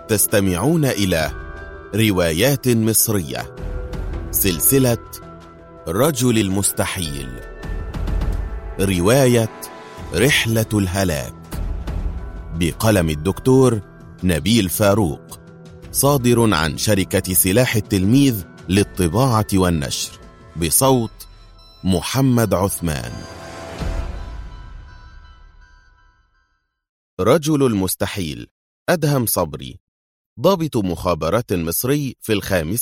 تستمعون إلى روايات مصرية، سلسلة رجل المستحيل، رواية رحلة الهلاك، بقلم الدكتور نبيل فاروق، صادر عن شركة سلاح التلميذ للطباعة والنشر، بصوت محمد عثمان. رجل المستحيل. أدهم صبري، ضابط مخابرات مصري في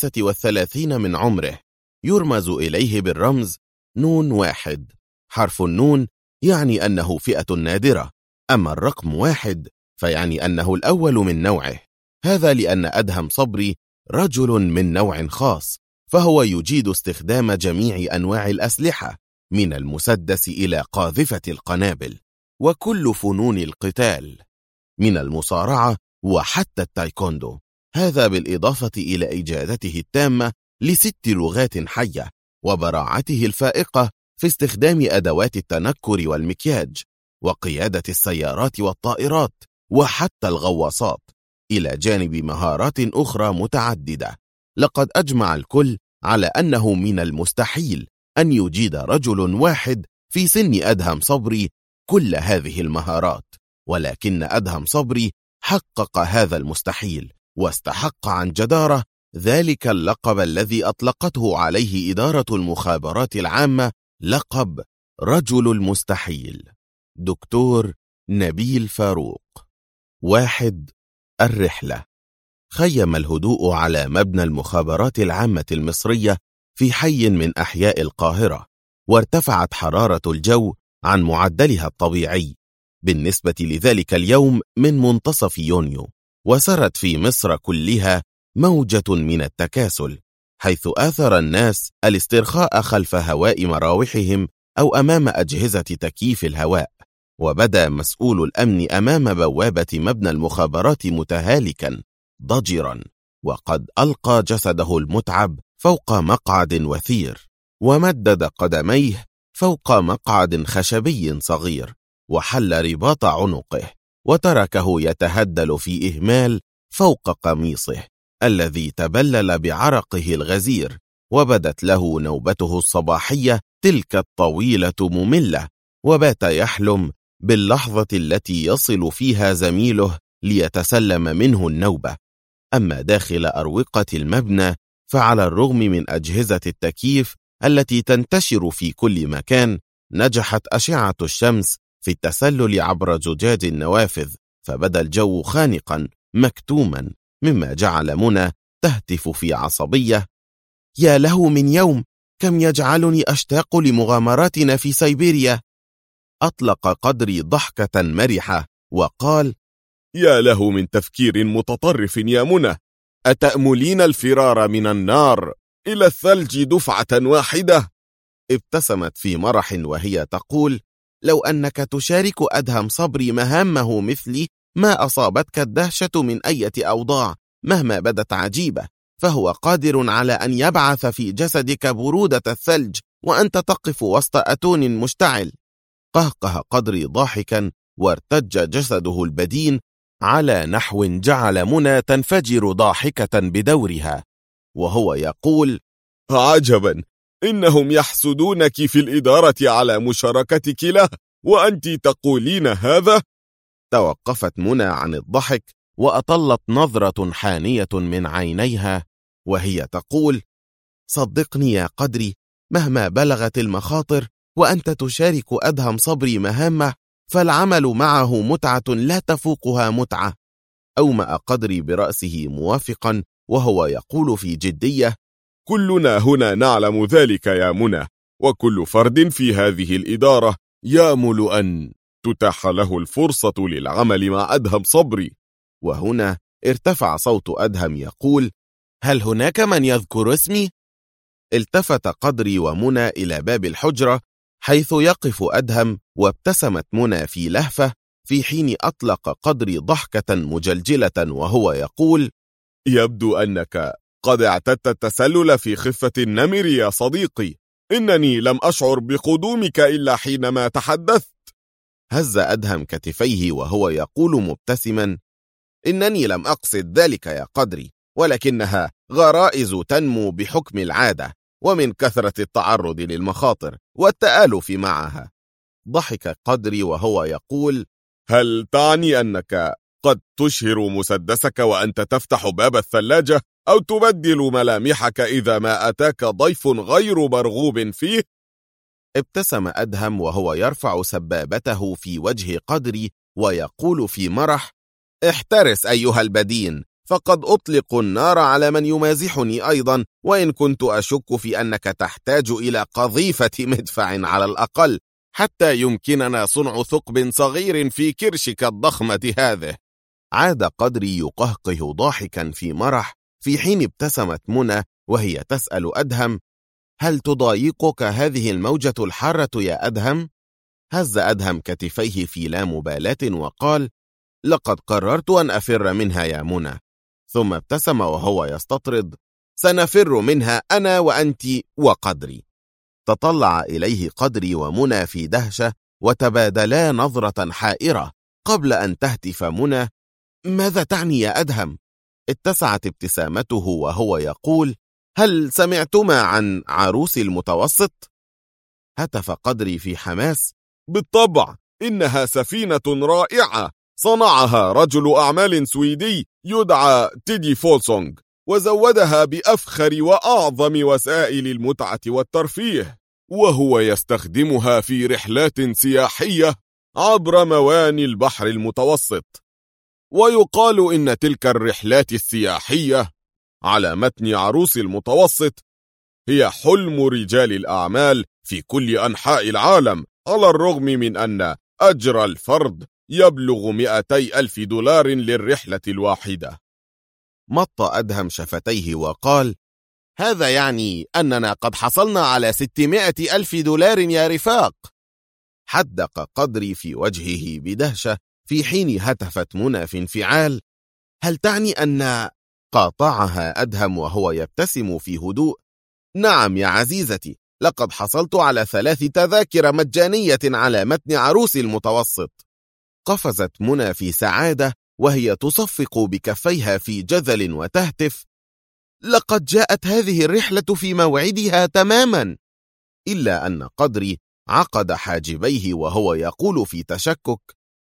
35 من عمره، يرمز إليه بالرمز نون 1. حرف النون يعني أنه فئة نادرة، أما الرقم 1 فيعني أنه الأول من نوعه. هذا لأن أدهم صبري رجل من نوع خاص، فهو يجيد استخدام جميع أنواع الأسلحة من المسدس إلى قاذفة القنابل، وكل فنون القتال من المصارعة وحتى التايكوندو. هذا بالإضافة إلى إجادته التامة ل6 لغات حية، وبراعته الفائقة في استخدام أدوات التنكر والمكياج، وقيادة السيارات والطائرات وحتى الغواصات، إلى جانب مهارات أخرى متعددة. لقد أجمع الكل على أنه من المستحيل أن يجيد رجل واحد في سن أدهم صبري كل هذه المهارات، ولكن أدهم صبري حقق هذا المستحيل، واستحق عن جدارة ذلك اللقب الذي أطلقته عليه إدارة المخابرات العامة، لقب رجل المستحيل. دكتور نبيل فاروق. 1. الرحلة. خيم الهدوء على مبنى المخابرات العامة المصرية في حي من أحياء القاهرة، وارتفعت حرارة الجو عن معدلها الطبيعي بالنسبة لذلك اليوم من منتصف يونيو، وسرت في مصر كلها موجة من التكاسل، حيث آثر الناس الاسترخاء خلف هواء مراوحهم أو أمام أجهزة تكييف الهواء. وبدا مسؤول الأمن أمام بوابة مبنى المخابرات متهالكا ضجرا، وقد ألقى جسده المتعب فوق مقعد وثير، ومدد قدميه فوق مقعد خشبي صغير، وحل رباط عنقه، وتركه يتهدل في إهمال فوق قميصه الذي تبلل بعرقه الغزير. وبدت له نوبته الصباحية تلك الطويلة مملة، وبات يحلم باللحظة التي يصل فيها زميله ليتسلم منه النوبة. أما داخل أروقة المبنى فعلى الرغم من أجهزة التكييف التي تنتشر في كل مكان، نجحت أشعة الشمس في التسلل عبر زجاج النوافذ، فبدا الجو خانقا مكتوما، مما جعل منى تهتف في عصبية: يا له من يوم، كم يجعلني أشتاق لمغامراتنا في سيبيريا. أطلق قدري ضحكة مرحة وقال: يا له من تفكير متطرف يا منى، أتأملين الفرار من النار إلى الثلج دفعة واحدة؟ ابتسمت في مرح وهي تقول: لو أنك تشارك أدهم صبري مهامه مثلي ما أصابتك الدهشة من أي أوضاع مهما بدت عجيبة، فهو قادر على أن يبعث في جسدك برودة الثلج وأنت تقف وسط أتون مشتعل. قهقه قدري ضاحكا، وارتج جسده البدين على نحو جعل منى تنفجر ضاحكة بدورها، وهو يقول: عجبا، إنهم يحسدونك في الإدارة على مشاركتك له وأنت تقولين هذا؟ توقفت منى عن الضحك وأطلت نظرة حانية من عينيها وهي تقول: صدقني يا قدري، مهما بلغت المخاطر وأنت تشارك أدهم صبري مهامه، فالعمل معه متعة لا تفوقها متعة. أومأ قدري برأسه موافقا، وهو يقول في جدية: كلنا هنا نعلم ذلك يا منى، وكل فرد في هذه الإدارة يأمل أن تتاح له الفرصة للعمل مع أدهم صبري. وهنا ارتفع صوت أدهم يقول: هل هناك من يذكر اسمي؟ التفت قدري ومنى إلى باب الحجرة حيث يقف أدهم، وابتسمت منى في لهفة، في حين أطلق قدري ضحكة مجلجلة وهو يقول: يبدو أنك قد اعتدت التسلل في خفة النمر يا صديقي، إنني لم أشعر بقدومك إلا حينما تحدثت. هز أدهم كتفيه وهو يقول مبتسما: إنني لم أقصد ذلك يا قدري، ولكنها غرائز تنمو بحكم العادة ومن كثرة التعرض للمخاطر والتآلف معها. ضحك قدري وهو يقول: هل تعني أنك قد تشهر مسدسك وأنت تفتح باب الثلاجة أو تبدل ملامحك إذا ما أتاك ضيف غير مرغوب فيه؟ ابتسم أدهم وهو يرفع سبابته في وجه قدري ويقول في مرح: احترس أيها البدين، فقد أطلق النار على من يمازحني أيضا، وإن كنت أشك في أنك تحتاج إلى قذيفة مدفع على الأقل حتى يمكننا صنع ثقب صغير في كرشك الضخمة هذه. عاد قدري يقهقه ضاحكا في مرح، في حين ابتسمت منى وهي تسأل أدهم: هل تضايقك هذه الموجة الحارة يا أدهم؟ هز أدهم كتفيه في لا مبالاة وقال: لقد قررت أن أفر منها يا منى. ثم ابتسم وهو يستطرد: سنفر منها أنا وأنت وقدري. تطلع إليه قدري ومنى في دهشة وتبادلا نظرة حائرة قبل أن تهتف منى: ماذا تعني يا أدهم؟ اتسعت ابتسامته وهو يقول: هل سمعتما عن عروس المتوسط؟ هتف قدري في حماس: بالطبع، إنها سفينة رائعة صنعها رجل أعمال سويدي يدعى تيدي فولسونغ، وزودها بأفخر وأعظم وسائل المتعة والترفيه، وهو يستخدمها في رحلات سياحية عبر مواني البحر المتوسط. ويقال إن تلك الرحلات السياحية على متن عروس المتوسط هي حلم رجال الأعمال في كل أنحاء العالم، على الرغم من أن أجر الفرد يبلغ 200,000 دولار للرحلة الواحدة. مط أدهم شفتيه وقال: هذا يعني أننا قد حصلنا على 600,000 دولار يا رفاق. حدق قدري في وجهه بدهشة، في حين هتفت منى في انفعال: هل تعني أن... قاطعها أدهم وهو يبتسم في هدوء: نعم يا عزيزتي، لقد حصلت على 3 تذاكر مجانية على متن عروس المتوسط. قفزت منى في سعادة وهي تصفق بكفيها في جذل وتهتف: لقد جاءت هذه الرحلة في موعدها تماما. إلا أن قدري عقد حاجبيه وهو يقول في تشكك: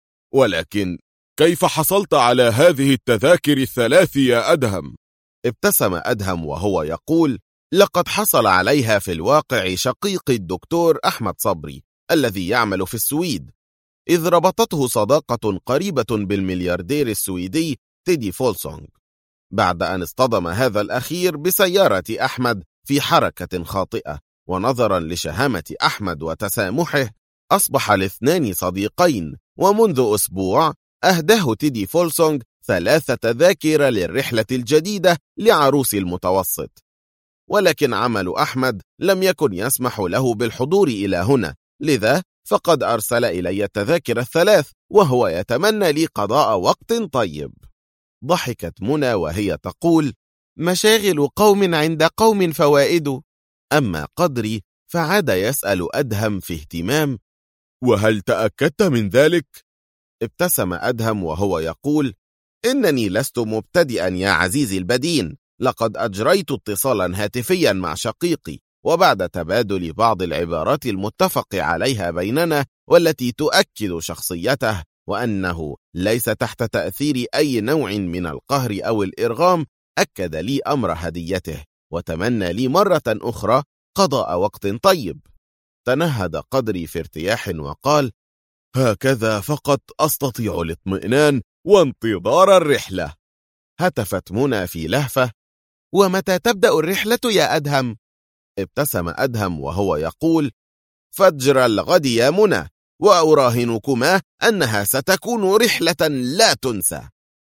ولكن كيف حصلت على هذه التذاكر 3 يا أدهم؟ ابتسم أدهم وهو يقول: لقد حصل عليها في الواقع شقيق الدكتور أحمد صبري الذي يعمل في السويد، إذ ربطته صداقة قريبة بالملياردير السويدي تيدي فولسونغ، بعد أن اصطدم هذا الأخير بسيارة أحمد في حركة خاطئة. ونظرا لشهامة أحمد وتسامحه أصبح الاثنان صديقين، ومنذ أسبوع أهداه تيدي فولسونغ 3 تذاكر للرحلة الجديدة لعروس المتوسط. ولكن عمل أحمد لم يكن يسمح له بالحضور إلى هنا، لذا فقد أرسل إلي التذاكر 3 وهو يتمنى لي قضاء وقت طيب. ضحكت منى وهي تقول: مشاغل قوم عند قوم فوائد. أما قدري فعاد يسأل أدهم في اهتمام: وهل تأكدت من ذلك؟ ابتسم أدهم وهو يقول: إنني لست مبتدئا يا عزيزي البدين، لقد أجريت اتصالا هاتفيا مع شقيقي، وبعد تبادل بعض العبارات المتفق عليها بيننا والتي تؤكد شخصيته وأنه ليس تحت تأثير أي نوع من القهر أو الإرغام، أكد لي أمر هديته وتمنى لي مرة أخرى قضاء وقت طيب. تنهد قدري في ارتياح وقال: هكذا فقط أستطيع الاطمئنان وانتظار الرحلة. هتفت منى في لهفة: ومتى تبدأ الرحلة يا أدهم؟ ابتسم أدهم وهو يقول: فجر الغد يا منى، وأراهنكما أنها ستكون رحلة لا تنسى.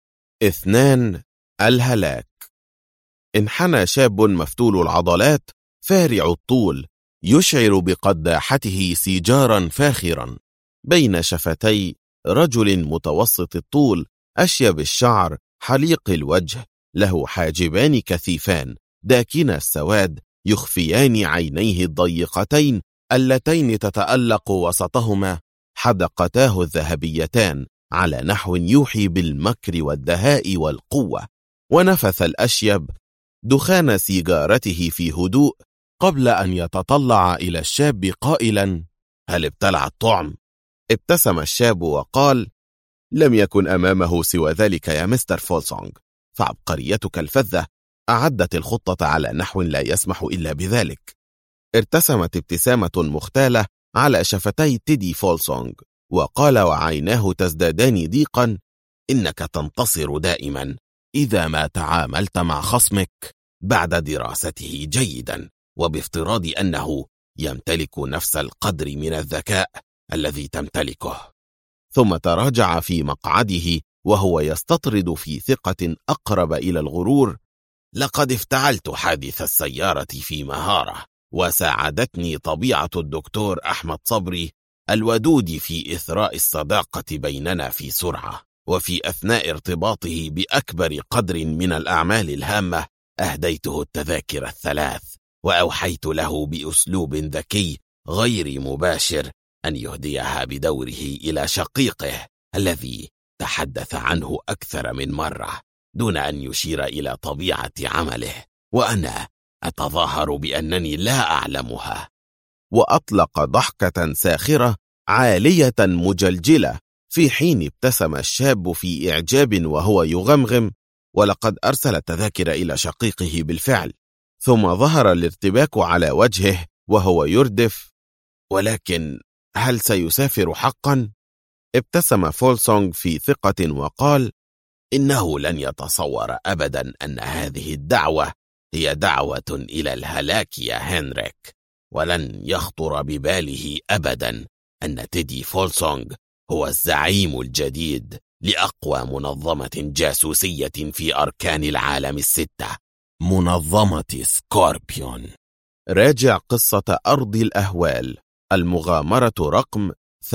2. الهلاك. انحنى شاب مفتول العضلات فارع الطول يشعر بقداحته سيجارا فاخرا بين شفتي رجل متوسط الطول أشيب الشعر حليق الوجه، له حاجبان كثيفان داكن السواد يخفيان عينيه الضيقتين اللتين تتألق وسطهما حدقتاه الذهبيتان على نحو يوحي بالمكر والدهاء والقوة، ونفث الأشيب دخان سيجارته في هدوء قبل أن يتطلع إلى الشاب قائلا: هل ابتلع الطعم؟ ابتسم الشاب وقال: لم يكن أمامه سوى ذلك يا مستر فولسونغ، فعبقريتك الفذة أعدت الخطة على نحو لا يسمح إلا بذلك. ارتسمت ابتسامة مختالة على شفتي تيدي فولسونغ، وقال وعيناه تزدادان ضيقا: إنك تنتصر دائما إذا ما تعاملت مع خصمك بعد دراسته جيدا، وبافتراض أنه يمتلك نفس القدر من الذكاء الذي تمتلكه. ثم تراجع في مقعده وهو يستطرد في ثقة أقرب إلى الغرور: لقد افتعلت حادث السيارة في مهارة، وساعدتني طبيعة الدكتور أحمد صبري الودود في إثراء الصداقة بيننا في سرعة، وفي أثناء ارتباطه بأكبر قدر من الأعمال الهامة أهديته التذاكر الثلاث، وأوحيت له بأسلوب ذكي غير مباشر أن يهديها بدوره إلى شقيقه الذي تحدث عنه أكثر من مرة دون أن يشير إلى طبيعة عمله، وأنا أتظاهر بأنني لا أعلمها. وأطلق ضحكة ساخرة عالية مجلجلة، في حين ابتسم الشاب في إعجاب وهو يغمغم: ولقد أرسل التذاكر إلى شقيقه بالفعل. ثم ظهر الارتباك على وجهه وهو يردف: ولكن هل سيسافر حقا؟ ابتسم فولسونغ في ثقة وقال: إنه لن يتصور أبدا أن هذه الدعوة هي دعوة إلى الهلاك يا هنريك، ولن يخطر بباله أبدا أن تيدي فولسونغ هو الزعيم الجديد لأقوى منظمة جاسوسية في أركان العالم الستة، منظمة سكوربيون. راجع قصة أرض الأهوال، المغامرة رقم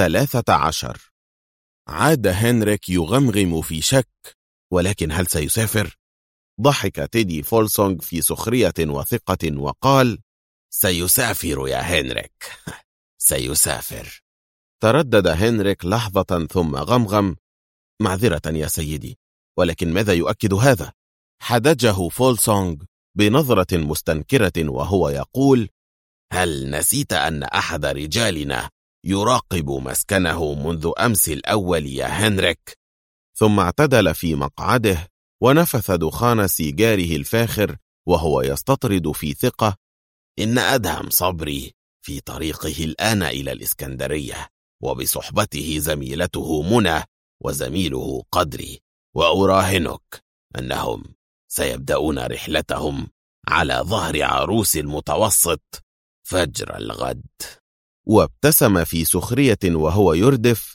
13. عاد هنريك يغمغم في شك: ولكن هل سيسافر؟ ضحك تيدي فولسونغ في سخرية وثقة وقال: سيسافر يا هنريك، سيسافر. تردد هنريك لحظة ثم غمغم: معذرة يا سيدي، ولكن ماذا يؤكد هذا؟ حدجه فولسونغ بنظرة مستنكرة وهو يقول: هل نسيت أن أحد رجالنا يراقب مسكنه منذ أمس الأول يا هنريك؟ ثم اعتدل في مقعده ونفث دخان سيجاره الفاخر وهو يستطرد في ثقة: إن أدهم صبري في طريقه الآن إلى الإسكندرية، وبصحبته زميلته منى وزميله قدري، وأراهنك أنهم سيبدأون رحلتهم على ظهر عروس المتوسط فجر الغد. وابتسم في سخرية وهو يردف: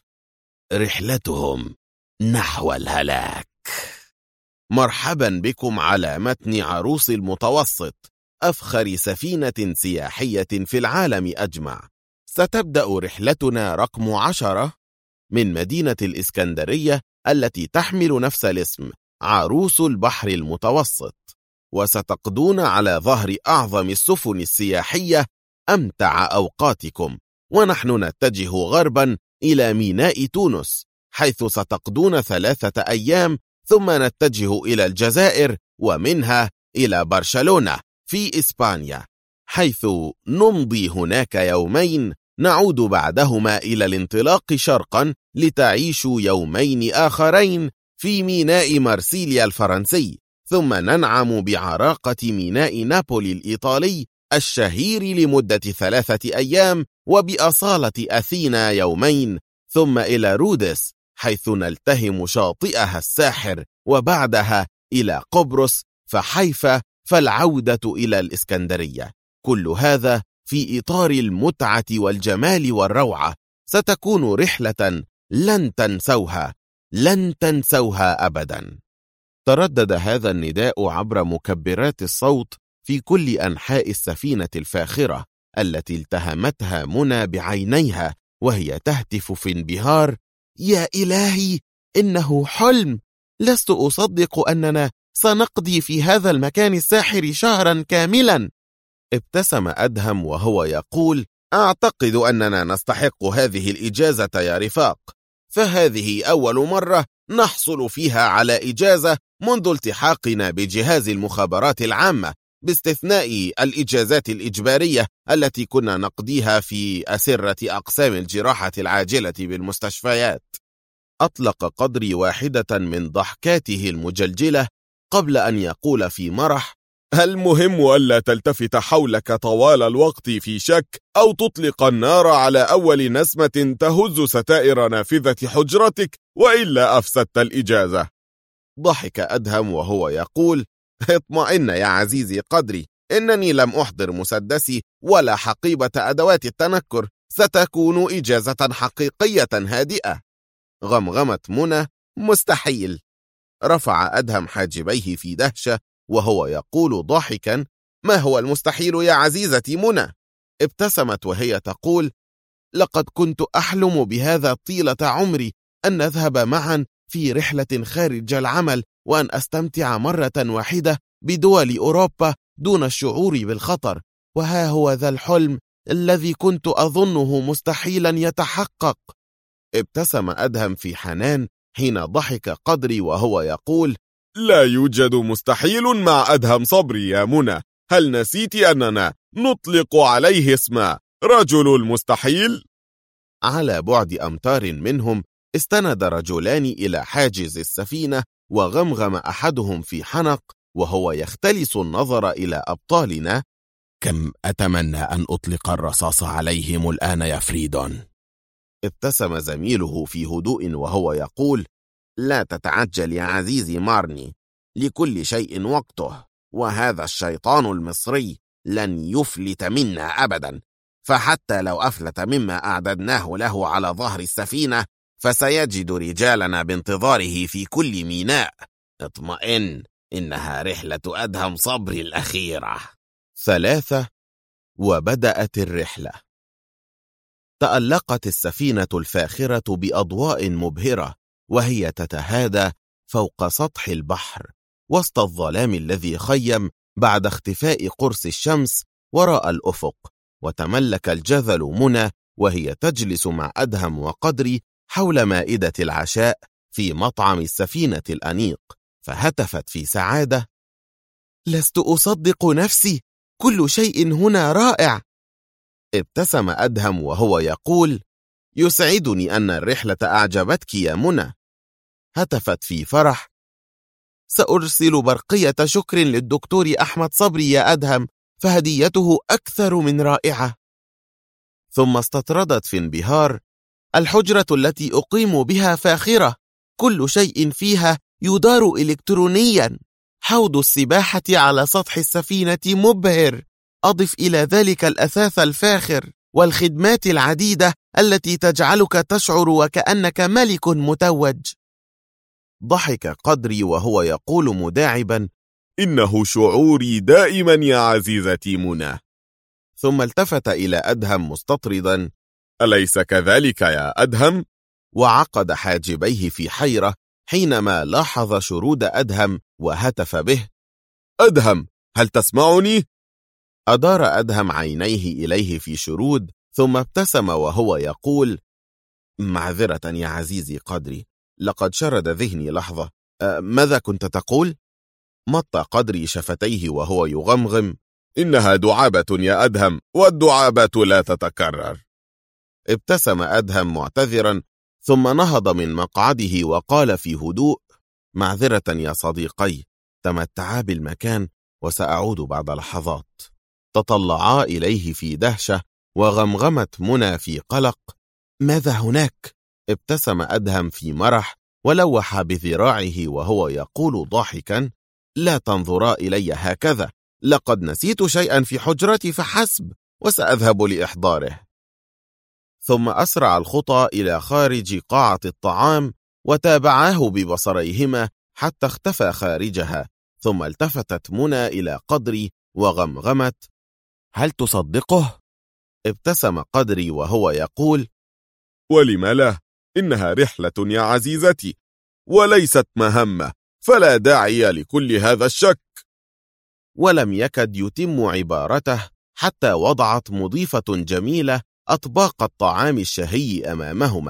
رحلتهم نحو الهلاك. مرحبا بكم على متن عروس المتوسط، أفخر سفينة سياحية في العالم أجمع. ستبدأ رحلتنا رقم 10 من مدينة الإسكندرية التي تحمل نفس الاسم، عروس البحر المتوسط، وستقضون على ظهر أعظم السفن السياحية أمتع أوقاتكم، ونحن نتجه غربا إلى ميناء تونس، حيث ستقضون 3 أيام، ثم نتجه إلى الجزائر ومنها إلى برشلونة في إسبانيا، حيث نمضي هناك يومين، نعود بعدهما إلى الانطلاق شرقا لتعيشوا يومين آخرين في ميناء مارسيليا الفرنسي، ثم ننعم بعراقة ميناء نابولي الإيطالي الشهير لمدة 3 أيام، وبأصالة أثينا يومين، ثم إلى رودس حيث نلتهم شاطئها الساحر، وبعدها إلى قبرص، فحيفا، فالعودة إلى الإسكندرية. كل هذا في إطار المتعة والجمال والروعة. ستكون رحلة لن تنسوها، لن تنسوها أبدا. تردد هذا النداء عبر مكبرات الصوت في كل أنحاء السفينة الفاخرة التي التهمتها منى بعينيها وهي تهتف في انبهار: يا إلهي، إنه حلم! لست أصدق أننا سنقضي في هذا المكان الساحر شهرا كاملا. ابتسم أدهم وهو يقول: أعتقد أننا نستحق هذه الإجازة يا رفاق، فهذه أول مرة نحصل فيها على إجازة منذ التحاقنا بجهاز المخابرات العامة، باستثناء الإجازات الإجبارية التي كنا نقضيها في أسرة أقسام الجراحة العاجلة بالمستشفيات. أطلق قدري واحدة من ضحكاته المجلجلة قبل أن يقول في مرح: المهم ألا تلتفت حولك طوال الوقت في شك أو تطلق النار على أول نسمة تهز ستائر نافذة حجرتك، وإلا أفسدت الإجازة. ضحك أدهم وهو يقول: اطمئن يا عزيزي قدري، إنني لم أحضر مسدسي ولا حقيبة أدوات التنكر، ستكون إجازة حقيقية هادئة. غمغمت منى: مستحيل. رفع أدهم حاجبيه في دهشة وهو يقول ضاحكا: ما هو المستحيل يا عزيزتي منى؟ ابتسمت وهي تقول: لقد كنت أحلم بهذا طيلة عمري، أن نذهب معا في رحلة خارج العمل، وأن أستمتع مرة واحدة بدول أوروبا دون الشعور بالخطر، وها هو ذا الحلم الذي كنت أظنه مستحيلا يتحقق. ابتسم أدهم في حنان حين ضحك قدري وهو يقول: لا يوجد مستحيل مع أدهم صبري يا منى. هل نسيت أننا نطلق عليه اسم رجل المستحيل؟ على بعد أمتار منهم استند رجلان إلى حاجز السفينة، وغمغم أحدهم في حنق وهو يختلس النظر إلى أبطالنا: كم أتمنى أن أطلق الرصاص عليهم الآن يا فريدون. ابتسم زميله في هدوء وهو يقول: لا تتعجل يا عزيزي مارني، لكل شيء وقته، وهذا الشيطان المصري لن يفلت منا أبدا، فحتى لو أفلت مما أعددناه له على ظهر السفينة فسيجد رجالنا بانتظاره في كل ميناء. اطمئن، إنها رحلة أدهم صبري الأخيرة. 3. وبدأت الرحلة. تألقت السفينة الفاخرة بأضواء مبهرة وهي تتهادى فوق سطح البحر وسط الظلام الذي خيم بعد اختفاء قرص الشمس وراء الأفق. وتملك الجذل منى وهي تجلس مع أدهم وقدري حول مائدة العشاء في مطعم السفينة الأنيق، فهتفت في سعادة: لست أصدق نفسي، كل شيء هنا رائع. ابتسم أدهم وهو يقول: يسعدني أن الرحلة أعجبتك يا منى. هتفت في فرح: سأرسل برقية شكر للدكتور أحمد صبري يا أدهم، فهديته أكثر من رائعة. ثم استطردت في انبهار: الحجرة التي أقيم بها فاخرة، كل شيء فيها يدار إلكترونيا، حوض السباحة على سطح السفينة مبهر، أضف إلى ذلك الأثاث الفاخر والخدمات العديدة التي تجعلك تشعر وكأنك ملك متوج. ضحك قدري وهو يقول مداعبا: إنه شعوري دائما يا عزيزتي منى. ثم التفت إلى أدهم مستطردا: أليس كذلك يا أدهم؟ وعقد حاجبيه في حيرة حينما لاحظ شرود أدهم وهتف به: أدهم، هل تسمعني؟ أدار أدهم عينيه إليه في شرود ثم ابتسم وهو يقول: معذرة يا عزيزي قدري، لقد شرد ذهني لحظة. ماذا كنت تقول؟ مط قدري شفتيه وهو يغمغم: إنها دعابة يا أدهم، والدعابة لا تتكرر. ابتسم أدهم معتذرا ثم نهض من مقعده وقال في هدوء: معذرة يا صديقي، تمتعا بالمكان وسأعود بعد لحظات. تطلعا إليه في دهشة وغمغمت منى في قلق: ماذا هناك؟ ابتسم أدهم في مرح ولوح بذراعه وهو يقول ضاحكا: لا تنظرا إلي هكذا، لقد نسيت شيئا في حجرتي فحسب، وسأذهب لإحضاره. ثم أسرع الخطى إلى خارج قاعة الطعام وتابعاه ببصريهما حتى اختفى خارجها. ثم التفتت منى إلى قدري وغمغمت: هل تصدقه؟ ابتسم قدري وهو يقول: ولم لا، إنها رحلة يا عزيزتي وليست مهمة، فلا داعي لكل هذا الشك. ولم يكد يتم عبارته حتى وضعت مضيفة جميلة أطباق الطعام الشهي أمامهما،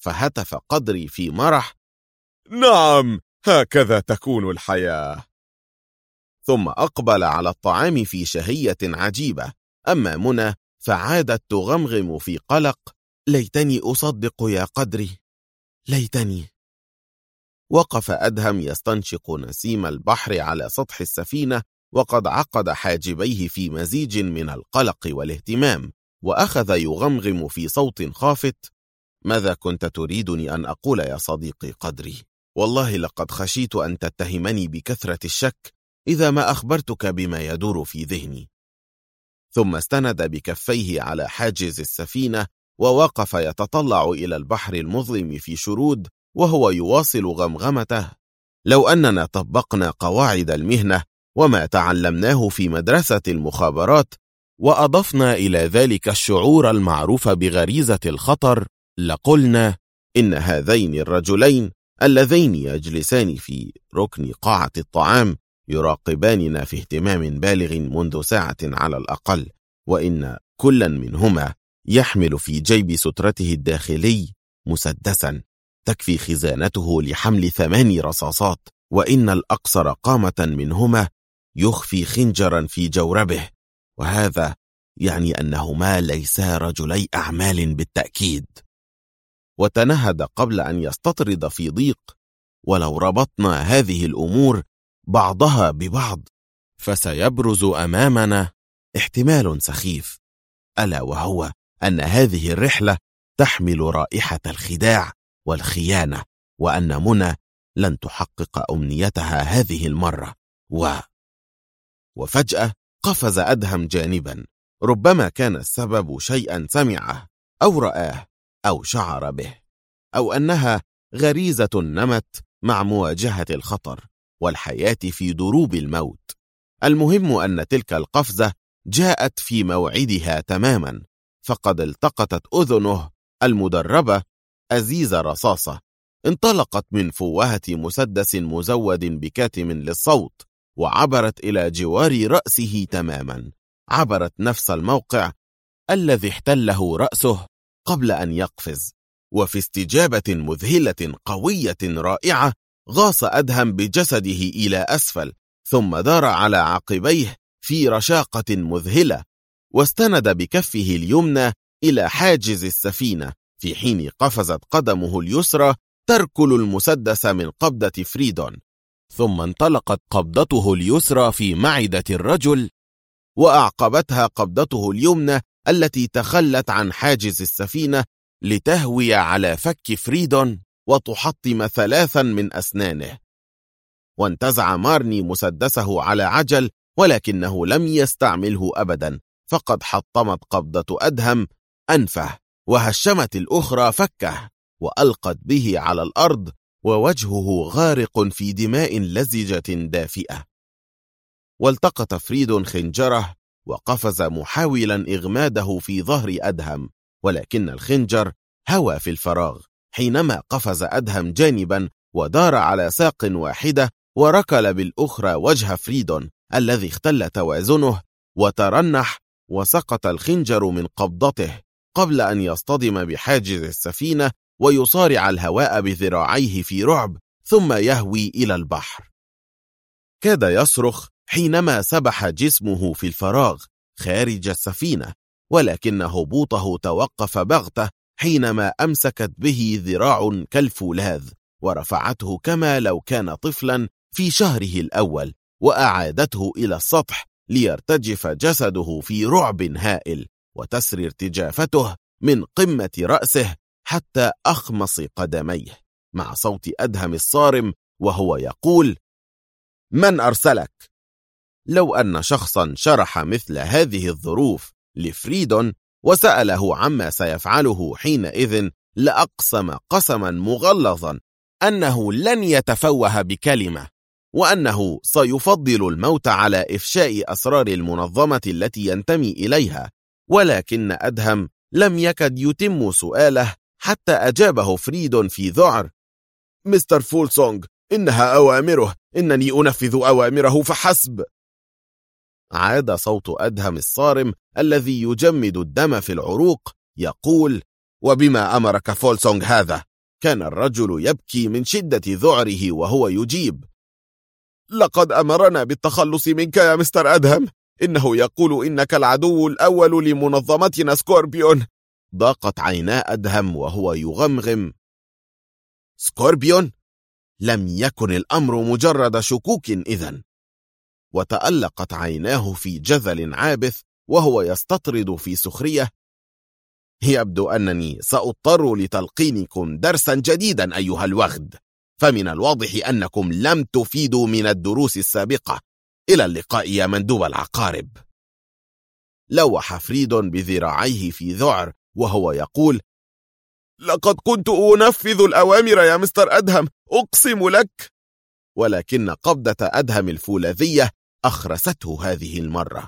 فهتف قدري في مرح: نعم، هكذا تكون الحياة. ثم أقبل على الطعام في شهية عجيبة. أما منى فعادت تغمغم في قلق: ليتني أصدق يا قدري، ليتني. وقف أدهم يستنشق نسيم البحر على سطح السفينة، وقد عقد حاجبيه في مزيج من القلق والاهتمام، وأخذ يغمغم في صوت خافت: ماذا كنت تريدني أن أقول يا صديقي قدري؟ والله لقد خشيت أن تتهمني بكثرة الشك إذا ما أخبرتك بما يدور في ذهني. ثم استند بكفيه على حاجز السفينة، ووقف يتطلع إلى البحر المظلم في شرود، وهو يواصل غمغمته: لو أننا طبقنا قواعد المهنة وما تعلمناه في مدرسة المخابرات، وأضفنا إلى ذلك الشعور المعروف بغريزة الخطر، لقلنا إن هذين الرجلين اللذين يجلسان في ركن قاعة الطعام يراقباننا في اهتمام بالغ منذ ساعة على الأقل، وإن كلا منهما يحمل في جيب سترته الداخلي مسدسا تكفي خزانته لحمل 8 رصاصات، وإن الأقصر قامة منهما يخفي خنجرا في جوربه، وهذا يعني أنهما ليسا رجلي أعمال بالتأكيد. وتنهد قبل أن يستطرد في ضيق: ولو ربطنا هذه الأمور بعضها ببعض فسيبرز أمامنا احتمال سخيف، ألا وهو أن هذه الرحلة تحمل رائحة الخداع والخيانة، وأن منى لن تحقق أمنيتها هذه المرة. وفجأة قفز أدهم جانبا، ربما كان السبب شيئا سمعه أو رآه أو شعر به، أو أنها غريزة نمت مع مواجهة الخطر والحياة في دروب الموت. المهم أن تلك القفزة جاءت في موعدها تماما، فقد التقطت أذنه المدربة أزيز رصاصة انطلقت من فوهة مسدس مزود بكاتم للصوت، وعبرت إلى جوار رأسه تماما، عبرت نفس الموقع الذي احتله رأسه قبل أن يقفز. وفي استجابة مذهلة قوية رائعة غاص أدهم بجسده إلى أسفل، ثم دار على عقبيه في رشاقة مذهلة، واستند بكفه اليمنى إلى حاجز السفينة، في حين قفزت قدمه اليسرى تركل المسدس من قبضة فريدون، ثم انطلقت قبضته اليسرى في معدة الرجل، وأعقبتها قبضته اليمنى التي تخلت عن حاجز السفينة لتهوي على فك فريدون وتحطم 3 من أسنانه. وانتزع مارني مسدسه على عجل، ولكنه لم يستعمله أبدا، فقد حطمت قبضة أدهم أنفه، وهشمت الأخرى فكه، وألقت به على الأرض ووجهه غارق في دماء لزجة دافئة. والتقط فريدون خنجره وقفز محاولا إغماده في ظهر أدهم، ولكن الخنجر هوى في الفراغ حينما قفز أدهم جانبا ودار على ساق واحدة، وركل بالأخرى وجه فريدون الذي اختل توازنه وترنح، وسقط الخنجر من قبضته قبل أن يصطدم بحاجز السفينة ويصارع الهواء بذراعيه في رعب، ثم يهوي إلى البحر. كاد يصرخ حينما سبح جسمه في الفراغ خارج السفينة، ولكن هبوطه توقف بغتة حينما أمسكت به ذراع كالفولاذ ورفعته كما لو كان طفلا في شهره الأول، وأعادته إلى السطح ليرتجف جسده في رعب هائل، وتسري ارتجافته من قمة رأسه حتى أخمص قدميه، مع صوت أدهم الصارم وهو يقول: من أرسلك؟ لو أن شخصا شرح مثل هذه الظروف لفريدون وسأله عما سيفعله حينئذ، لأقسم قسما مغلظا أنه لن يتفوه بكلمة، وأنه سيفضل الموت على إفشاء أسرار المنظمة التي ينتمي إليها. ولكن أدهم لم يكد يتم سؤاله حتى أجابه فريدون في ذعر: مستر فولسونغ، إنها أوامره، إنني أنفذ أوامره فحسب. عاد صوت أدهم الصارم الذي يجمد الدم في العروق يقول: وبما أمرك فولسونغ هذا؟ كان الرجل يبكي من شدة ذعره وهو يجيب: لقد أمرنا بالتخلص منك يا مستر أدهم. إنه يقول إنك العدو الأول لمنظمتنا سكوربيون. ضاقت عينا أدهم وهو يغمغم: سكوربيون؟ لم يكن الأمر مجرد شكوك إذن. وتألقت عيناه في جذل عابث وهو يستطرد في سخرية: يبدو أنني سأضطر لتلقينكم درسا جديدا أيها الوغد، فمن الواضح أنكم لم تفيدوا من الدروس السابقة. إلى اللقاء يا مندوب العقارب. لوح فريد بذراعيه في ذعر وهو يقول: لقد كنت أنفذ الأوامر يا مستر أدهم، أقسم لك. ولكن قبضة أدهم الفولاذية أخرسته هذه المرة.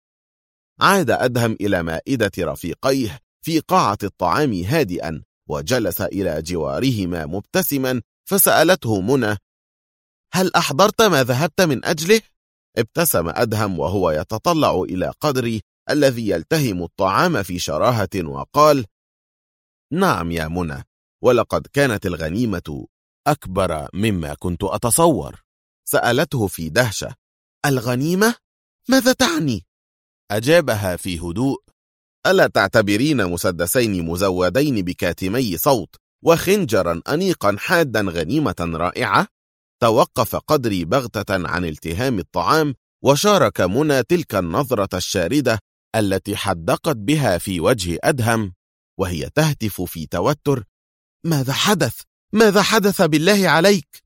عاد أدهم إلى مائدة رفيقيه في قاعة الطعام هادئا، وجلس إلى جوارهما مبتسما، فسألته منى: هل أحضرت ما ذهبت من أجله؟ ابتسم أدهم وهو يتطلع إلى قدري الذي يلتهم الطعام في شراهة وقال: نعم يا منى، ولقد كانت الغنيمة أكبر مما كنت أتصور. سألته في دهشة: الغنيمة؟ ماذا تعني؟ أجابها في هدوء: ألا تعتبرين مسدسين مزودين بكاتمي صوت وخنجرا أنيقا حادا غنيمة رائعة؟ توقف قدري بغتة عن التهام الطعام، وشارك منى تلك النظرة الشاردة التي حدقت بها في وجه أدهم وهي تهتف في توتر: ماذا حدث؟ ماذا حدث بالله عليك؟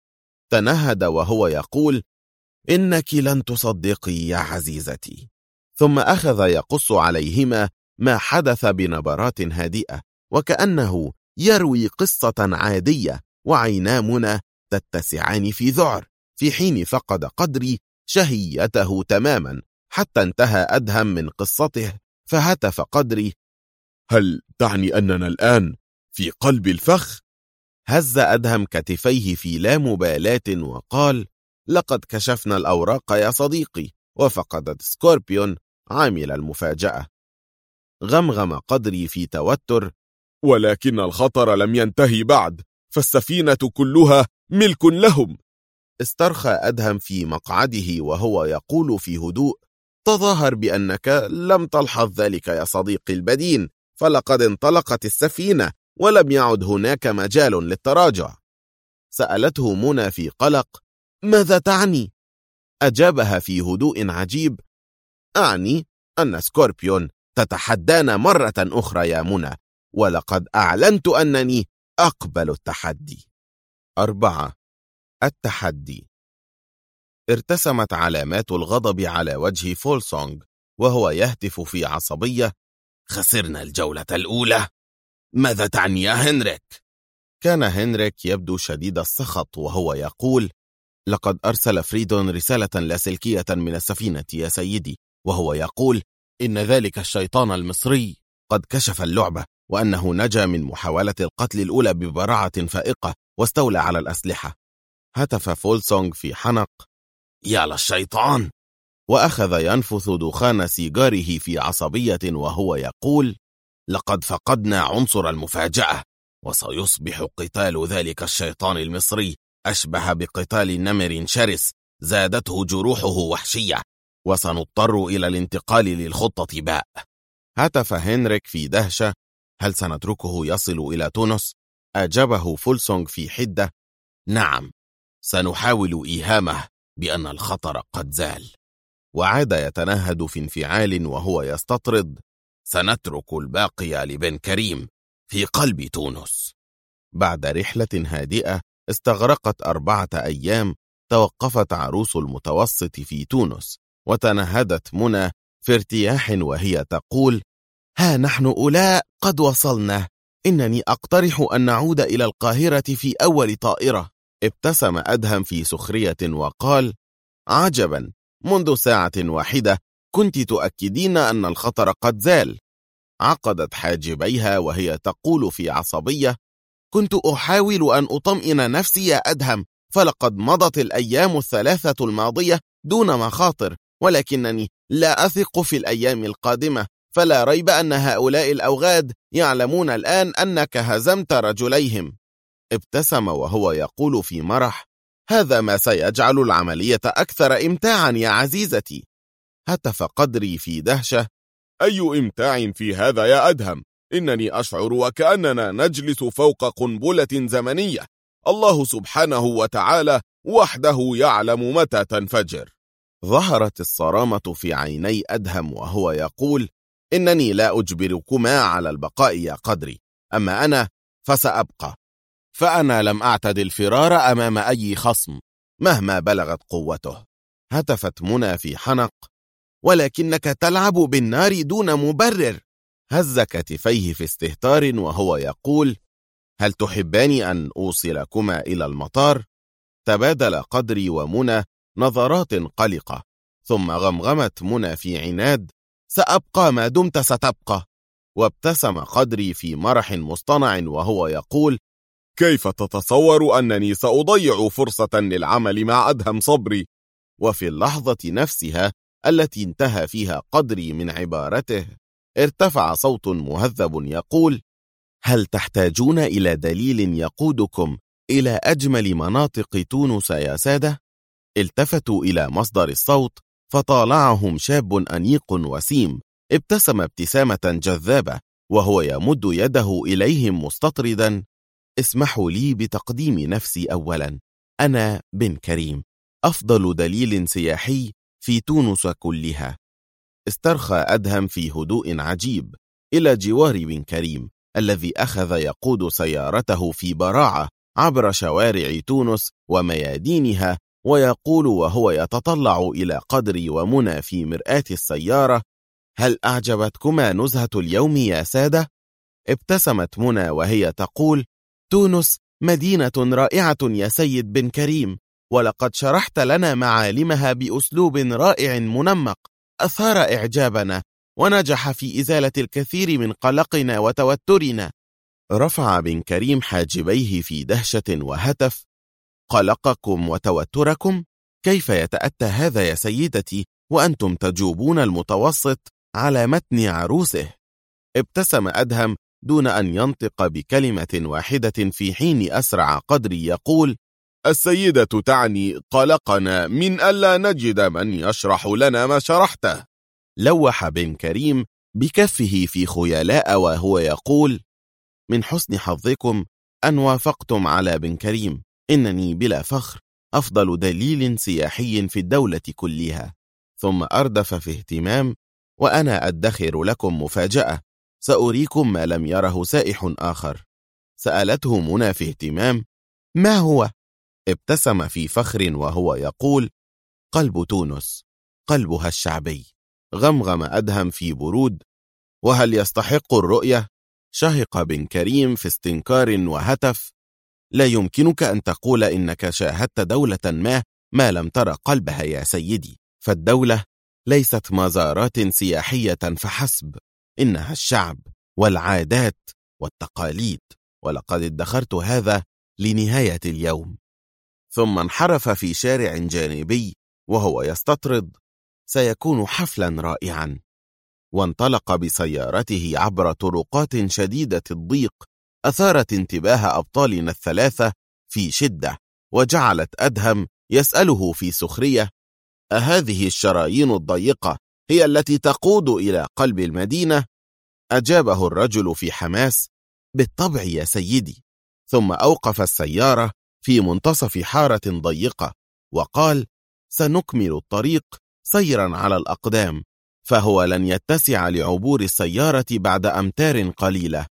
تنهد وهو يقول: إنك لن تصدقي يا عزيزتي. ثم أخذ يقص عليهما ما حدث بنبرات هادئة، وكأنه يروي قصة عادية، وعينا منى تتسعان في ذعر، في حين فقد قدري شهيته تماما، حتى انتهى أدهم من قصته، فهتف قدري: هل تعني أننا الآن في قلب الفخ؟ هز أدهم كتفيه في لا مبالاة وقال: لقد كشفنا الأوراق يا صديقي، وفقدت سكوربيون عامل المفاجأة. غمغم قدري في توتر: ولكن الخطر لم ينتهي بعد، فالسفينة كلها ملك لهم. استرخى أدهم في مقعده وهو يقول في هدوء: تظاهر بأنك لم تلحظ ذلك يا صديقي البدين، فلقد انطلقت السفينة ولم يعد هناك مجال للتراجع. سألته منى في قلق: ماذا تعني؟ أجابها في هدوء عجيب: أعني أن سكوربيون تتحدانا مرة أخرى يا منى، ولقد أعلنت أنني أقبل التحدي. 4. التحدي. ارتسمت علامات الغضب على وجه فولسونغ وهو يهتف في عصبية: خسرنا الجولة الأولى. ماذا تعني يا هنريك؟ كان هنريك يبدو شديد السخط وهو يقول: لقد أرسل فريدون رسالة لاسلكية من السفينة يا سيدي، وهو يقول إن ذلك الشيطان المصري قد كشف اللعبة، وأنه نجا من محاولة القتل الأولى ببراعة فائقة واستولى على الأسلحة. هتف فولسونغ في حنق: يا للشيطان! وأخذ ينفث دخان سيجاره في عصبية وهو يقول: لقد فقدنا عنصر المفاجأة، وسيصبح قتال ذلك الشيطان المصري أشبه بقتال نمر شرس زادته جروحه وحشية، وسنضطر إلى الانتقال للخطة باء. هتف هنريك في دهشة: هل سنتركه يصل إلى تونس؟ أجابه فولسونغ في حدة: نعم، سنحاول إيهامه بأن الخطر قد زال. وعاد يتنهد في انفعال وهو يستطرد: سنترك الباقي لبن كريم في قلب تونس. بعد رحلة هادئة استغرقت 4 أيام، توقفت عروس المتوسط في تونس، وتنهدت منى في ارتياح وهي تقول: ها نحن أولاء قد وصلنا، إنني أقترح أن نعود إلى القاهرة في أول طائرة. ابتسم أدهم في سخرية وقال: عجبا، منذ ساعة واحدة كنت تؤكدين أن الخطر قد زال. عقدت حاجبيها وهي تقول في عصبية: كنت أحاول أن أطمئن نفسي يا أدهم، فلقد مضت الأيام 3 الماضية دون مخاطر، ولكنني لا أثق في الأيام القادمة، فلا ريب أن هؤلاء الأوغاد يعلمون الآن أنك هزمت رجليهم. ابتسم وهو يقول في مرح: هذا ما سيجعل العملية أكثر إمتاعا يا عزيزتي. هتف قدري في دهشة: أي إمتاع في هذا يا أدهم؟ إنني أشعر وكأننا نجلس فوق قنبلة زمنية. الله سبحانه وتعالى وحده يعلم متى تنفجر. ظهرت الصرامة في عيني أدهم وهو يقول: إنني لا أجبركما على البقاء يا قدري، أما أنا فسأبقى، فأنا لم أعتد الفرار أمام أي خصم مهما بلغت قوته. هتفت منى في حنق: ولكنك تلعب بالنار دون مبرر. هز كتفيه في استهتار وهو يقول: هل تحبان أن أوصلكما إلى المطار؟ تبادل قدري ومنى نظرات قلقة، ثم غمغمت منى في عناد: سأبقى ما دمت ستبقى. وابتسم قدري في مرح مصطنع وهو يقول: كيف تتصور أنني سأضيع فرصة للعمل مع أدهم صبري؟ وفي اللحظة نفسها التي انتهى فيها قدري من عبارته، ارتفع صوت مهذب يقول: هل تحتاجون إلى دليل يقودكم إلى أجمل مناطق تونس يا سادة؟ التفتوا إلى مصدر الصوت فطالعهم شاب أنيق وسيم، ابتسم ابتسامة جذابة وهو يمد يده إليهم مستطردا: اسمحوا لي بتقديم نفسي أولا، أنا بن كريم، أفضل دليل سياحي في تونس كلها. استرخى أدهم في هدوء عجيب إلى جوار بن كريم الذي أخذ يقود سيارته في براعة عبر شوارع تونس وميادينها، ويقول وهو يتطلع إلى قدري ومنى في مرآة السيارة: هل أعجبتكما نزهة اليوم يا سادة؟ ابتسمت منى وهي تقول: تونس مدينة رائعة يا سيد بن كريم، ولقد شرحت لنا معالمها بأسلوب رائع منمق أثار إعجابنا ونجح في إزالة الكثير من قلقنا وتوترنا. رفع بن كريم حاجبيه في دهشة وهتف: قلقكم وتوتركم؟ كيف يتأتى هذا يا سيدتي وأنتم تجوبون المتوسط على متن عروسه؟ ابتسم أدهم دون أن ينطق بكلمة واحدة في حين أسرع قدري يقول: السيدة تعني قلقنا من ألا نجد من يشرح لنا ما شرحته. لوح بن كريم بكفه في خيلاء وهو يقول: من حسن حظكم أن وافقتم على بن كريم، إنني بلا فخر أفضل دليل سياحي في الدولة كلها. ثم أردف في اهتمام: وأنا أدخر لكم مفاجأة، سأريكم ما لم يره سائح آخر. سألته منى في اهتمام: ما هو؟ ابتسم في فخر وهو يقول: قلب تونس، قلبها الشعبي. غمغم أدهم في برود: وهل يستحق الرؤية؟ شهق بن كريم في استنكار وهتف: لا يمكنك أن تقول إنك شاهدت دولة ما لم ترى قلبها يا سيدي، فالدولة ليست مزارات سياحية فحسب، إنها الشعب والعادات والتقاليد، ولقد ادخرت هذا لنهاية اليوم. ثم انحرف في شارع جانبي وهو يستطرد: سيكون حفلا رائعا. وانطلق بسيارته عبر طرقات شديدة الضيق أثارت انتباه أبطالنا الثلاثة في شدة، وجعلت أدهم يسأله في سخرية: أهذه الشرايين الضيقة هي التي تقود إلى قلب المدينة؟ أجابه الرجل في حماس: بالطبع يا سيدي. ثم أوقف السيارة في منتصف حارة ضيقة وقال: سنكمل الطريق سيرا على الأقدام، فهو لن يتسع لعبور السيارة بعد أمتار قليلة.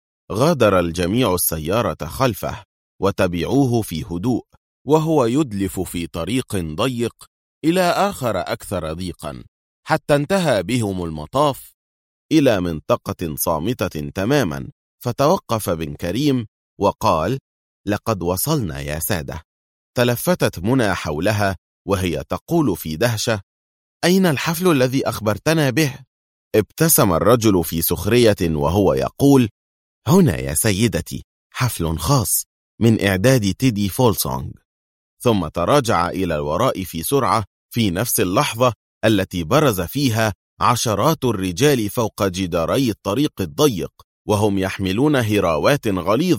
غادر الجميع السيارة خلفه وتبعوه في هدوء وهو يدلف في طريق ضيق إلى آخر أكثر ضيقا، حتى انتهى بهم المطاف إلى منطقة صامتة تماما، فتوقف بن كريم وقال: لقد وصلنا يا سادة. تلفتت منى حولها وهي تقول في دهشة: أين الحفل الذي أخبرتنا به؟ ابتسم الرجل في سخرية وهو يقول: هنا يا سيدتي، حفل خاص من إعداد تيدي فولسونغ. ثم تراجع إلى الوراء في سرعة في نفس اللحظة التي برز فيها عشرات الرجال فوق جداري الطريق الضيق، وهم يحملون هراوات غليظة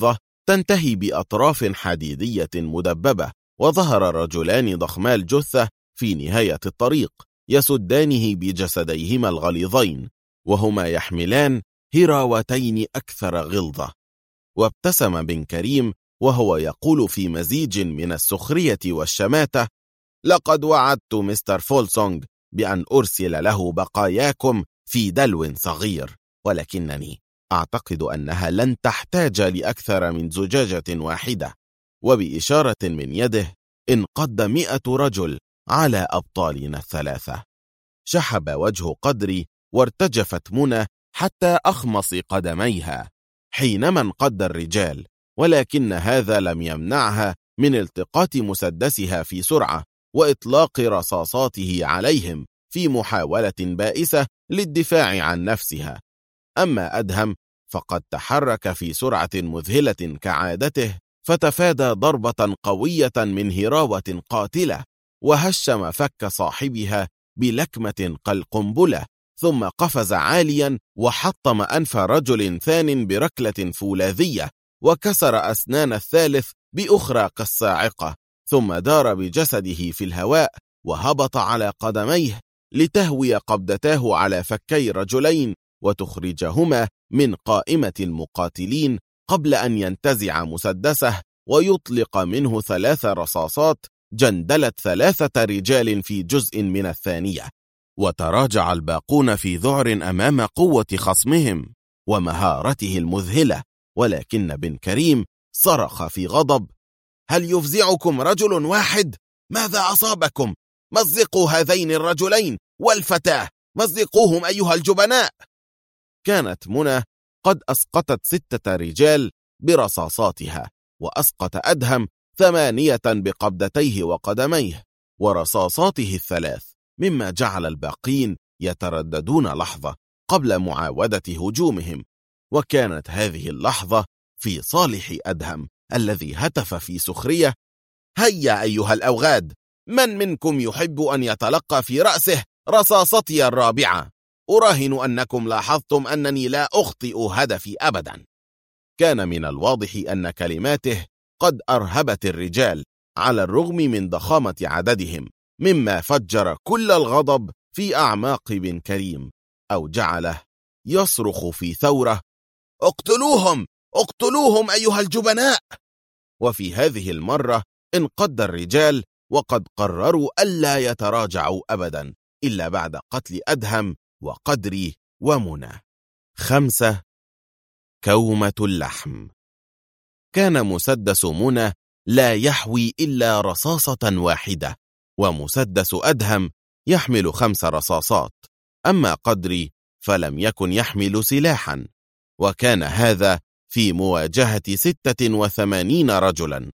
تنتهي بأطراف حديدية مدببة، وظهر رجلان ضخما الجثة في نهاية الطريق يسدانه بجسديهما الغليظين، وهما يحملان هراوتين أكثر غلظة. وابتسم بن كريم وهو يقول في مزيج من السخرية والشماتة: لقد وعدت مستر فولسونغ بأن أرسل له بقاياكم في دلو صغير، ولكنني أعتقد أنها لن تحتاج لأكثر من زجاجة واحدة. وبإشارة من يده انقض 100 رجل على أبطالنا الثلاثة. شحب وجه قدري وارتجفت منى حتى أخمص قدميها حينما انقض الرجال، ولكن هذا لم يمنعها من التقاط مسدسها في سرعة وإطلاق رصاصاته عليهم في محاولة بائسة للدفاع عن نفسها. أما أدهم فقد تحرك في سرعة مذهلة كعادته، فتفادى ضربة قوية من هراوة قاتلة، وهشم فك صاحبها بلكمة كالقنبلة، ثم قفز عاليا وحطم أنف رجل ثان بركلة فولاذية، وكسر أسنان الثالث بأخرى كالصاعقة، ثم دار بجسده في الهواء وهبط على قدميه لتهوي قبضتاه على فكي رجلين وتخرجهما من قائمة المقاتلين قبل أن ينتزع مسدسه ويطلق منه 3 رصاصات جندلت 3 رجال في جزء من الثانية. وتراجع الباقون في ذعر أمام قوة خصمهم ومهارته المذهلة، ولكن بن كريم صرخ في غضب: هل يفزعكم رجل واحد؟ ماذا أصابكم؟ مزقوا هذين الرجلين والفتاة، مزقوهم أيها الجبناء. كانت منى قد أسقطت 6 رجال برصاصاتها، وأسقط أدهم 8 بقبضتيه وقدميه ورصاصاته ال3، مما جعل الباقين يترددون لحظة قبل معاودة هجومهم. وكانت هذه اللحظة في صالح أدهم الذي هتف في سخرية: هيا أيها الأوغاد، من منكم يحب أن يتلقى في رأسه رصاصتي الرابعة؟ أراهن أنكم لاحظتم أنني لا أخطئ هدفي أبدا. كان من الواضح أن كلماته قد أرهبت الرجال على الرغم من ضخامة عددهم، مما فجر كل الغضب في أعماق بن كريم، أو جعله يصرخ في ثورة: اقتلوهم! اقتلوهم أيها الجبناء! وفي هذه المرة انقض الرجال، وقد قرروا ألا يتراجعوا أبدا إلا بعد قتل أدهم وقدري ومنى. 5. كومة اللحم. كان مسدس منى لا يحوي إلا رصاصة واحدة، ومسدس أدهم يحمل 5 رصاصات، أما قدري فلم يكن يحمل سلاحا. وكان هذا في مواجهة 86 رجلا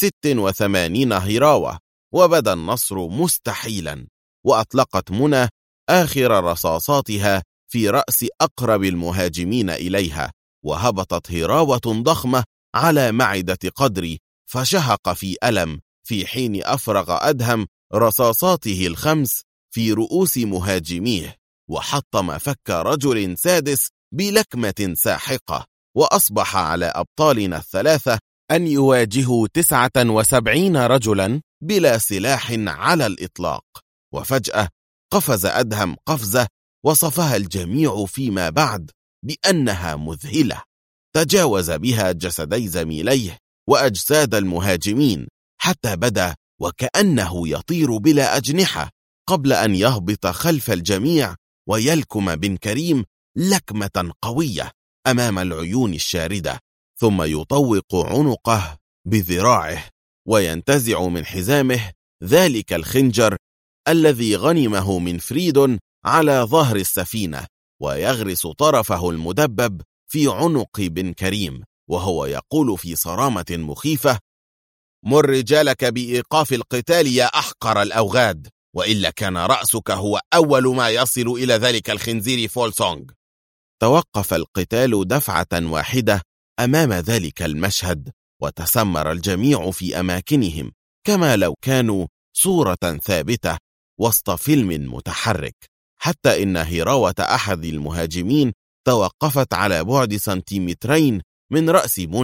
و86 هراوة، وبدا النصر مستحيلا. وأطلقت منى آخر رصاصاتها في رأس أقرب المهاجمين إليها، وهبطت هراوة ضخمة على معدة قدري فشهق في ألم، في حين أفرغ أدهم رصاصاته ال5 في رؤوس مهاجميه، وحطم فك رجل سادس بلكمة ساحقة. وأصبح على أبطالنا الثلاثة أن يواجهوا 79 رجلا بلا سلاح على الإطلاق. وفجأة قفز أدهم قفزة وصفها الجميع فيما بعد بأنها مذهلة، تجاوز بها جسدي زميليه وأجساد المهاجمين حتى بدا وكأنه يطير بلا أجنحة، قبل أن يهبط خلف الجميع ويلكم بن كريم لكمة قوية أمام العيون الشاردة، ثم يطوق عنقه بذراعه وينتزع من حزامه ذلك الخنجر الذي غنمه من فريد على ظهر السفينة، ويغرس طرفه المدبب في عنق بن كريم، وهو يقول في صرامة مخيفة: مر رجالك بإيقاف القتال يا أحقر الأوغاد، وإلا كان رأسك هو أول ما يصل إلى ذلك الخنزير فولسونغ. توقف القتال دفعة واحدة أمام ذلك المشهد، وتسمر الجميع في أماكنهم كما لو كانوا صورة ثابتة وسط فيلم متحرك، حتى إن هراوة أحد المهاجمين توقفت على بعد 2 سنتيمترين من رأس منى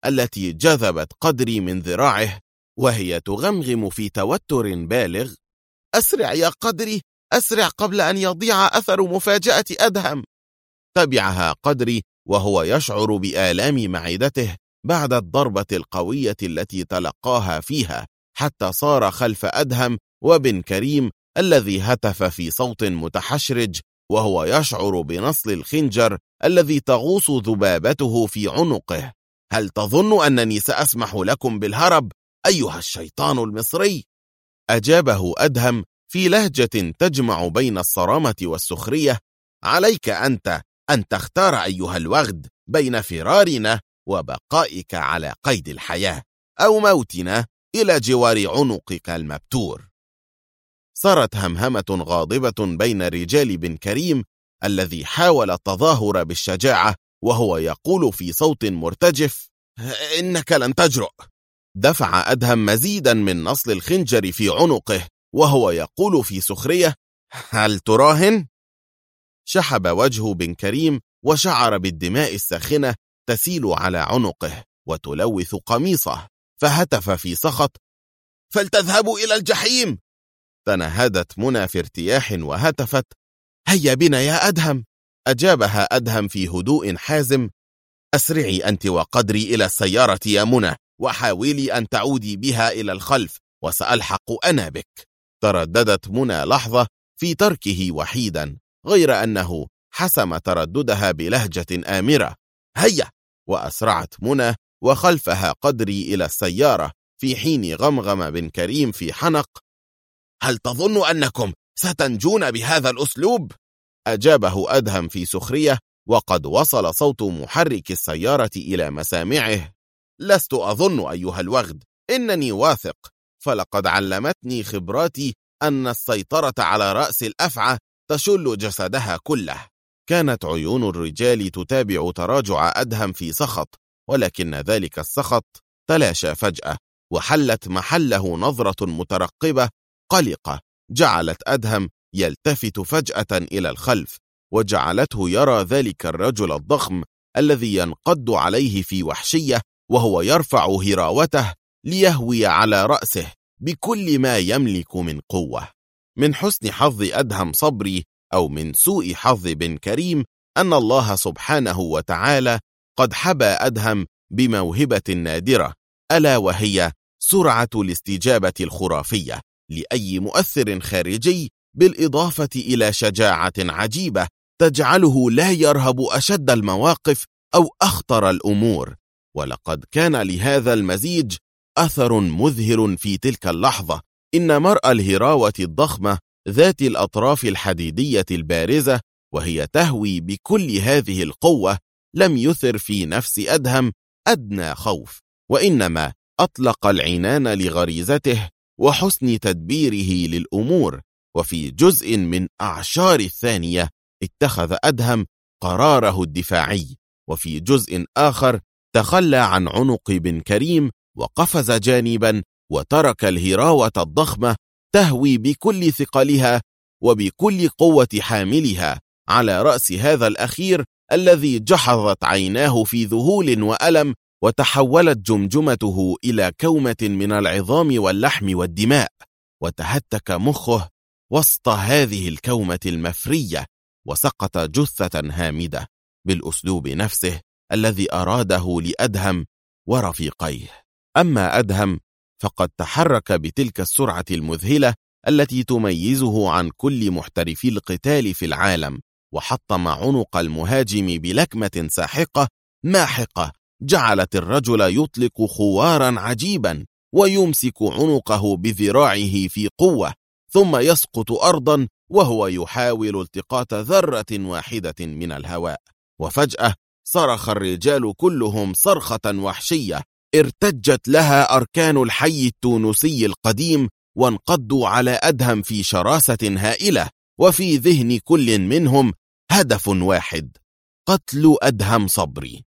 التي جذبت قدري من ذراعه وهي تغمغم في توتر بالغ: أسرع يا قدري، أسرع قبل أن يضيع أثر مفاجأة أدهم. تبعها قدري وهو يشعر بآلام معدته بعد الضربة القوية التي تلقاها فيها، حتى صار خلف أدهم وبن كريم الذي هتف في صوت متحشرج وهو يشعر بنصل الخنجر الذي تغوص ذبابته في عنقه: هل تظن أنني سأسمح لكم بالهرب أيها الشيطان المصري؟ أجابه أدهم في لهجة تجمع بين الصرامة والسخرية: عليك أنت أن تختار أيها الوغد بين فرارنا وبقائك على قيد الحياة، أو موتنا إلى جوار عنقك المبتور. صارت همهمة غاضبة بين رجال بن كريم الذي حاول التظاهر بالشجاعة وهو يقول في صوت مرتجف: إنك لن تجرؤ. دفع أدهم مزيدا من نصل الخنجر في عنقه وهو يقول في سخرية: هل تراهن؟ شحب وجه بن كريم وشعر بالدماء الساخنة تسيل على عنقه وتلوث قميصه، فهتف في سخط: فلتذهبوا إلى الجحيم. تنهدت منى في ارتياح وهتفت: هيا بنا يا أدهم. أجابها أدهم في هدوء حازم: أسرعي أنت وقدري إلى السيارة يا منى، وحاولي أن تعودي بها إلى الخلف، وسألحق أنا بك. ترددت منى لحظة في تركه وحيدا، غير أنه حسم ترددها بلهجة آمرة: هيا. وأسرعت منى وخلفها قدري إلى السيارة، في حين غمغم بن كريم في حنق: هل تظن أنكم ستنجون بهذا الأسلوب؟ أجابه أدهم في سخرية وقد وصل صوت محرك السيارة إلى مسامعه: لست أظن أيها الوغد، إنني واثق، فلقد علمتني خبراتي أن السيطرة على رأس الأفعى تشل جسدها كله. كانت عيون الرجال تتابع تراجع أدهم في سخط، ولكن ذلك السخط تلاشى فجأة، وحلت محله نظرة مترقبة قلقة جعلت أدهم يلتفت فجأة إلى الخلف، وجعلته يرى ذلك الرجل الضخم الذي ينقض عليه في وحشية وهو يرفع هراوته ليهوي على رأسه بكل ما يملك من قوة. من حسن حظ أدهم صبري أو من سوء حظ بن كريم أن الله سبحانه وتعالى قد حبى أدهم بموهبة نادرة، ألا وهي سرعة الاستجابة الخرافية لأي مؤثر خارجي، بالإضافة إلى شجاعة عجيبة تجعله لا يرهب أشد المواقف أو أخطر الأمور. ولقد كان لهذا المزيج أثر مذهل في تلك اللحظة. إن مرأى الهراوة الضخمة ذات الأطراف الحديدية البارزة وهي تهوي بكل هذه القوة لم يثر في نفس أدهم أدنى خوف، وإنما أطلق العنان لغريزته وحسن تدبيره للأمور. وفي جزء من أعشار الثانية اتخذ أدهم قراره الدفاعي، وفي جزء آخر تخلى عن عنق بن كريم وقفز جانبا وترك الهراوة الضخمة تهوي بكل ثقلها وبكل قوة حاملها على رأس هذا الأخير الذي جحظت عيناه في ذهول وألم، وتحولت جمجمته إلى كومة من العظام واللحم والدماء، وتهتك مخه وسط هذه الكومة المفرية، وسقط جثة هامدة بالأسلوب نفسه الذي أراده لأدهم ورفيقيه. أما أدهم فقد تحرك بتلك السرعة المذهلة التي تميزه عن كل محترفي القتال في العالم، وحطم عنق المهاجم بلكمة ساحقة ماحقة جعلت الرجل يطلق خوارا عجيبا ويمسك عنقه بذراعه في قوة، ثم يسقط أرضا وهو يحاول التقاط ذرة واحدة من الهواء. وفجأة صرخ الرجال كلهم صرخة وحشية ارتجت لها أركان الحي التونسي القديم، وانقضوا على أدهم في شراسة هائلة، وفي ذهن كل منهم هدف واحد: قتل أدهم صبري.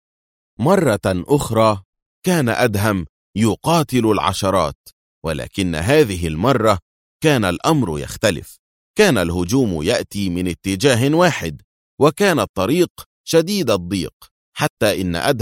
مرة أخرى كان أدهم يقاتل العشرات، ولكن هذه المرة كان الأمر يختلف. كان الهجوم يأتي من اتجاه واحد، وكان الطريق شديد الضيق، حتى إن أدهم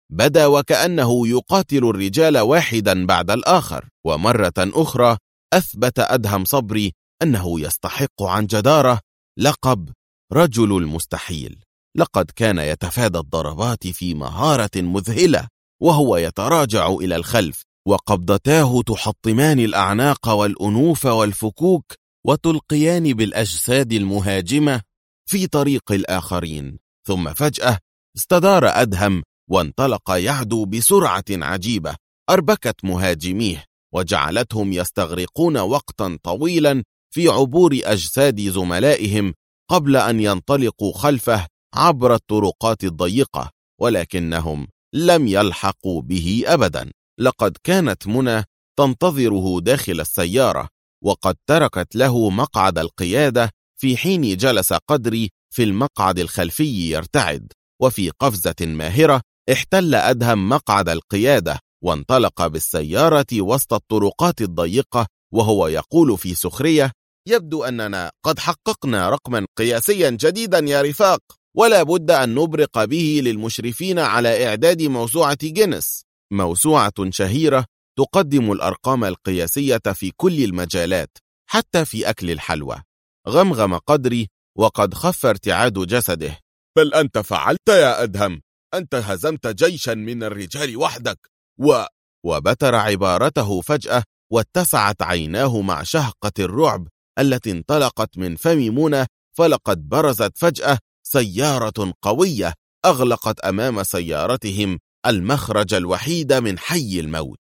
بدا وكأنه يقاتل الرجال واحدا بعد الآخر. ومرة أخرى أثبت أدهم صبري أنه يستحق عن جدارة لقب رجل المستحيل. لقد كان يتفادى الضربات في مهارة مذهلة وهو يتراجع إلى الخلف، وقبضتاه تحطمان الأعناق والأنوف والفكوك وتلقيان بالأجساد المهاجمة في طريق الآخرين. ثم فجأة استدار أدهم وانطلق يعدو بسرعة عجيبة أربكت مهاجميه وجعلتهم يستغرقون وقتا طويلا في عبور أجساد زملائهم قبل أن ينطلقوا خلفه عبر الطرقات الضيقة، ولكنهم لم يلحقوا به أبدا. لقد كانت منى تنتظره داخل السيارة، وقد تركت له مقعد القيادة في حين جلس قدري في المقعد الخلفي يرتعد. وفي قفزة ماهرة احتل أدهم مقعد القيادة وانطلق بالسيارة وسط الطرقات الضيقة وهو يقول في سخرية: يبدو أننا قد حققنا رقما قياسيا جديدا يا رفاق، ولا بد أن نبرق به للمشرفين على إعداد موسوعة جينيس، موسوعة شهيرة تقدم الأرقام القياسية في كل المجالات حتى في أكل الحلوى. غمغم قدري وقد خف ارتعاد جسده: بل أنت فعلت يا أدهم، أنت هزمت جيشا من الرجال وحدك وبتر عبارته فجأة واتسعت عيناه مع شهقة الرعب التي انطلقت من فم منى، فلقد برزت فجأة سيارة قوية أغلقت أمام سيارتهم المخرج الوحيد من حي الموت.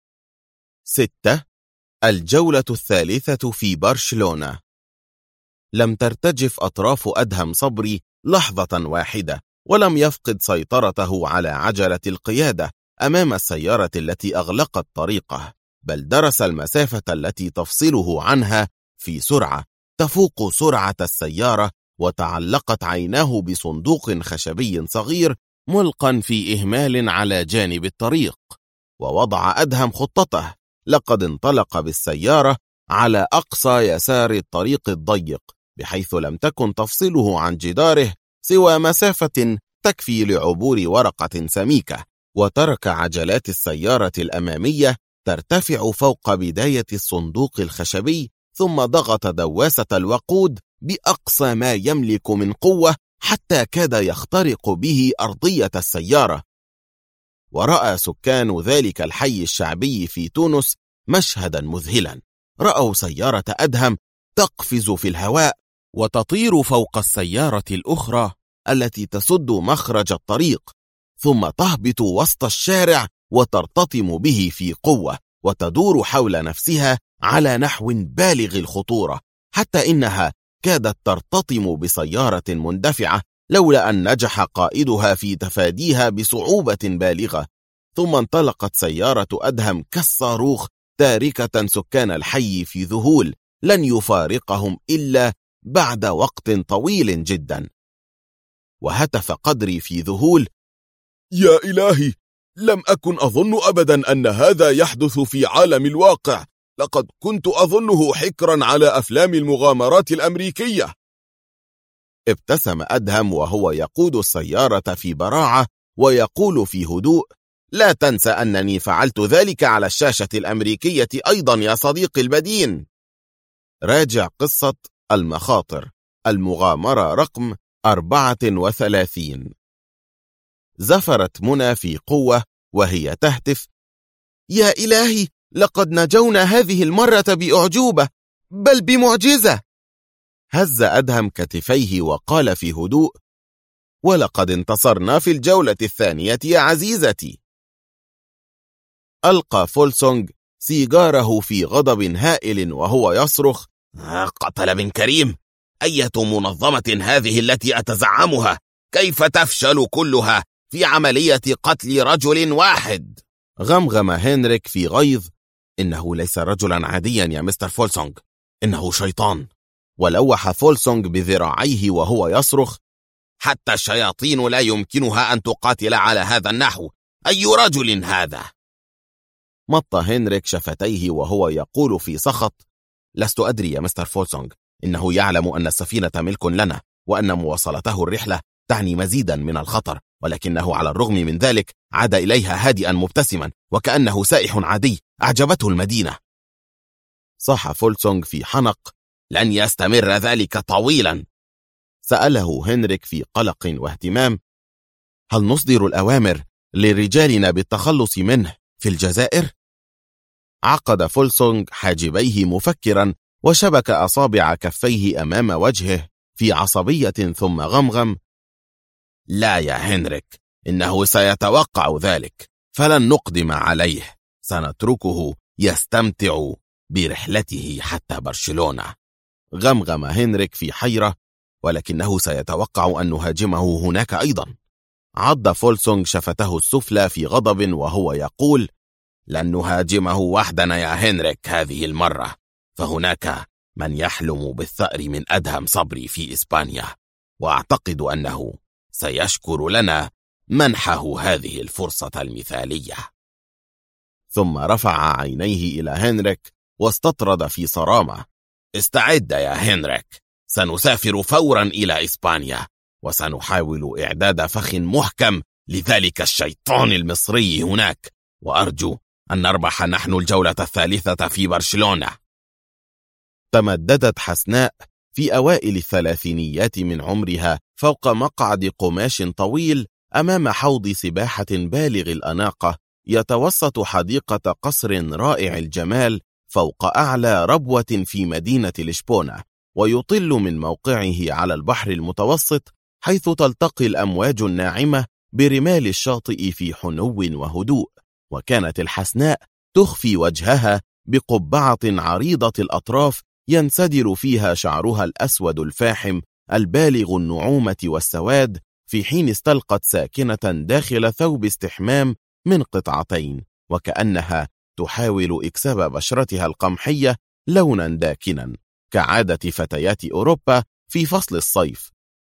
6. الجولة الثالثة في برشلونة. لم ترتجف أطراف أدهم صبري لحظة واحدة، ولم يفقد سيطرته على عجلة القيادة أمام السيارة التي أغلقت طريقه، بل درس المسافة التي تفصله عنها في سرعة تفوق سرعة السيارة، وتعلقت عيناه بصندوق خشبي صغير ملقا في إهمال على جانب الطريق. ووضع أدهم خطته، لقد انطلق بالسيارة على أقصى يسار الطريق الضيق، بحيث لم تكن تفصله عن جداره سوى مسافة تكفي لعبور ورقة سميكة، وترك عجلات السيارة الأمامية ترتفع فوق بداية الصندوق الخشبي، ثم ضغط دواسة الوقود بأقصى ما يملك من قوة حتى كاد يخترق به أرضية السيارة. ورأى سكان ذلك الحي الشعبي في تونس مشهدا مذهلا، رأوا سيارة أدهم تقفز في الهواء وتطير فوق السيارة الأخرى التي تسد مخرج الطريق، ثم تهبط وسط الشارع وترتطم به في قوة وتدور حول نفسها على نحو بالغ الخطورة، حتى إنها كادت ترتطم بسيارة مندفعة لولا أن نجح قائدها في تفاديها بصعوبة بالغة. ثم انطلقت سيارة أدهم كالصاروخ تاركة سكان الحي في ذهول لن يفارقهم إلا بعد وقت طويل جدا. وهتف قدري في ذهول: يا إلهي، لم أكن أظن أبدا أن هذا يحدث في عالم الواقع، لقد كنت أظنه حكرا على أفلام المغامرات الأمريكية. ابتسم أدهم وهو يقود السيارة في براعة ويقول في هدوء: لا تنسى أنني فعلت ذلك على الشاشة الأمريكية أيضا يا صديقي البدين. راجع قصة المخاطر، المغامرة رقم 34. زفرت منى في قوة وهي تهتف: يا إلهي، لقد نجونا هذه المرة بأعجوبة، بل بمعجزة. هز أدهم كتفيه وقال في هدوء: ولقد انتصرنا في الجولة الثانية يا عزيزتي. ألقى فولسونغ سيجاره في غضب هائل وهو يصرخ: قتل بن كريم، أية منظمة هذه التي أتزعمها؟ كيف تفشل كلها في عملية قتل رجل واحد؟ غمغم هنريك في غيظ: إنه ليس رجلا عاديا يا مستر فولسونغ، إنه شيطان. ولوح فولسونغ بذراعيه وهو يصرخ: حتى الشياطين لا يمكنها أن تقاتل على هذا النحو، أي رجل هذا؟ مط هنريك شفتيه وهو يقول في سخط: لست أدري يا مستر فولسونغ، إنه يعلم أن السفينة ملك لنا، وأن مواصلته الرحلة تعني مزيدا من الخطر، ولكنه على الرغم من ذلك عاد إليها هادئا مبتسما وكأنه سائح عادي. أعجبته المدينة. صاح فولسونغ في حنق: لن يستمر ذلك طويلا. سأله هنريك في قلق واهتمام: هل نصدر الأوامر لرجالنا بالتخلص منه في الجزائر؟ عقد فولسونغ حاجبيه مفكرا وشبك أصابع كفيه أمام وجهه في عصبية ثم غمغم: لا يا هنريك، إنه سيتوقع ذلك، فلن نقدم عليه، سنتركه يستمتع برحلته حتى برشلونة. غمغم هنريك في حيرة: ولكنه سيتوقع أن نهاجمه هناك أيضا. عض فولسونغ شفته السفلى في غضب وهو يقول: لن نهاجمه وحدنا يا هنريك هذه المرة، فهناك من يحلم بالثأر من أدهم صبري في إسبانيا، وأعتقد أنه سيشكر لنا منحه هذه الفرصة المثالية. ثم رفع عينيه إلى هنريك واستطرد في صرامة: استعد يا هنريك، سنسافر فورا إلى إسبانيا، وسنحاول إعداد فخ محكم لذلك الشيطان المصري هناك، وأرجو أن نربح نحن الجولة الثالثة في برشلونة. تمددت حسناء في أوائل الثلاثينيات من عمرها فوق مقعد قماش طويل أمام حوض سباحة بالغ الأناقة يتوسط حديقة قصر رائع الجمال فوق أعلى ربوة في مدينة لشبونة، ويطل من موقعه على البحر المتوسط حيث تلتقي الأمواج الناعمة برمال الشاطئ في حنو وهدوء. وكانت الحسناء تخفي وجهها بقبعة عريضة الأطراف ينسدل فيها شعرها الأسود الفاحم البالغ النعومة والسواد، في حين استلقت ساكنة داخل ثوب استحمام من قطعتين، وكأنها تحاول إكساب بشرتها القمحية لونا داكنا كعادة فتيات أوروبا في فصل الصيف.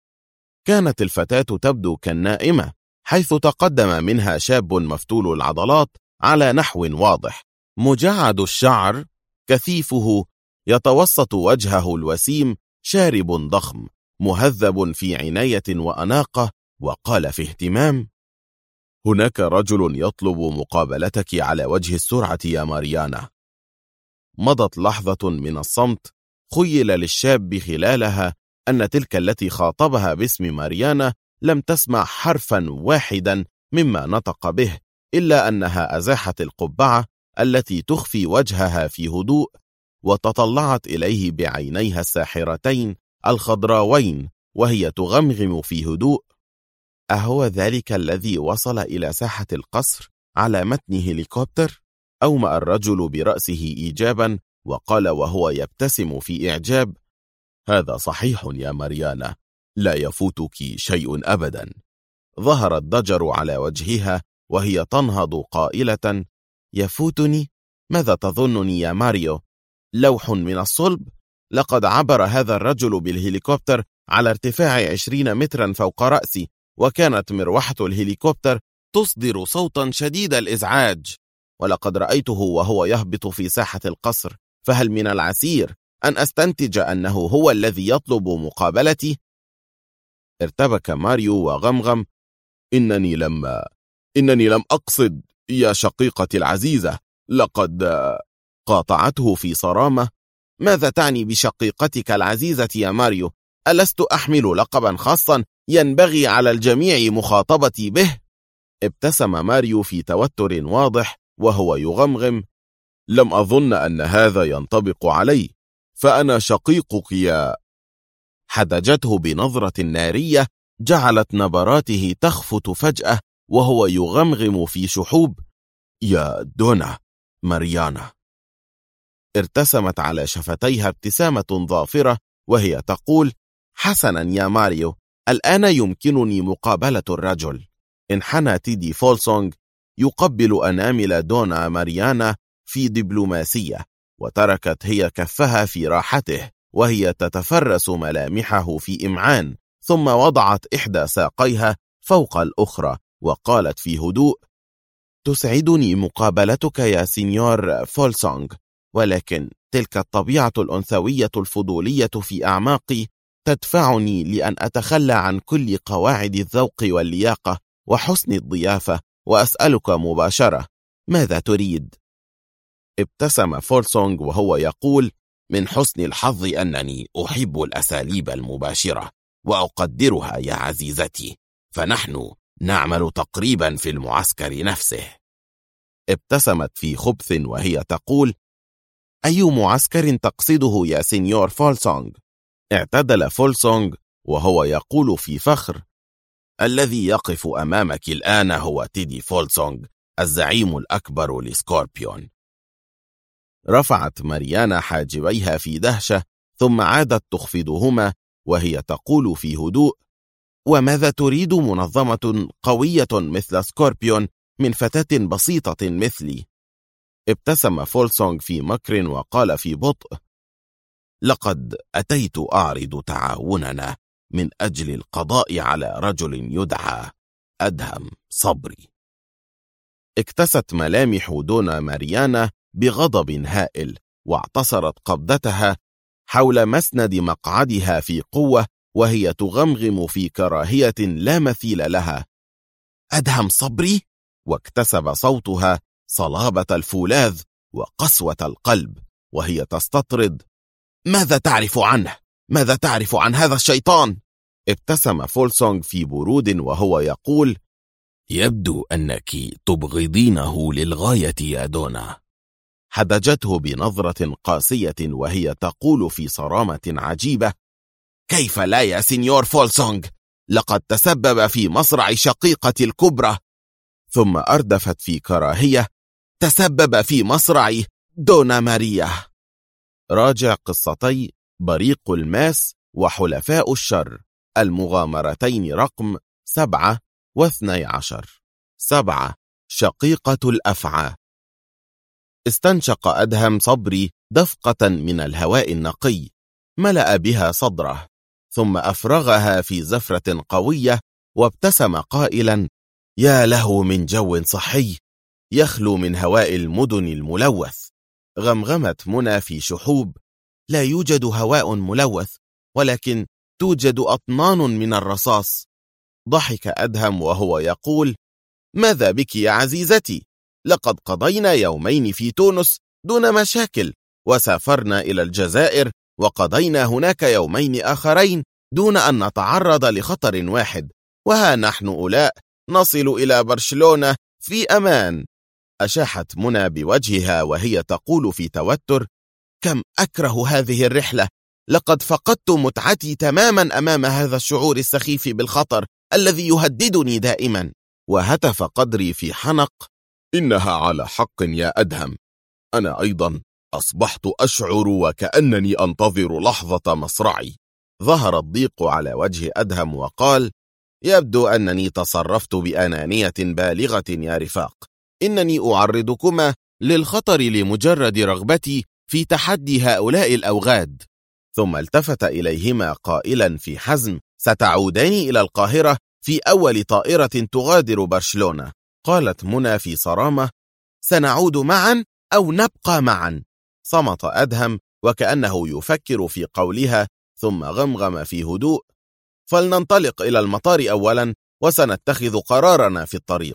كانت الفتاة تبدو كالنائمة، حيث تقدم منها شاب مفتول العضلات على نحو واضح، مجعد الشعر كثيفه يتوسط وجهه الوسيم، شارب ضخم مهذب في عناية وأناقة، وقال في اهتمام: هناك رجل يطلب مقابلتك على وجه السرعة يا ماريانا. مضت لحظة من الصمت، خيل للشاب خلالها أن تلك التي خاطبها باسم ماريانا لم تسمع حرفا واحدا مما نطق به، إلا أنها أزاحت القبعة التي تخفي وجهها في هدوء وتطلعت إليه بعينيها الساحرتين الخضراوين وهي تغمغم في هدوء: أهو ذلك الذي وصل إلى ساحة القصر على متن هليكوبتر؟ أومأ الرجل برأسه إيجابا وقال وهو يبتسم في إعجاب: هذا صحيح يا ماريانا، لا يفوتك شيء أبدا. ظهر الضجر على وجهها وهي تنهض قائلة: يفوتني؟ ماذا تظنني يا ماريو؟ لوح من الصلب؟ لقد عبر هذا الرجل بالهليكوبتر على ارتفاع 20 مترا فوق رأسي، وكانت مروحة الهليكوبتر تصدر صوتا شديد الإزعاج، ولقد رأيته وهو يهبط في ساحة القصر، فهل من العسير أن أستنتج أنه هو الذي يطلب مقابلتي؟ ارتبك ماريو وغمغم: إنني لم أقصد يا شقيقتي العزيزة، لقد... قاطعته في صرامة: ماذا تعني بشقيقتك العزيزة يا ماريو؟ ألست أحمل لقبا خاصا ينبغي على الجميع مخاطبتي به؟ ابتسم ماريو في توتر واضح وهو يغمغم: لم أظن أن هذا ينطبق علي، فأنا شقيقك يا... حدجته بنظرة نارية جعلت نبراته تخفت فجأة وهو يغمغم في شحوب: يا دونا ماريانا. ارتسمت على شفتيها ابتسامة ظافرة وهي تقول: حسنا يا ماريو، الآن يمكنني مقابلة الرجل. انحنى تيدي فولسونغ يقبل أنامل دونا ماريانا في دبلوماسية، وتركت هي كفها في راحته وهي تتفرس ملامحه في إمعان، ثم وضعت إحدى ساقيها فوق الأخرى وقالت في هدوء: تسعدني مقابلتك يا سينيور فولسونغ، ولكن تلك الطبيعة الأنثوية الفضولية في أعماقي تدفعني لأن أتخلى عن كل قواعد الذوق واللياقة وحسن الضيافة وأسألك مباشرة، ماذا تريد؟ ابتسم فولسونغ وهو يقول: من حسن الحظ أنني أحب الأساليب المباشرة وأقدرها يا عزيزتي، فنحن نعمل تقريبا في المعسكر نفسه. ابتسمت في خبث وهي تقول: أي معسكر تقصده يا سينيور فولسونغ؟ اعتدل فولسونغ وهو يقول في فخر: الذي يقف أمامك الآن هو تيدي فولسونغ، الزعيم الأكبر لسكوربيون. رفعت ماريانا حاجبيها في دهشة ثم عادت تخفضهما وهي تقول في هدوء: وماذا تريد منظمة قوية مثل سكوربيون من فتاة بسيطة مثلي؟ ابتسم فولسونغ في مكر وقال في بطء: لقد أتيت أعرض تعاوننا من أجل القضاء على رجل يدعى أدهم صبري. اكتست ملامح دون ماريانا بغضب هائل واعتصرت قبضتها حول مسند مقعدها في قوة وهي تغمغم في كراهية لا مثيل لها. أدهم صبري؟ واكتسب صوتها صلابة الفولاذ وقسوة القلب وهي تستطرد: ماذا تعرف عنه؟ ماذا تعرف عن هذا الشيطان؟ ابتسم فولسونغ في برود وهو يقول: يبدو أنك تبغضينه للغاية يا دونا. حدجته بنظرة قاسية وهي تقول في صرامة عجيبة: كيف لا يا سينيور فولسونغ؟ لقد تسبب في مصرع شقيقتي الكبرى. ثم أردفت في كراهية: تسبب في مصرع دونا ماريا. راجع قصتي بريق الماس وحلفاء الشر، المغامرتين رقم 7 و12. 7. شقيقة الأفعى. استنشق أدهم صبري دفقة من الهواء النقي، ملأ بها صدره، ثم أفرغها في زفرة قوية وابتسم قائلا: يا له من جو صحي يخلو من هواء المدن الملوث. غمغمت منى في شحوب: لا يوجد هواء ملوث، ولكن توجد أطنان من الرصاص. ضحك أدهم وهو يقول: ماذا بك يا عزيزتي؟ لقد قضينا يومين في تونس دون مشاكل، وسافرنا إلى الجزائر وقضينا هناك يومين آخرين دون أن نتعرض لخطر واحد، وها نحن أولاء نصل إلى برشلونة في أمان. أشاحت منى بوجهها وهي تقول في توتر: كم أكره هذه الرحلة، لقد فقدت متعتي تماما أمام هذا الشعور السخيف بالخطر الذي يهددني دائما. وهتف قدري في حنق: إنها على حق يا أدهم، أنا أيضا أصبحت أشعر وكأنني أنتظر لحظة مصرعي. ظهر الضيق على وجه أدهم وقال: يبدو أنني تصرفت بأنانية بالغة يا رفاق، إنني أعرضكما للخطر لمجرد رغبتي في تحدي هؤلاء الأوغاد. ثم التفت إليهما قائلا في حزم: ستعودان إلى القاهرة في أول طائرة تغادر برشلونة. قالت منى في صرامة: سنعود معا أو نبقى معا. صمت أدهم وكأنه يفكر في قولها، ثم غمغم في هدوء: فلننطلق إلى المطار أولا وسنتخذ قرارنا في الطريق.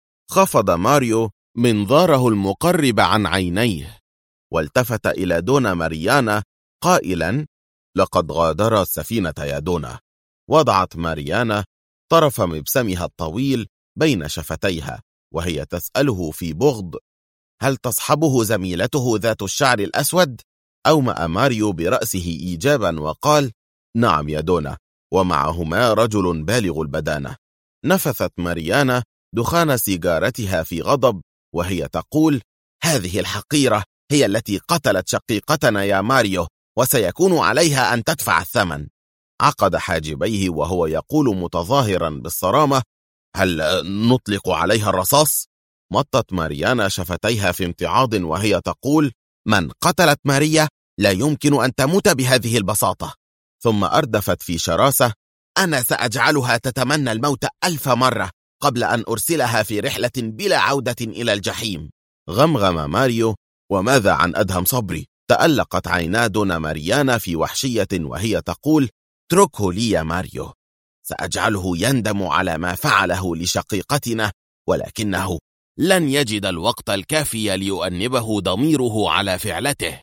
خفض ماريو منظاره المقرب عن عينيه والتفت إلى دونا ماريانا قائلا: لقد غادر السفينة يا دونا. وضعت ماريانا طرف مبسمها الطويل بين شفتيها وهي تسأله في بغض: هل تصحبه زميلته ذات الشعر الأسود؟ أومأ ماريو برأسه إيجابا وقال: نعم يا دونا، ومعهما رجل بالغ البدانة. نفثت ماريانا دخان سيجارتها في غضب وهي تقول: هذه الحقيرة هي التي قتلت شقيقتنا يا ماريو، وسيكون عليها أن تدفع الثمن. عقد حاجبيه وهو يقول متظاهرا بالصرامة: هل نطلق عليها الرصاص؟ مطت ماريانا شفتيها في امتعاض وهي تقول: من قتلت ماريا لا يمكن أن تموت بهذه البساطة. ثم أردفت في شراسة: أنا سأجعلها تتمنى الموت 1000 مرة قبل أن أرسلها في رحلة بلا عودة إلى الجحيم. غمغم ماريو: وماذا عن أدهم صبري؟ تألقت عينا دونا ماريانا في وحشية وهي تقول: اتركه لي يا ماريو، سأجعله يندم على ما فعله لشقيقتنا، ولكنه لن يجد الوقت الكافي ليؤنبه ضميره على فعلته،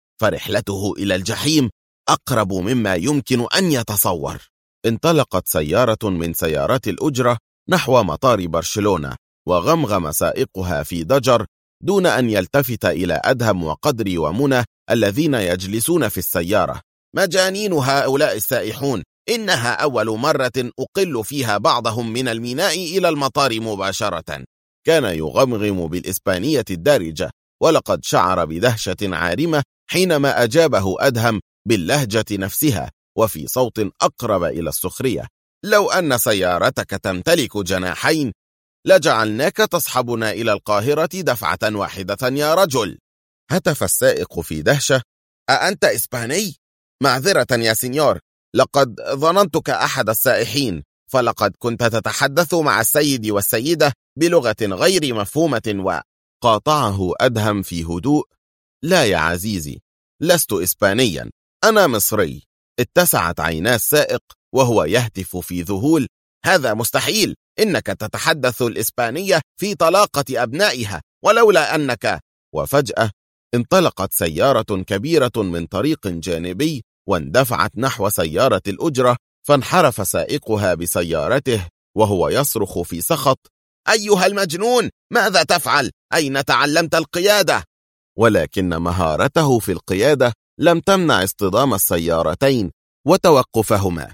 فرحلته إلى الجحيم أقرب مما يمكن أن يتصور. انطلقت سيارة من سيارات الأجرة نحو مطار برشلونة، وغمغم سائقها في ضجر دون أن يلتفت إلى أدهم وقدري ومنى الذين يجلسون في السيارة. مجانين هؤلاء السائحون، إنها أول مرة أقل فيها بعضهم من الميناء إلى المطار مباشرة. كان يغمغم بالإسبانية الدارجة، ولقد شعر بدهشة عارمة حينما أجابه أدهم باللهجة نفسها وفي صوت أقرب إلى السخرية: لو أن سيارتك تمتلك جناحين لجعلناك تصحبنا إلى القاهرة دفعة واحدة يا رجل. هتف السائق في دهشة: أأنت إسباني؟ معذرة يا سينيور، لقد ظننتك أحد السائحين، فلقد كنت تتحدث مع السيد والسيدة بلغة غير مفهومة. وقاطعه أدهم في هدوء: لا يا عزيزي، لست إسبانيا، أنا مصري. اتسعت عينا السائق وهو يهتف في ذهول: هذا مستحيل، إنك تتحدث الإسبانية في طلاقة أبنائها، ولولا أنك. وفجأة انطلقت سيارة كبيرة من طريق جانبي واندفعت نحو سيارة الأجرة، فانحرف سائقها بسيارته وهو يصرخ في سخط: أيها المجنون، ماذا تفعل؟ أين تعلمت القيادة؟ ولكن مهارته في القيادة لم تمنع اصطدام السيارتين وتوقفهما،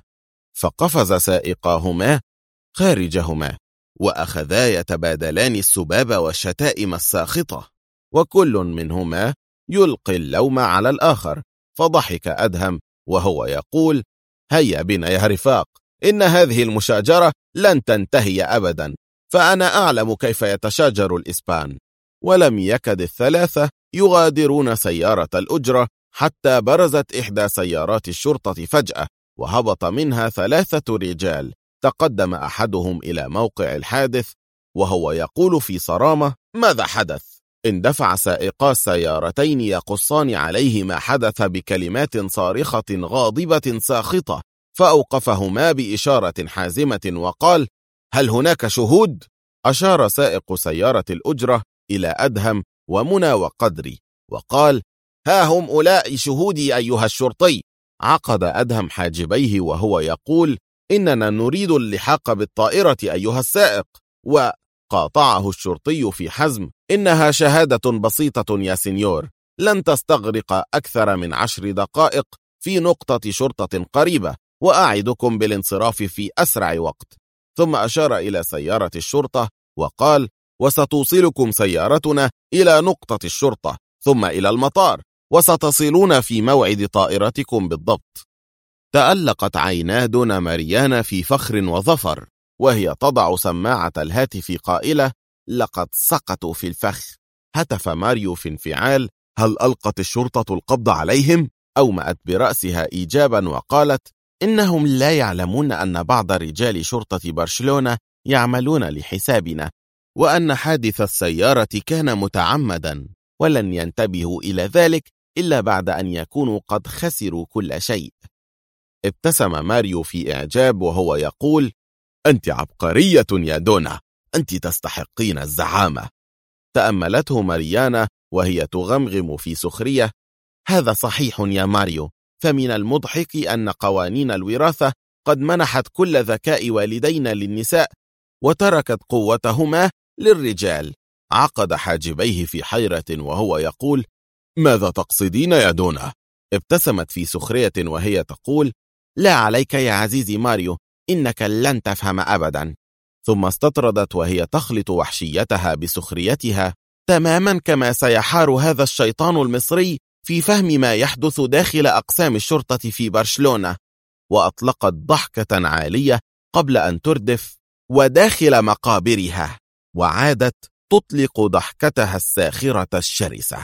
فقفز سائقاهما خارجهما وأخذا يتبادلان السباب والشتائم الساخطة، وكل منهما يلقي اللوم على الآخر. فضحك أدهم وهو يقول: هيا بنا يا رفاق، إن هذه المشاجرة لن تنتهي أبدا، فأنا أعلم كيف يتشاجر الإسبان. ولم يكد الثلاثة يغادرون سيارة الأجرة حتى برزت إحدى سيارات الشرطة فجأة، وهبط منها 3 رجال. تقدم أحدهم إلى موقع الحادث وهو يقول في صرامة: ماذا حدث؟ اندفع سائقا السيارتين يقصان عليه ما حدث بكلمات صارخة غاضبة ساخطة، فأوقفهما بإشارة حازمة وقال: هل هناك شهود؟ أشار سائق سيارة الأجرة إلى أدهم ومنى وقدري وقال: ها هم أولئك شهودي أيها الشرطي. عقد أدهم حاجبيه وهو يقول: إننا نريد اللحاق بالطائرة أيها السائق. وقاطعه الشرطي في حزم: إنها شهادة بسيطة يا سينيور، لن تستغرق أكثر من 10 دقائق في نقطة شرطة قريبة، وأعدكم بالانصراف في أسرع وقت. ثم أشار إلى سيارة الشرطة وقال: وستوصلكم سيارتنا إلى نقطة الشرطة ثم إلى المطار، وستصلون في موعد طائرتكم بالضبط. تألقت عينا دون ماريانا في فخر وظفر وهي تضع سماعة الهاتف قائلة: لقد سقطوا في الفخ. هتف ماريو في انفعال: هل ألقت الشرطة القبض عليهم؟ أومأت برأسها إيجابا وقالت: إنهم لا يعلمون أن بعض رجال شرطة برشلونة يعملون لحسابنا، وأن حادث السيارة كان متعمدا، ولن ينتبهوا إلى ذلك إلا بعد أن يكونوا قد خسروا كل شيء. ابتسم ماريو في إعجاب وهو يقول: أنت عبقرية يا دونا، أنت تستحقين الزعامة. تأملته ماريانا وهي تغمغم في سخرية: هذا صحيح يا ماريو، فمن المضحك أن قوانين الوراثة قد منحت كل ذكاء والدينا للنساء وتركت قوتهما للرجال. عقد حاجبيه في حيرة وهو يقول: ماذا تقصدين يا دونا؟ ابتسمت في سخرية وهي تقول: لا عليك يا عزيزي ماريو، إنك لن تفهم أبدا. ثم استطردت وهي تخلط وحشيتها بسخريتها، تماما كما سيحار هذا الشيطان المصري في فهم ما يحدث داخل أقسام الشرطة في برشلونة. وأطلقت ضحكة عالية قبل أن تردف: وداخل مقابرها. وعادت تطلق ضحكتها الساخرة الشرسة.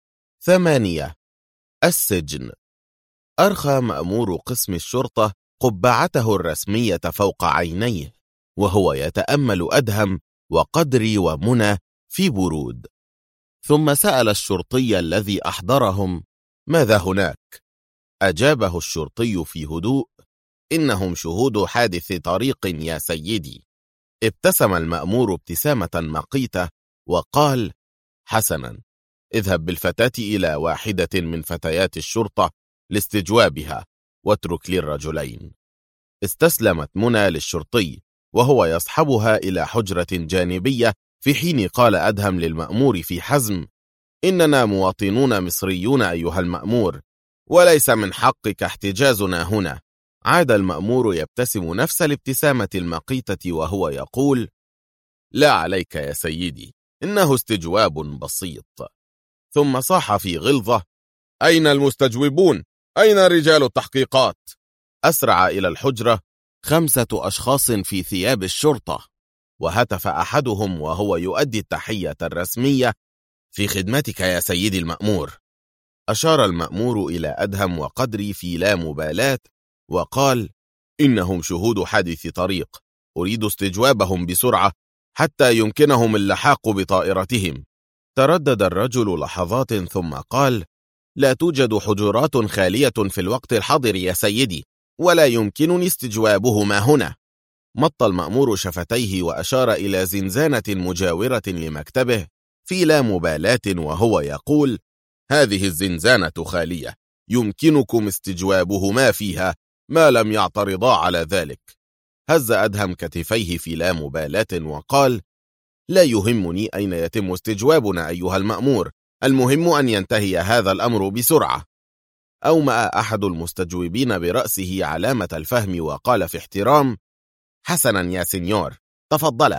8. السجن. أرخى مأمور قسم الشرطة قبعته الرسمية فوق عينيه وهو يتأمل أدهم وقدري ومنى في برود، ثم سأل الشرطي الذي أحضرهم: ماذا هناك؟ أجابه الشرطي في هدوء: إنهم شهود حادث طريق يا سيدي. ابتسم المأمور ابتسامة مقيتة وقال: حسنا، اذهب بالفتاة إلى واحدة من فتيات الشرطة لاستجوابها، واترك لي الرجلين. استسلمت منى للشرطي وهو يصحبها إلى حجرة جانبية، في حين قال أدهم للمأمور في حزم: إننا مواطنون مصريون أيها المأمور، وليس من حقك احتجازنا هنا. عاد المأمور يبتسم نفس الابتسامة المقيتة وهو يقول: لا عليك يا سيدي، إنه استجواب بسيط. ثم صاح في غلظة: أين المستجوبون؟ أين رجال التحقيقات؟ أسرع إلى الحجرة 5 أشخاص في ثياب الشرطة، وهتف أحدهم وهو يؤدي التحية الرسمية: في خدمتك يا سيدي المأمور. أشار المأمور إلى أدهم وقدري في لا مبالاة وقال: إنهم شهود حادث طريق، أريد استجوابهم بسرعة حتى يمكنهم اللحاق بطائرتهم. تردد الرجل لحظات ثم قال: لا توجد حجرات خالية في الوقت الحاضر يا سيدي، ولا يمكنني استجوابهما هنا. مط المأمور شفتيه وأشار إلى زنزانة مجاورة لمكتبه في لا مبالاة وهو يقول: هذه الزنزانة خالية، يمكنكم استجوابهما فيها ما لم يعترضا على ذلك. هز أدهم كتفيه في لا مبالاة وقال: لا يهمني أين يتم استجوابنا أيها المأمور، المهم أن ينتهي هذا الأمر بسرعة. أومأ أحد المستجوبين برأسه علامة الفهم وقال في احترام: حسنا يا سنيور، تفضل.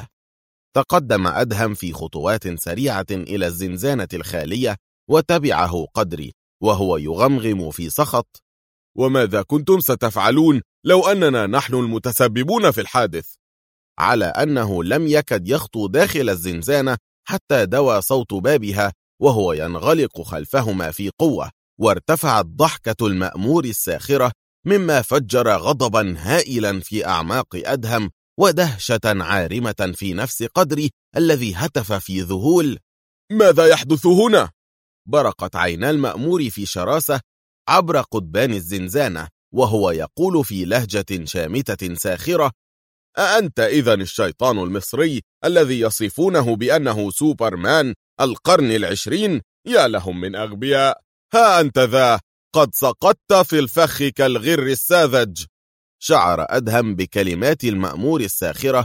تقدم أدهم في خطوات سريعة إلى الزنزانة الخالية، وتبعه قدري وهو يغمغم في سخط: وماذا كنتم ستفعلون لو أننا نحن المتسببون في الحادث؟ على أنه لم يكد يخطو داخل الزنزانة حتى دوى صوت بابها وهو ينغلق خلفهما في قوة، وارتفعت ضحكة المأمور الساخرة مما فجر غضبا هائلا في أعماق أدهم ودهشة عارمة في نفس قدري الذي هتف في ذهول: ماذا يحدث هنا؟ برقت عينا المأمور في شراسة عبر قضبان الزنزانة وهو يقول في لهجة شامتة ساخرة: أأنت إذن الشيطان المصري الذي يصفونه بأنه سوبرمان القرن 20؟ يا لهم من أغبياء، ها أنت ذا قد سقطت في الفخ كالغر الساذج. شعر أدهم بكلمات المأمور الساخرة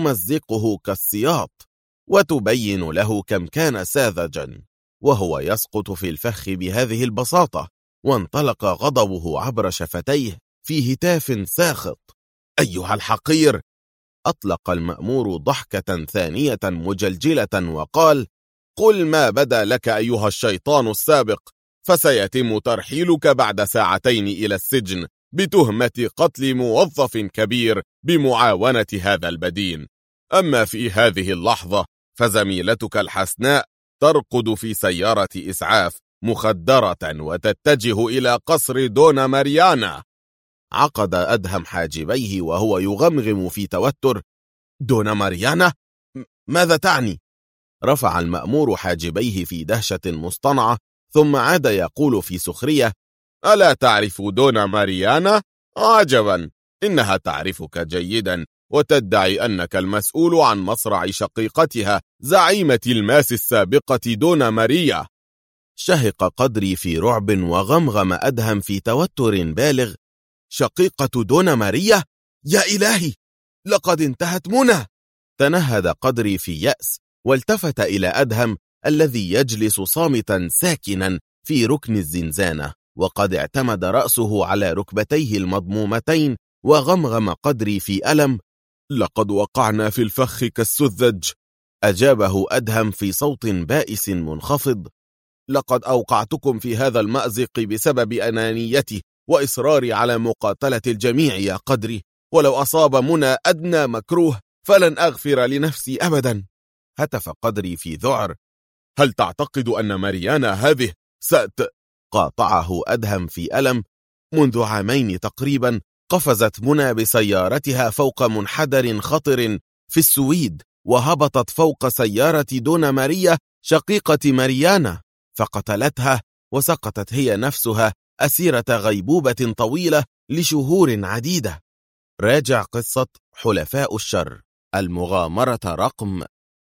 تمزقه كالسياط وتبين له كم كان ساذجا وهو يسقط في الفخ بهذه البساطة، وانطلق غضبه عبر شفتيه في هتاف ساخط: أيها الحقير! أطلق المأمور ضحكة ثانية مجلجلة وقال: قل ما بدا لك أيها الشيطان السابق، فسيتم ترحيلك بعد 2 ساعات إلى السجن بتهمة قتل موظف كبير بمعاونة هذا البدين. أما في هذه اللحظة فزميلتك الحسناء ترقد في سيارة إسعاف مخدرة وتتجه إلى قصر دونا ماريانا. عقد أدهم حاجبيه وهو يغمغم في توتر: دونا ماريانا؟ ماذا تعني؟ رفع المأمور حاجبيه في دهشة مصطنعة ثم عاد يقول في سخرية: ألا تعرف دونا ماريانا؟ عجبا، إنها تعرفك جيدا وتدعي أنك المسؤول عن مصرع شقيقتها زعيمة الماس السابقة دونا ماريا. شهق قدري في رعب وغمغم أدهم في توتر بالغ: شقيقة دونا ماريا؟ يا إلهي، لقد انتهت منى. تنهد قدري في يأس والتفت إلى أدهم الذي يجلس صامتا ساكنا في ركن الزنزانة وقد اعتمد رأسه على ركبتيه المضمومتين، وغمغم قدري في ألم: لقد وقعنا في الفخ كالسذج. أجابه أدهم في صوت بائس منخفض: لقد أوقعتكم في هذا المأزق بسبب أنانيتي وإصراري على مقاتلة الجميع يا قدري، ولو أصاب منى أدنى مكروه فلن أغفر لنفسي أبدا. هتف قدري في ذعر: هل تعتقد أن ماريانا هذه قاطعه أدهم في ألم: منذ 2 عام تقريبا قفزت منى بسيارتها فوق منحدر خطر في السويد، وهبطت فوق سيارة دونا ماريا شقيقة ماريانا فقتلتها، وسقطت هي نفسها أسيرة غيبوبة طويلة لشهور عديدة. راجع قصة حلفاء الشر، المغامرة رقم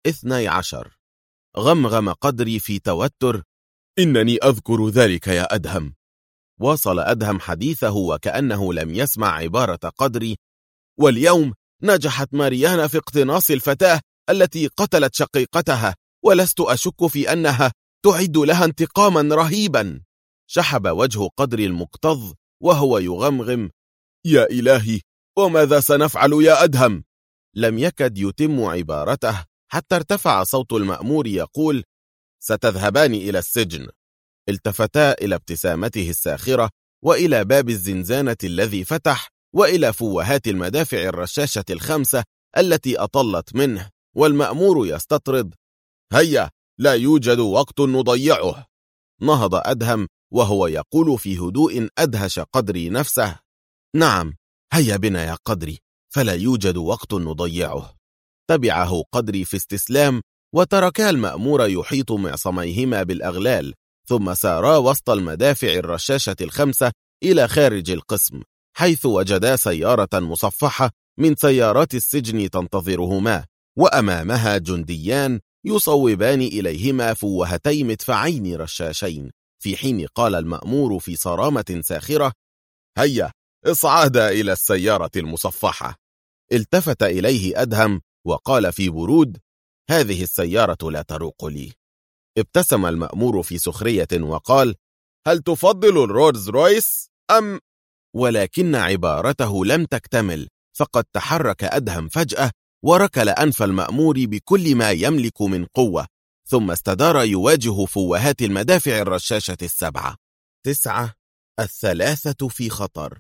12. غمغم قدري في توتر: إنني أذكر ذلك يا أدهم. واصل أدهم حديثه وكأنه لم يسمع عبارة قدري: واليوم نجحت ماريانا في اقتناص الفتاة التي قتلت شقيقتها، ولست أشك في أنها تعد لها انتقاما رهيبا. شحب وجه قدري المكتظ وهو يغمغم: يا إلهي، وماذا سنفعل يا أدهم؟ لم يكد يتم عبارته حتى ارتفع صوت المأمور يقول: ستذهبان إلى السجن. التفتا إلى ابتسامته الساخرة، وإلى باب الزنزانة الذي فتح، وإلى فوهات المدافع الرشاشة 5 التي أطلت منه، والمأمور يستطرد: هيا، لا يوجد وقت نضيعه. نهض أدهم وهو يقول في هدوء أدهش قدري نفسه: نعم، هيا بنا يا قدري، فلا يوجد وقت نضيعه. تبعه قدري في استسلام، وتركا المأمور يحيط معصميهما بالأغلال، ثم سارا وسط المدافع الرشاشة 5 إلى خارج القسم، حيث وجدا سيارة مصفحة من سيارات السجن تنتظرهما، وأمامها جنديان يصوبان إليهما فوهتي مدفعين رشاشين، في حين قال المأمور في صرامة ساخرة: هيا، اصعدا إلى السيارة المصفحة. التفت إليه أدهم وقال في برود: هذه السيارة لا تروق لي. ابتسم المأمور في سخرية وقال: هل تفضل الرولز رويس أم؟ ولكن عبارته لم تكتمل، فقد تحرك أدهم فجأة وركل أنف المأمور بكل ما يملك من قوة، ثم استدار يواجه فوهات المدافع الرشاشة 7. 9. الثلاثة في خطر.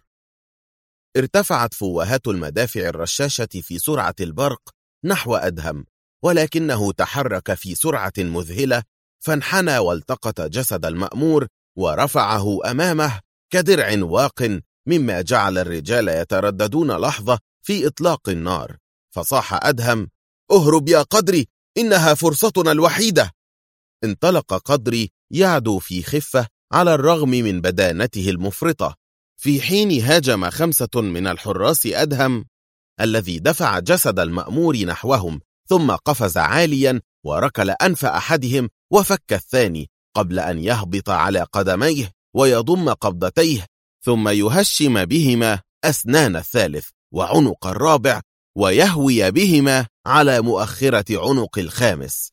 ارتفعت فوهات المدافع الرشاشة في سرعة البرق نحو أدهم، ولكنه تحرك في سرعة مذهلة، فانحنى والتقط جسد المأمور ورفعه أمامه كدرع واق، مما جعل الرجال يترددون لحظة في إطلاق النار. فصاح أدهم: اهرب يا قدري، إنها فرصتنا الوحيدة. انطلق قدري يعدو في خفة على الرغم من بدانته المفرطة، في حين هاجم 5 من الحراس أدهم الذي دفع جسد المأمور نحوهم، ثم قفز عاليا وركل أنف أحدهم وفك الثاني، قبل أن يهبط على قدميه ويضم قبضتيه، ثم يهشم بهما أسنان الثالث وعنق الرابع، ويهوي بهما على مؤخرة عنق الخامس.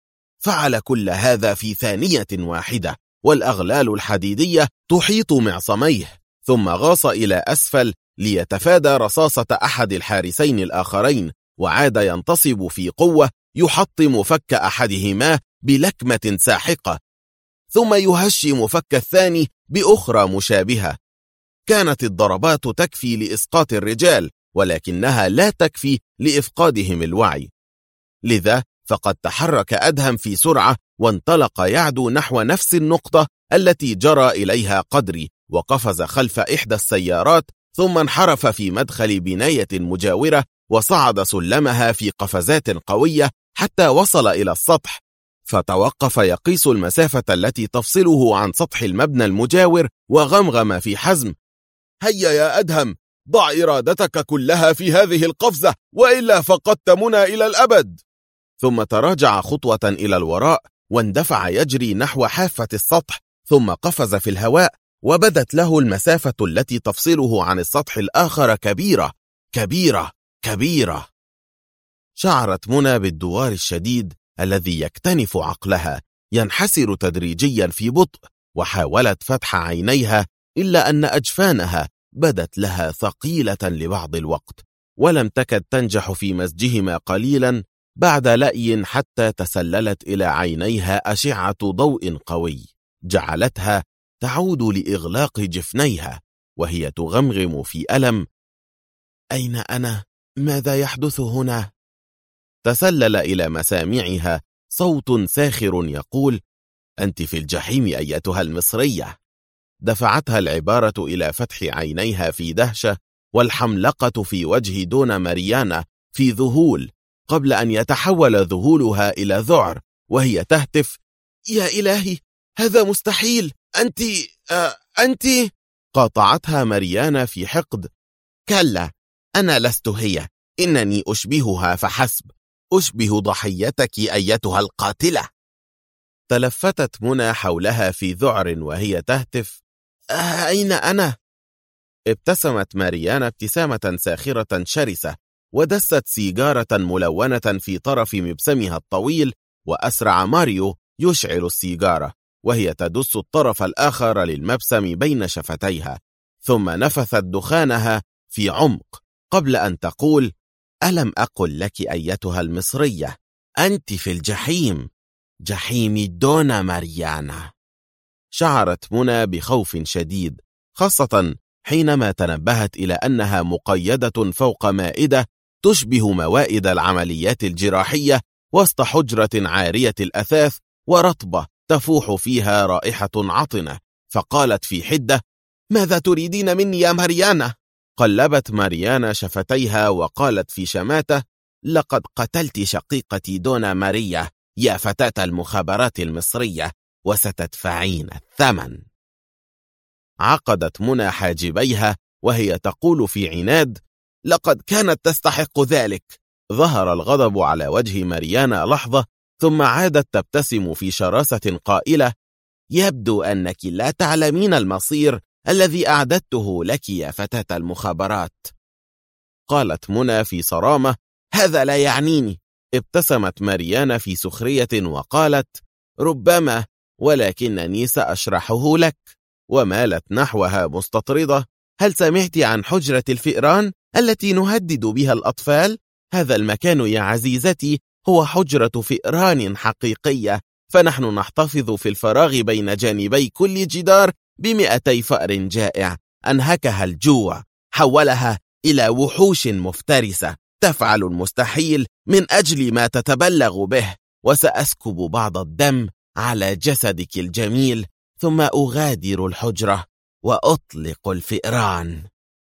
فعل كل هذا في ثانية واحدة، والأغلال الحديدية تحيط معصميه، ثم غاص إلى أسفل ليتفادى رصاصة أحد الحارسين الآخرين، وعاد ينتصب في قوة يحطم فك أحدهما بلكمة ساحقة، ثم يهشم فك الثاني بأخرى مشابهة. كانت الضربات تكفي لإسقاط الرجال، ولكنها لا تكفي لإفقادهم الوعي. لذا فقد تحرك أدهم في سرعة وانطلق يعدو نحو نفس النقطة التي جرى إليها قدري، وقفز خلف إحدى السيارات، ثم انحرف في مدخل بناية مجاورة وصعد سلمها في قفزات قوية حتى وصل إلى السطح، فتوقف يقيس المسافة التي تفصله عن سطح المبنى المجاور، وغمغم في حزم: هيا يا أدهم، ضع إرادتك كلها في هذه القفزة، وإلا فقدت منى إلى الأبد. ثم تراجع خطوة إلى الوراء واندفع يجري نحو حافة السطح، ثم قفز في الهواء، وبدت له المسافة التي تفصله عن السطح الآخر كبيرة كبيرة كبيرة. شعرت منى بالدوار الشديد الذي يكتنف عقلها، ينحسر تدريجيا في بطء، وحاولت فتح عينيها، إلا أن أجفانها بدت لها ثقيلة لبعض الوقت، ولم تكد تنجح في مزجهما قليلا بعد لأي، حتى تسللت إلى عينيها أشعة ضوء قوي جعلتها تعود لإغلاق جفنيها، وهي تغمغم في ألم: أين أنا؟ ماذا يحدث هنا؟ تسلل إلى مسامعها صوت ساخر يقول: أنت في الجحيم أيتها المصرية. دفعتها العبارة إلى فتح عينيها في دهشة، والحملقة في وجه دون ماريانا في ذهول، قبل أن يتحول ذهولها إلى ذعر، وهي تهتف: يا إلهي، هذا مستحيل، أنت. قاطعتها ماريانا في حقد: كلا، أنا لست هي، إنني أشبهها فحسب، أشبه ضحيتك أيتها القاتلة. تلفتت منى حولها في ذعر وهي تهتف: أين أنا؟ ابتسمت ماريانا ابتسامة ساخرة شرسة، ودست سيجارة ملونة في طرف مبسمها الطويل، وأسرع ماريو يشعل السيجارة وهي تدس الطرف الآخر للمبسم بين شفتيها، ثم نفثت دخانها في عمق قبل أن تقول: ألم أقل لك أيتها المصرية، أنت في الجحيم، جحيم دونا ماريانا. شعرت منى بخوف شديد، خاصة حينما تنبهت إلى أنها مقيدة فوق مائدة تشبه موائد العمليات الجراحية وسط حجرة عارية الأثاث ورطبة تفوح فيها رائحة عطنة، فقالت في حدة: ماذا تريدين مني يا ماريانا؟ قلبت ماريانا شفتيها وقالت في شماتة: لقد قتلت شقيقتي دونا ماريا يا فتاة المخابرات المصرية، وستدفعين الثمن. عقدت منى حاجبيها وهي تقول في عناد: لقد كانت تستحق ذلك. ظهر الغضب على وجه ماريانا لحظة، ثم عادت تبتسم في شراسة قائلة: يبدو أنك لا تعلمين المصير الذي أعددته لك يا فتاة المخابرات. قالت منى في صرامة: هذا لا يعنيني. ابتسمت ماريانا في سخرية وقالت: ربما، ولكنني سأشرحه لك. ومالت نحوها مستطردة: هل سمعت عن حجرة الفئران التي نهدد بها الأطفال؟ هذا المكان يا عزيزتي هو حجرة فئران حقيقية، فنحن نحتفظ في الفراغ بين جانبي كل جدار ب200 فأر جائع أنهكها الجوع، حولها إلى وحوش مفترسة تفعل المستحيل من أجل ما تتبلغ به، وسأسكب بعض الدم على جسدك الجميل، ثم أغادر الحجرة وأطلق الفئران.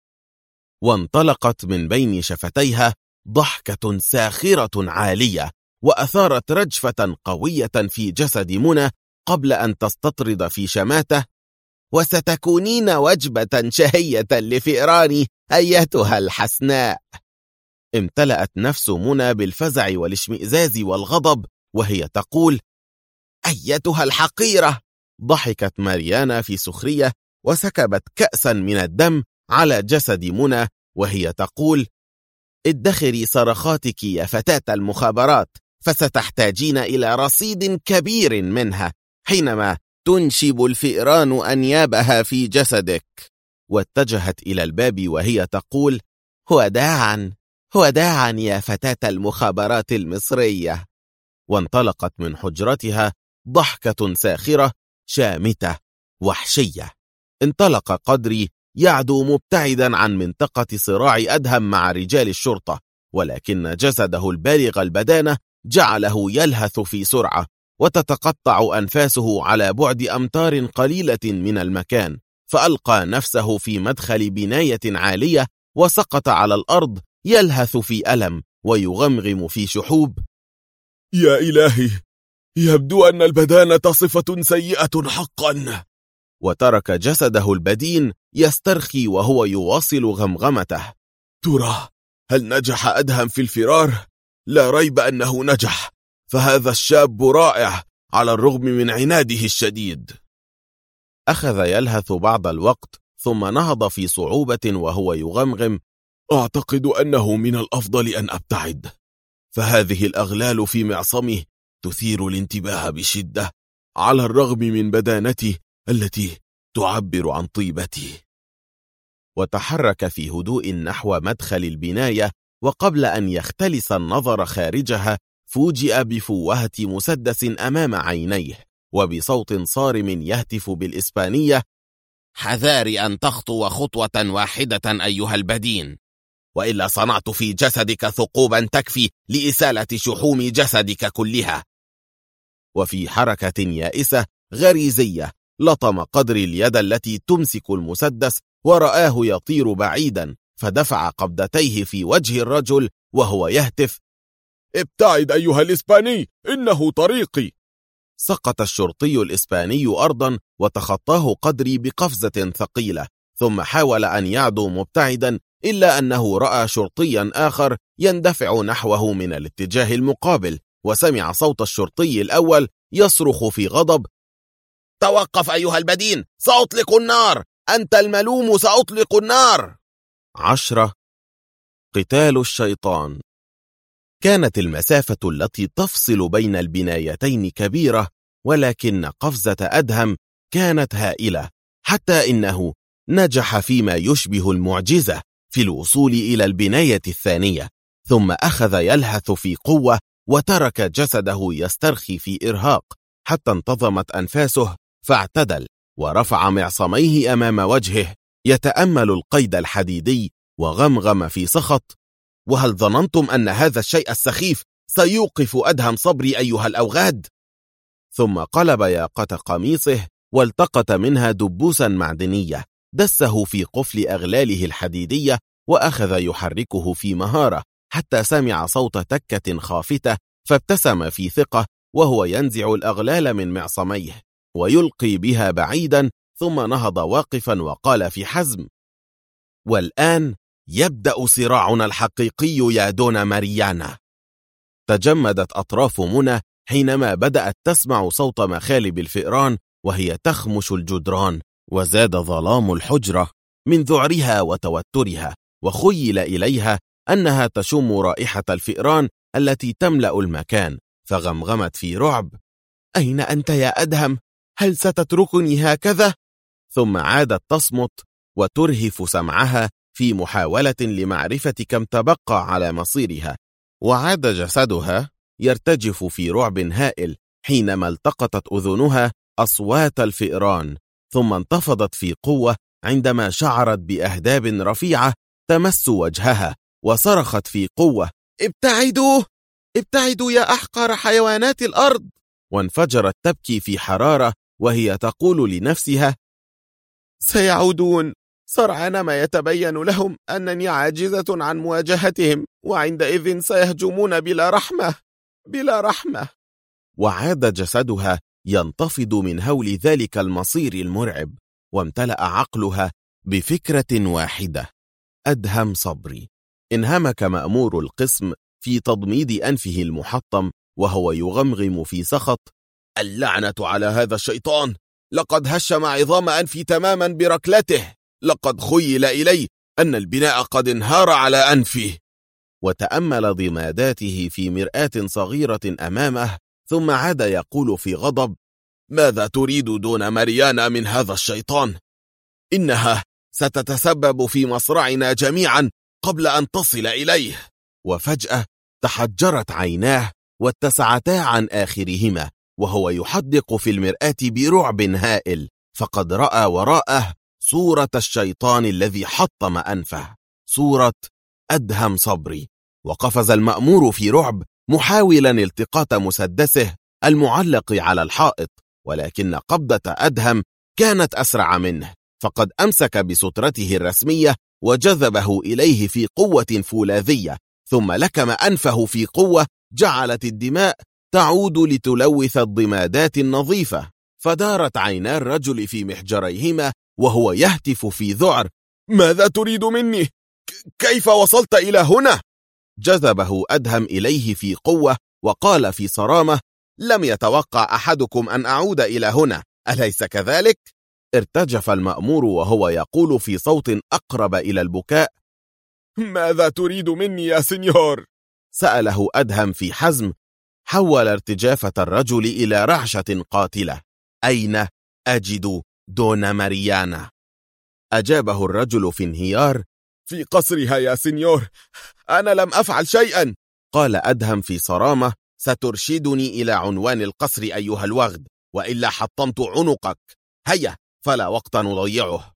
وانطلقت من بين شفتيها ضحكة ساخرة عالية، وأثارت رجفة قوية في جسد منى قبل أن تستطرد في شماتة: وستكونين وجبة شهية لفئراني أيتها الحسناء. امتلأت نفس منى بالفزع والاشمئزاز والغضب وهي تقول: أيتها الحقيرة. ضحكت ماريانا في سخرية وسكبت كأسا من الدم على جسد منى وهي تقول: ادخري صرخاتك يا فتاة المخابرات، فستحتاجين إلى رصيد كبير منها حينما تنشب الفئران أنيابها في جسدك. واتجهت إلى الباب وهي تقول: وداعا وداعا يا فتاة المخابرات المصرية. وانطلقت من حجرتها ضحكة ساخرة شامتة وحشية. انطلق قدري يعدو مبتعدا عن منطقة صراع أدهم مع رجال الشرطة، ولكن جسده البالغ البدانة جعله يلهث في سرعة، وتتقطع أنفاسه على بعد أمتار قليلة من المكان، فألقى نفسه في مدخل بناية عالية وسقط على الأرض يلهث في ألم ويغمغم في شحوب: يا إلهي، يبدو أن البدانة صفة سيئة حقا. وترك جسده البدين يسترخي وهو يواصل غمغمته: ترى هل نجح أدهم في الفرار؟ لا ريب أنه نجح، فهذا الشاب رائع على الرغم من عناده الشديد. أخذ يلهث بعض الوقت، ثم نهض في صعوبة وهو يغمغم: أعتقد أنه من الأفضل أن أبتعد، فهذه الأغلال في معصمه تثير الانتباه بشدة، على الرغم من بدانتي التي تعبر عن طيبتي. وتحرك في هدوء نحو مدخل البناية، وقبل أن يختلس النظر خارجها فوجئ بفوهة مسدس أمام عينيه، وبصوت صارم يهتف بالإسبانية: حذاري أن تخطو خطوة واحدة أيها البدين، وإلا صنعت في جسدك ثقوبا تكفي لإسالة شحوم جسدك كلها. وفي حركة يائسة غريزية لطم قدري اليد التي تمسك المسدس، ورآه يطير بعيدا، فدفع قبضتيه في وجه الرجل وهو يهتف: ابتعد أيها الإسباني، إنه طريقي. سقط الشرطي الإسباني أرضا وتخطاه قدري بقفزة ثقيلة، ثم حاول أن يعدو مبتعدا إلا أنه رأى شرطيا آخر يندفع نحوه من الاتجاه المقابل، وسمع صوت الشرطي الأول يصرخ في غضب: توقف أيها البدين، سأطلق النار، أنت الملوم، سأطلق النار. 10. قتال الشيطان. كانت المسافة التي تفصل بين البنايتين كبيرة، ولكن قفزة أدهم كانت هائلة، حتى إنه نجح فيما يشبه المعجزة في الوصول إلى البناية الثانية، ثم أخذ يلهث في قوة وترك جسده يسترخي في إرهاق حتى انتظمت أنفاسه، فاعتدل ورفع معصميه أمام وجهه يتأمل القيد الحديدي، وغمغم في سخط: وهل ظننتم أن هذا الشيء السخيف سيوقف أدهم صبري أيها الأوغاد؟ ثم قلب ياقة قميصه والتقط منها دبوسا معدنية، دسه في قفل أغلاله الحديدية وأخذ يحركه في مهارة حتى سمع صوت تكة خافتة، فابتسم في ثقة وهو ينزع الأغلال من معصميه ويلقي بها بعيدا، ثم نهض واقفا وقال في حزم: والآن يبدأ صراعنا الحقيقي يا دون ماريانا. تجمدت أطراف منى حينما بدأت تسمع صوت مخالب الفئران وهي تخمش الجدران، وزاد ظلام الحجرة من ذعرها وتوترها، وخيل إليها أنها تشم رائحة الفئران التي تملأ المكان، فغمغمت في رعب: أين أنت يا أدهم؟ هل ستتركني هكذا؟ ثم عادت تصمت وترهف سمعها في محاولة لمعرفة كم تبقى على مصيرها، وعاد جسدها يرتجف في رعب هائل حينما التقطت أذنها أصوات الفئران، ثم انتفضت في قوة عندما شعرت بأهداب رفيعة تمس وجهها، وصرخت في قوة: ابتعدوا! ابتعدوا يا أحقر حيوانات الأرض! وانفجرت تبكي في حرارة وهي تقول لنفسها: سيعودون سرعان ما يتبين لهم أنني عاجزة عن مواجهتهم، وعندئذ سيهجمون بلا رحمة بلا رحمة. وعاد جسدها ينتفض من هول ذلك المصير المرعب، وامتلأ عقلها بفكرة واحدة: أدهم صبري. انهمك مأمور القسم في تضميد أنفه المحطم وهو يغمغم في سخط: اللعنة على هذا الشيطان، لقد هشم عظام أنفي تماما بركلته، لقد خيل إلي أن البناء قد انهار على أنفه. وتأمل ضماداته في مرآة صغيرة أمامه، ثم عاد يقول في غضب: ماذا تريد دون ماريانا من هذا الشيطان؟ إنها ستتسبب في مصرعنا جميعا قبل أن تصل إليه. وفجأة تحجرت عيناه واتسعتا عن آخرهما، وهو يحدق في المرآة برعب هائل، فقد رأى وراءه صورة الشيطان الذي حطم أنفه، صورة أدهم صبري. وقفز المأمور في رعب محاولا التقاط مسدسه المعلق على الحائط، ولكن قبضة أدهم كانت أسرع منه، فقد أمسك بسترته الرسمية وجذبه إليه في قوة فولاذية، ثم لكم أنفه في قوة جعلت الدماء تعود لتلوث الضمادات النظيفة، فدارت عينا الرجل في محجريهما وهو يهتف في ذعر: ماذا تريد مني؟ كيف وصلت إلى هنا؟ جذبه أدهم إليه في قوة وقال في صرامة: لم يتوقع أحدكم أن أعود إلى هنا، أليس كذلك؟ ارتجف المأمور وهو يقول في صوت أقرب إلى البكاء: ماذا تريد مني يا سنيور؟ سأله أدهم في حزم، حول ارتجافة الرجل إلى رعشة قاتلة: أين أجد دون ماريانا؟ أجابه الرجل في انهيار: في قصرها يا سنيور، أنا لم أفعل شيئا. قال أدهم في صرامة: سترشدني إلى عنوان القصر أيها الوغد، وإلا حطمت عنقك، هيا فلا وقت نضيعه.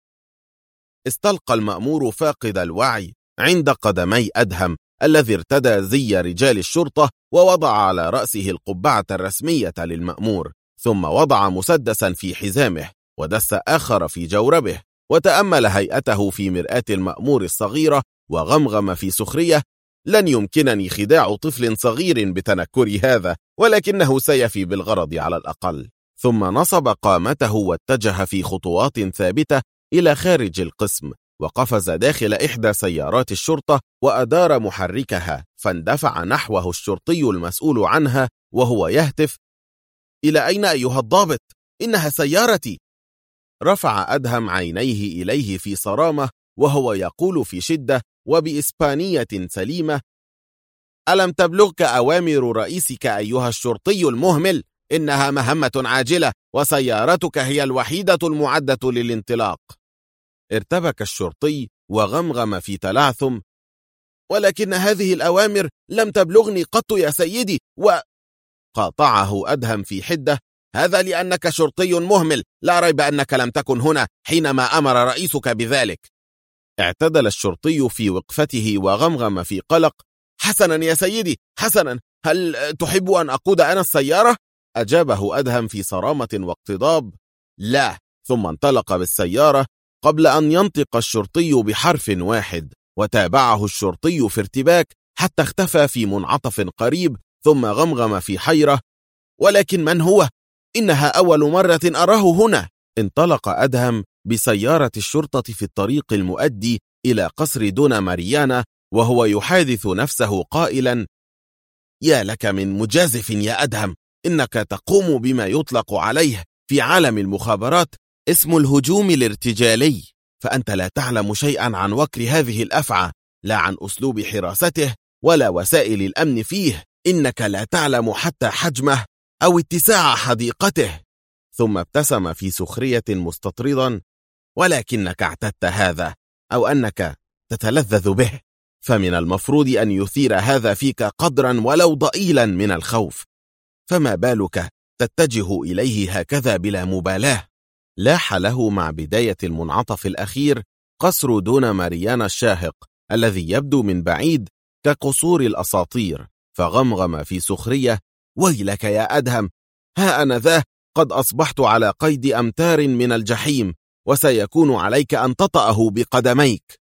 استلقى المأمور فاقد الوعي عند قدمي أدهم الذي ارتدى زي رجال الشرطة، ووضع على رأسه القبعة الرسمية للمأمور، ثم وضع مسدسا في حزامه ودس آخر في جوربه، وتأمل هيئته في مرآة المأمور الصغيرة وغمغم في سخرية: لن يمكنني خداع طفل صغير بتنكر هذا، ولكنه سيفي بالغرض على الأقل. ثم نصب قامته واتجه في خطوات ثابتة إلى خارج القسم، وقفز داخل إحدى سيارات الشرطة وأدار محركها، فاندفع نحوه الشرطي المسؤول عنها وهو يهتف: إلى أين أيها الضابط؟ إنها سيارتي! رفع أدهم عينيه إليه في صرامة وهو يقول في شدة وبإسبانية سليمة: ألم تبلغك أوامر رئيسك أيها الشرطي المهمل؟ إنها مهمة عاجلة وسيارتك هي الوحيدة المعدة للانطلاق. ارتبك الشرطي وغمغم في تلعثم: ولكن هذه الأوامر لم تبلغني قط يا سيدي. وقاطعه أدهم في حدة: هذا لأنك شرطي مهمل، لا ريب أنك لم تكن هنا حينما أمر رئيسك بذلك. اعتدل الشرطي في وقفته وغمغم في قلق: حسنا يا سيدي، حسنا، هل تحب أن أقود أنا السيارة؟ أجابه أدهم في صرامة واقتضاب: لا. ثم انطلق بالسيارة قبل أن ينطق الشرطي بحرف واحد، وتابعه الشرطي في ارتباك حتى اختفى في منعطف قريب، ثم غمغم في حيرة: ولكن من هو؟ إنها أول مرة أراه هنا. انطلق أدهم بسيارة الشرطة في الطريق المؤدي إلى قصر دونا ماريانا وهو يحادث نفسه قائلا: يا لك من مجازف يا أدهم، إنك تقوم بما يطلق عليه في عالم المخابرات اسم الهجوم الارتجالي، فأنت لا تعلم شيئا عن وكر هذه الأفعى، لا عن أسلوب حراسته ولا وسائل الأمن فيه. إنك لا تعلم حتى حجمه أو اتساع حديقته. ثم ابتسم في سخرية مستطردا: ولكنك اعتدت هذا، أو أنك تتلذذ به، فمن المفروض أن يثير هذا فيك قدرا ولو ضئيلا من الخوف، فما بالك تتجه إليه هكذا بلا مبالاة؟ لاح له مع بداية المنعطف الأخير قصر دونا ماريانا الشاهق الذي يبدو من بعيد كقصور الأساطير، فغمغم في سخرية: ويلك يا أدهم، ها أنا ذا قد أصبحت على قيد أمتار من الجحيم، وسيكون عليك أن تطأه بقدميك.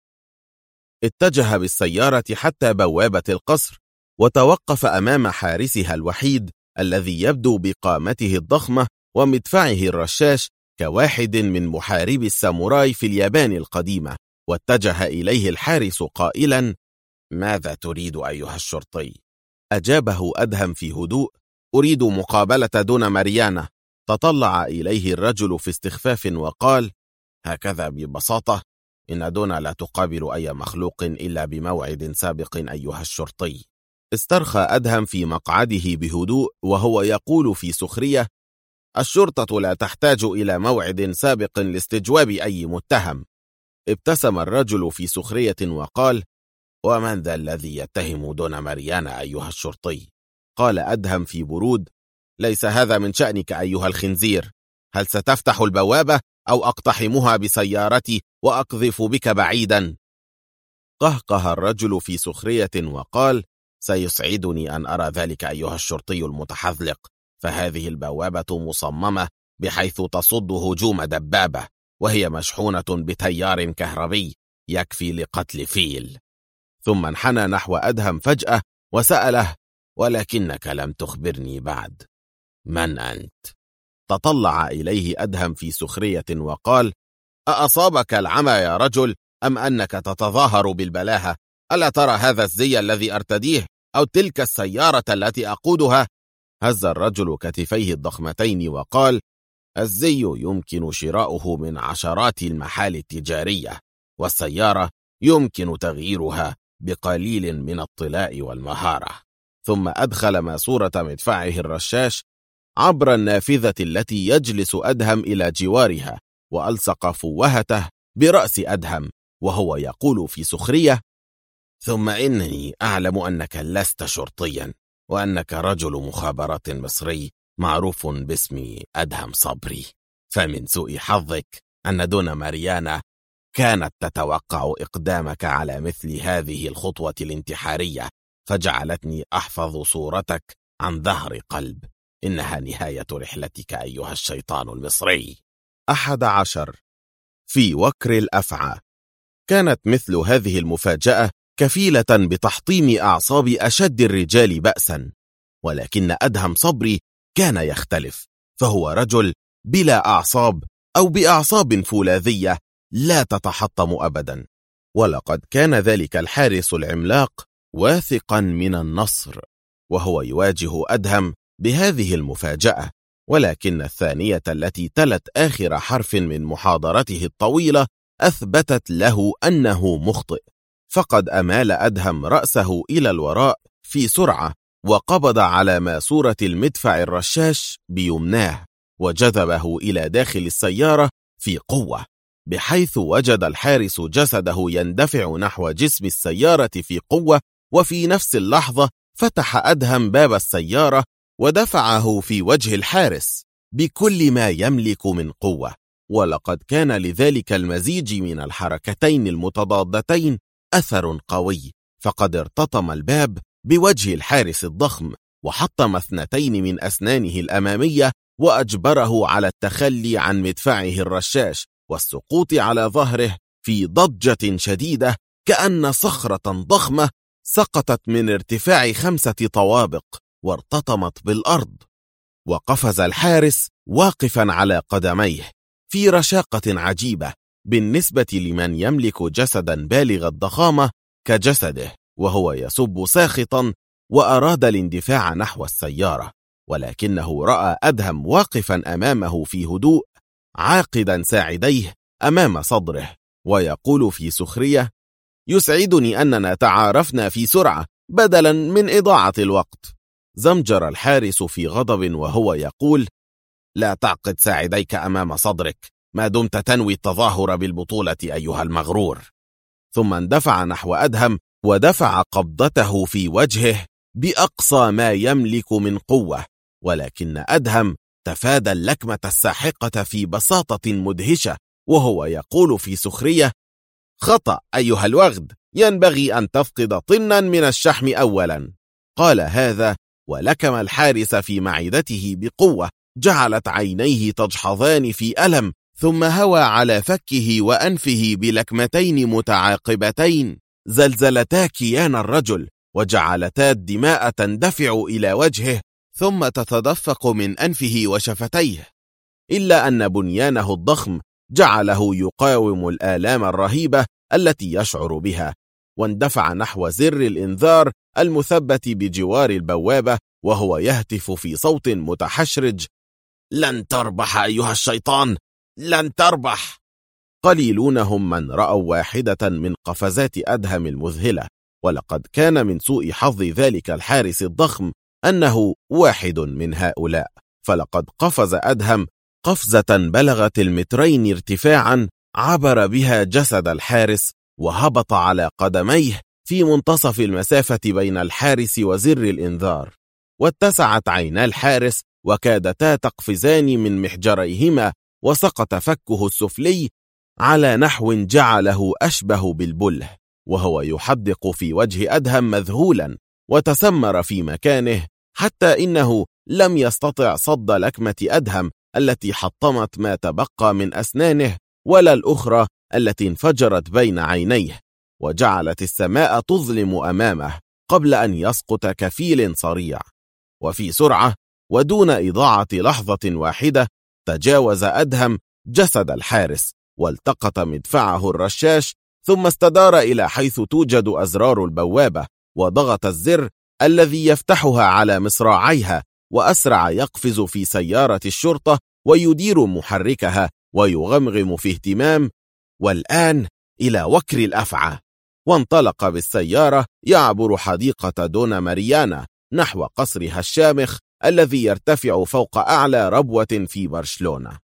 اتجه بالسيارة حتى بوابة القصر، وتوقف أمام حارسها الوحيد الذي يبدو بقامته الضخمة ومدفعه الرشاش كواحد من محاربي الساموراي في اليابان القديمة، واتجه إليه الحارس قائلا: ماذا تريد أيها الشرطي؟ أجابه أدهم في هدوء: أريد مقابلة دونا ماريانا. تطلع إليه الرجل في استخفاف وقال: هكذا ببساطة؟ إن دونا لا تقابل أي مخلوق إلا بموعد سابق أيها الشرطي. استرخى أدهم في مقعده بهدوء وهو يقول في سخرية: الشرطة لا تحتاج إلى موعد سابق لاستجواب أي متهم. ابتسم الرجل في سخرية وقال: ومن ذا الذي يتهم دونا ماريانا أيها الشرطي؟ قال أدهم في برود: ليس هذا من شأنك أيها الخنزير. هل ستفتح البوابة أو أقتحمها بسيارتي وأقذف بك بعيدا؟ قهقه الرجل في سخرية وقال: سيسعدني أن أرى ذلك أيها الشرطي المتحذلق، فهذه البوابة مصممة بحيث تصد هجوم دبابة، وهي مشحونة بتيار كهربي يكفي لقتل فيل. ثم انحنى نحو أدهم فجأة وسأله: ولكنك لم تخبرني بعد، من أنت؟ تطلع إليه أدهم في سخرية وقال: أأصابك العمى يا رجل، أم أنك تتظاهر بالبلاهة؟ ألا ترى هذا الزي الذي أرتديه، أو تلك السيارة التي أقودها؟ هز الرجل كتفيه الضخمتين وقال: الزي يمكن شراؤه من عشرات المحال التجارية، والسيارة يمكن تغييرها بقليل من الطلاء والمهارة. ثم أدخل ماسورة مدفعه الرشاش عبر النافذة التي يجلس أدهم إلى جوارها، وألصق فوهته برأس أدهم وهو يقول في سخرية: ثم إنني أعلم أنك لست شرطيا، وأنك رجل مخابرات مصري معروف باسم أدهم صبري، فمن سوء حظك أن دونا ماريانا كانت تتوقع إقدامك على مثل هذه الخطوة الانتحارية، فجعلتني أحفظ صورتك عن ظهر قلب. إنها نهاية رحلتك أيها الشيطان المصري. 11. في وكر الأفعى. كانت مثل هذه المفاجأة كفيلة بتحطيم أعصاب أشد الرجال بأسا، ولكن أدهم صبري كان يختلف، فهو رجل بلا أعصاب أو بأعصاب فولاذية لا تتحطم أبدا. ولقد كان ذلك الحارس العملاق واثقا من النصر، وهو يواجه أدهم بهذه المفاجأة. ولكن الثانية التي تلت آخر حرف من محاضرته الطويلة أثبتت له أنه مخطئ، فقد أمال أدهم رأسه إلى الوراء في سرعة، وقبض على ماسورة المدفع الرشاش بيمناه، وجذبه إلى داخل السيارة في قوة، بحيث وجد الحارس جسده يندفع نحو جسم السيارة في قوة. وفي نفس اللحظة فتح أدهم باب السيارة ودفعه في وجه الحارس بكل ما يملك من قوة. ولقد كان لذلك المزيج من الحركتين المتضادتين أثر قوي، فقد ارتطم الباب بوجه الحارس الضخم، وحطم 2 من أسنانه الأمامية، وأجبره على التخلي عن مدفعه الرشاش والسقوط على ظهره في ضجة شديدة، كأن صخرة ضخمة سقطت من ارتفاع 5 طوابق وارتطمت بالأرض. وقفز الحارس واقفا على قدميه في رشاقة عجيبة بالنسبة لمن يملك جسدا بالغ الضخامة كجسده، وهو يسب ساخطا، وأراد الاندفاع نحو السيارة، ولكنه رأى أدهم واقفا أمامه في هدوء، عاقدا ساعديه أمام صدره، ويقول في سخرية: يسعدني أننا تعارفنا في سرعة بدلا من إضاعة الوقت. زمجر الحارس في غضب وهو يقول: لا تعقد ساعديك أمام صدرك ما دمت تنوي التظاهر بالبطولة أيها المغرور. ثم اندفع نحو أدهم ودفع قبضته في وجهه بأقصى ما يملك من قوة، ولكن أدهم تفادى اللكمة الساحقة في بساطة مدهشة، وهو يقول في سخرية: خطأ أيها الوغد، ينبغي أن تفقد طنا من الشحم أولا. قال هذا ولكم الحارس في معدته بقوة جعلت عينيه تجحظان في ألم، ثم هوى على فكه وأنفه بلكمتين متعاقبتين زلزلتا كيان الرجل، وجعلتا الدماء تندفع إلى وجهه ثم تتدفق من أنفه وشفتيه، إلا أن بنيانه الضخم جعله يقاوم الآلام الرهيبة التي يشعر بها، واندفع نحو زر الإنذار المثبت بجوار البوابة، وهو يهتف في صوت متحشرج: لن تربح أيها الشيطان، لن تربح. قليلون هم من رأوا واحدة من قفزات أدهم المذهلة، ولقد كان من سوء حظ ذلك الحارس الضخم أنه واحد من هؤلاء، فلقد قفز أدهم قفزة بلغت 2 متر ارتفاعا، عبر بها جسد الحارس وهبط على قدميه في منتصف المسافة بين الحارس وزر الإنذار، واتسعت عينا الحارس وكادتا تقفزان من محجريهما، وسقط فكه السفلي على نحو جعله أشبه بالبله، وهو يحدق في وجه أدهم مذهولا، وتسمر في مكانه حتى إنه لم يستطع صد لكمة أدهم التي حطمت ما تبقى من أسنانه، ولا الأخرى التي انفجرت بين عينيه، وجعلت السماء تظلم أمامه قبل أن يسقط كفيل صريع. وفي سرعة ودون إضاعة لحظة واحدة تجاوز أدهم جسد الحارس، والتقط مدفعه الرشاش، ثم استدار إلى حيث توجد أزرار البوابة، وضغط الزر الذي يفتحها على مصراعيها، وأسرع يقفز في سيارة الشرطة ويدير محركها ويغمغم في اهتمام: والآن إلى وكر الأفعى. وانطلق بالسيارة يعبر حديقة دونا ماريانا نحو قصرها الشامخ الذي يرتفع فوق أعلى ربوة في برشلونة.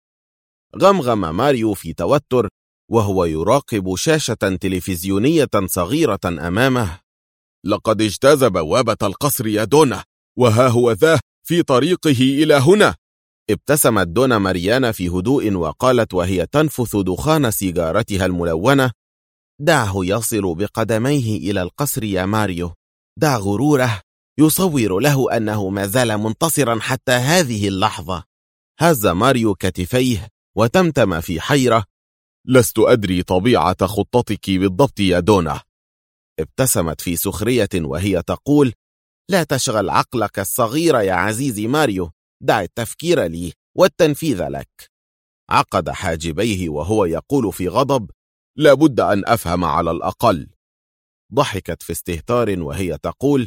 غمغم ماريو في توتر وهو يراقب شاشة تلفزيونية صغيرة أمامه: لقد اجتاز بوابة القصر يا دونا، وها هو ذا في طريقه إلى هنا. ابتسمت دونا ماريانا في هدوء وقالت وهي تنفث دخان سيجارتها الملونة: دعه يصل بقدميه إلى القصر يا ماريو، دع غروره يصور له أنه ما زال منتصرا حتى هذه اللحظة. هز ماريو كتفيه وتمتم في حيرة: لست أدري طبيعة خطتك بالضبط يا دونا. ابتسمت في سخرية وهي تقول: لا تشغل عقلك الصغير يا عزيزي ماريو، دع التفكير لي والتنفيذ لك. عقد حاجبيه وهو يقول في غضب: لابد أن أفهم على الأقل. ضحكت في استهتار وهي تقول: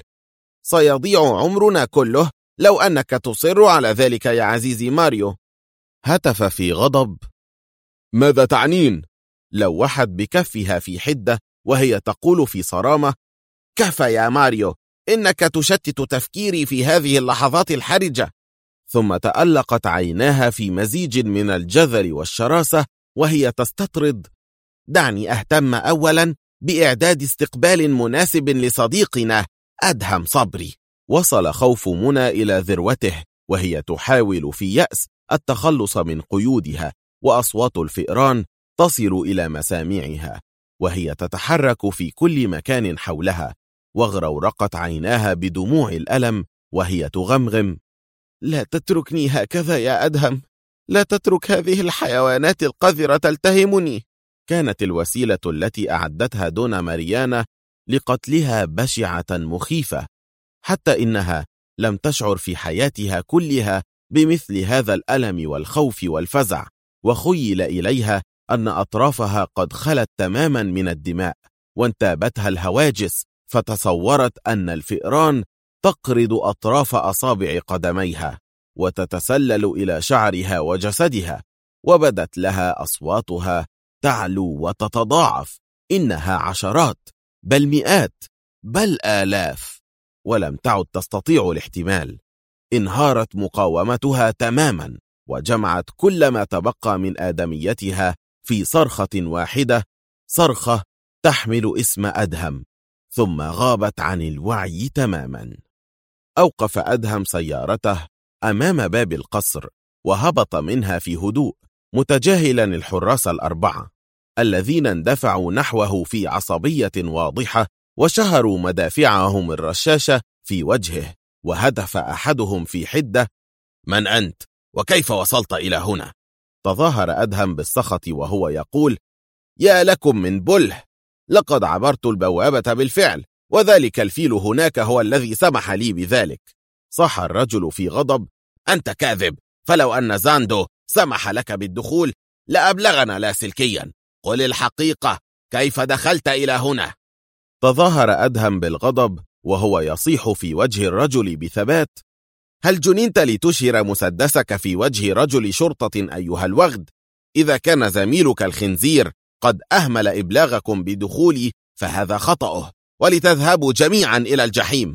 سيضيع عمرنا كله لو أنك تصر على ذلك يا عزيزي ماريو. هتف في غضب: ماذا تعنين؟ لوحت بكفها في حدة وهي تقول في صرامة: كفى يا ماريو، إنك تشتت تفكيري في هذه اللحظات الحرجة. ثم تألقت عيناها في مزيج من الجذل والشراسة وهي تستطرد: دعني أهتم أولا بإعداد استقبال مناسب لصديقنا أدهم صبري. وصل خوف منى إلى ذروته وهي تحاول في يأس التخلص من قيودها، وأصوات الفئران تصل إلى مسامعها وهي تتحرك في كل مكان حولها، واغرورقت عيناها بدموع الألم وهي تغمغم: لا تتركني هكذا يا أدهم، لا تترك هذه الحيوانات القذرة تلتهمني. كانت الوسيلة التي أعدتها دونا ماريانا لقتلها بشعة مخيفة، حتى إنها لم تشعر في حياتها كلها بمثل هذا الألم والخوف والفزع، وخيل إليها أن أطرافها قد خلت تماما من الدماء، وانتابتها الهواجس، فتصورت أن الفئران تقرض أطراف أصابع قدميها وتتسلل إلى شعرها وجسدها، وبدت لها أصواتها تعلو وتتضاعف، إنها عشرات بل مئات بل آلاف، ولم تعد تستطيع الاحتمال. انهارت مقاومتها تماما، وجمعت كل ما تبقى من آدميتها في صرخة واحدة، صرخة تحمل اسم أدهم، ثم غابت عن الوعي تماما. أوقف أدهم سيارته أمام باب القصر وهبط منها في هدوء، متجاهلا الحراس الأربعة الذين اندفعوا نحوه في عصبية واضحة، وشهروا مدافعهم الرشاشة في وجهه. وهدف أحدهم في حدة: من أنت؟ وكيف وصلت إلى هنا؟ تظاهر أدهم بالسخط وهو يقول: يا لكم من بله، لقد عبرت البوابة بالفعل، وذلك الفيل هناك هو الذي سمح لي بذلك. صاح الرجل في غضب: أنت كاذب، فلو أن زاندو سمح لك بالدخول لأبلغنا لاسلكيا. قل الحقيقة، كيف دخلت إلى هنا؟ تظاهر أدهم بالغضب وهو يصيح في وجه الرجل بثبات: هل جننت لتشهر مسدسك في وجه رجل شرطة أيها الوغد؟ إذا كان زميلك الخنزير قد أهمل إبلاغكم بدخولي فهذا خطأه، ولتذهبوا جميعا إلى الجحيم.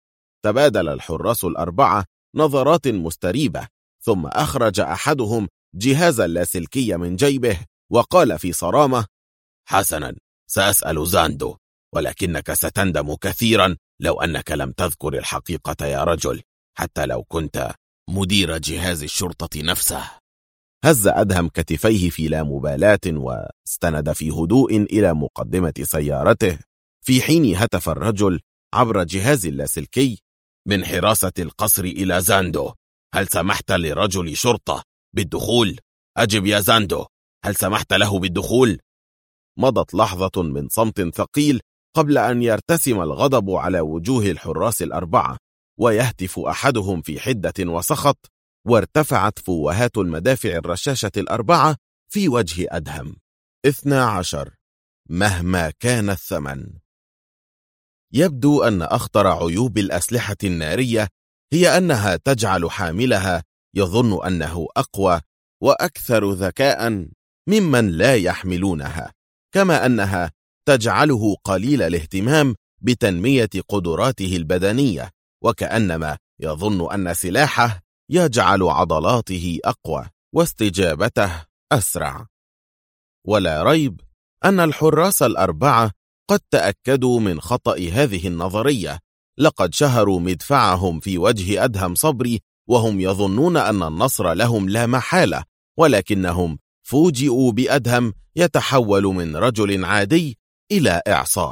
تبادل الحراس الأربعة نظرات مستريبة، ثم أخرج أحدهم جهاز اللاسلكي من جيبه وقال في صرامة: حسنا، سأسأل زاندو، ولكنك ستندم كثيرا لو أنك لم تذكر الحقيقة يا رجل، حتى لو كنت مدير جهاز الشرطة نفسه. هز أدهم كتفيه في لا مبالاة واستند في هدوء إلى مقدمة سيارته، في حين هتف الرجل عبر جهاز اللاسلكي: من حراسة القصر إلى زاندو، هل سمحت لرجل شرطة بالدخول؟ أجب يا زاندو، هل سمحت له بالدخول؟ مضت لحظة من صمت ثقيل قبل أن يرتسم الغضب على وجوه الحراس الأربعة، ويهتف أحدهم في حدة وسخط، وارتفعت فوهات المدافع الرشاشة الأربعة في وجه أدهم: 12 مهما كان الثمن. يبدو أن أخطر عيوب الأسلحة النارية هي أنها تجعل حاملها يظن أنه أقوى وأكثر ذكاء ممن لا يحملونها، كما أنها تجعله قليل الاهتمام بتنمية قدراته البدنية، وكأنما يظن أن سلاحه يجعل عضلاته أقوى واستجابته أسرع. ولا ريب أن الحراس الأربعة قد تأكدوا من خطأ هذه النظرية، لقد شهروا مدفعهم في وجه أدهم صبري وهم يظنون أن النصر لهم لا محالة، ولكنهم فوجئوا بأدهم يتحول من رجل عادي إلى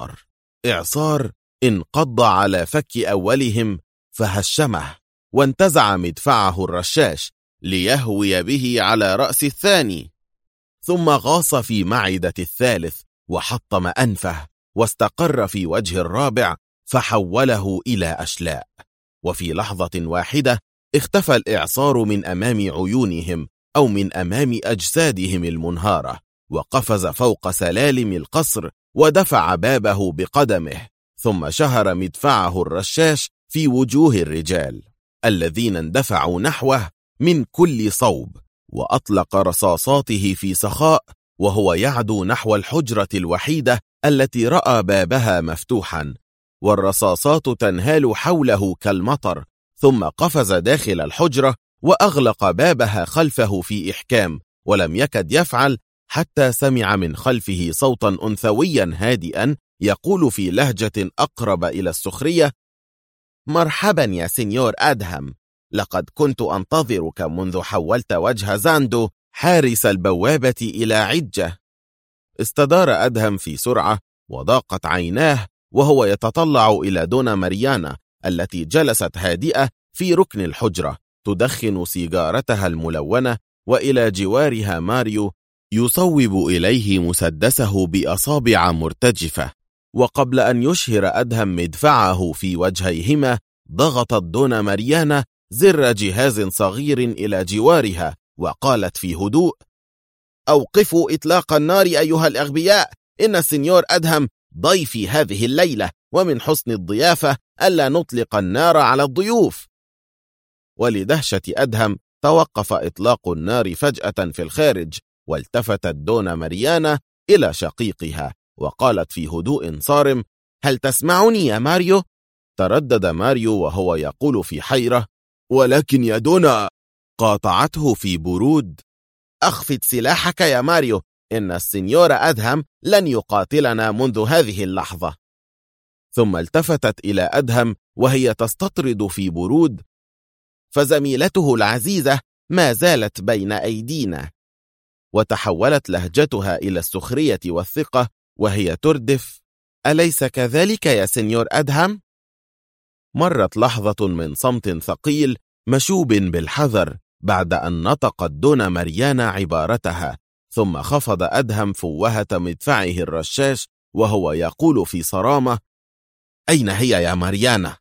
إعصار انقض على فك أولهم فهشمه، وانتزع مدفعه الرشاش ليهوي به على رأس الثاني، ثم غاص في معدة الثالث وحطم أنفه، واستقر في وجه الرابع فحوله إلى أشلاء. وفي لحظة واحدة اختفى الإعصار من أمام عيونهم، أو من أمام أجسادهم المنهارة، وقفز فوق سلالم القصر ودفع بابه بقدمه، ثم شهر مدفعه الرشاش في وجوه الرجال الذين اندفعوا نحوه من كل صوب، وأطلق رصاصاته في سخاء وهو يعدو نحو الحجرة الوحيدة التي رأى بابها مفتوحا، والرصاصات تنهال حوله كالمطر، ثم قفز داخل الحجرة وأغلق بابها خلفه في إحكام، ولم يكد يفعل حتى سمع من خلفه صوتا أنثويا هادئا يقول في لهجة أقرب إلى السخرية: مرحبا يا سينيور أدهم، لقد كنت أنتظرك منذ حولت وجه زاندو حارس البوابة إلى عجة. استدار أدهم في سرعة وضاقت عيناه وهو يتطلع إلى دونا ماريانا التي جلست هادئة في ركن الحجرة تدخن سيجارتها الملونة، وإلى جوارها ماريو يصوب إليه مسدسه بأصابع مرتجفة. وقبل أن يشهر أدهم مدفعه في وجهيهما، ضغطت دونا ماريانا زر جهاز صغير إلى جوارها وقالت في هدوء: أوقفوا إطلاق النار أيها الأغبياء، إن السنيور أدهم ضيفي هذه الليلة، ومن حسن الضيافة ألا نطلق النار على الضيوف. ولدهشة أدهم توقف إطلاق النار فجأة في الخارج، والتفتت دونا ماريانا إلى شقيقها وقالت في هدوء صارم: هل تسمعني يا ماريو؟ تردد ماريو وهو يقول في حيرة: ولكن يا دونا. قاطعته في برود: أخفض سلاحك يا ماريو، إن السنيور أدهم لن يقاتلنا منذ هذه اللحظة. ثم التفتت إلى أدهم وهي تستطرد في برود: فزميلته العزيزة ما زالت بين أيدينا. وتحولت لهجتها إلى السخرية والثقة وهي تردف: أليس كذلك يا سنيور أدهم؟ مرت لحظة من صمت ثقيل مشوب بالحذر بعد أن نطقت دونا ماريانا عبارتها، ثم خفض أدهم فوهة مدفعه الرشاش وهو يقول في صرامة: أين هي يا ماريانا؟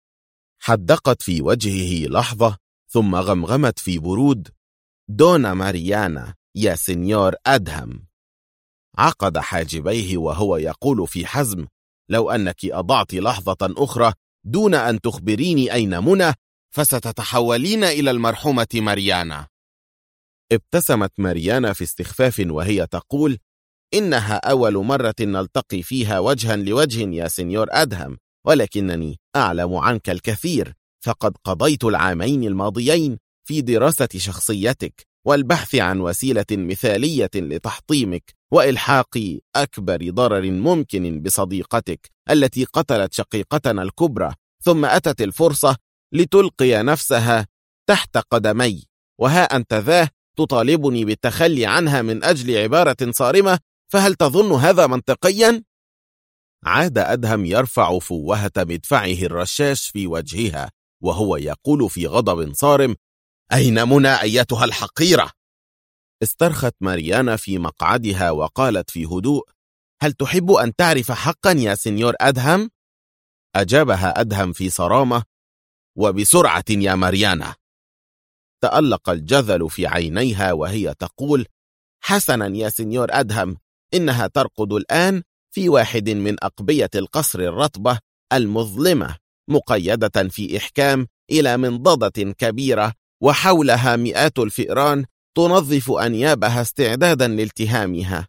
حدقت في وجهه لحظة ثم غمغمت في برود: دونا ماريانا يا سنيور أدهم. عقد حاجبيه وهو يقول في حزم: لو أنك أضعت لحظة أخرى دون أن تخبريني أين منى فستتحولين إلى المرحومة ماريانا. ابتسمت ماريانا في استخفاف وهي تقول: إنها أول مرة نلتقي فيها وجها لوجه يا سنيور أدهم، ولكنني أعلم عنك الكثير، فقد قضيت العامين الماضيين في دراسة شخصيتك والبحث عن وسيلة مثالية لتحطيمك وإلحاق أكبر ضرر ممكن بصديقتك التي قتلت شقيقتنا الكبرى، ثم أتت الفرصة لتلقي نفسها تحت قدمي، وها أنت ذا تطالبني بالتخلي عنها من أجل عبارة صارمة، فهل تظن هذا منطقيا؟ عاد أدهم يرفع فوهة مدفعه الرشاش في وجهها وهو يقول في غضب صارم: أين منى أيتها الحقيرة؟ استرخت ماريانا في مقعدها وقالت في هدوء: هل تحب أن تعرف حقا يا سنيور أدهم؟ أجابها أدهم في صرامة: وبسرعة يا ماريانا. تألق الجذل في عينيها وهي تقول: حسنا يا سنيور أدهم، إنها ترقد الآن في واحد من أقبية القصر الرطبة المظلمة، مقيدة في إحكام إلى منضدة كبيرة، وحولها مئات الفئران تنظف أنيابها استعدادا لالتهامها.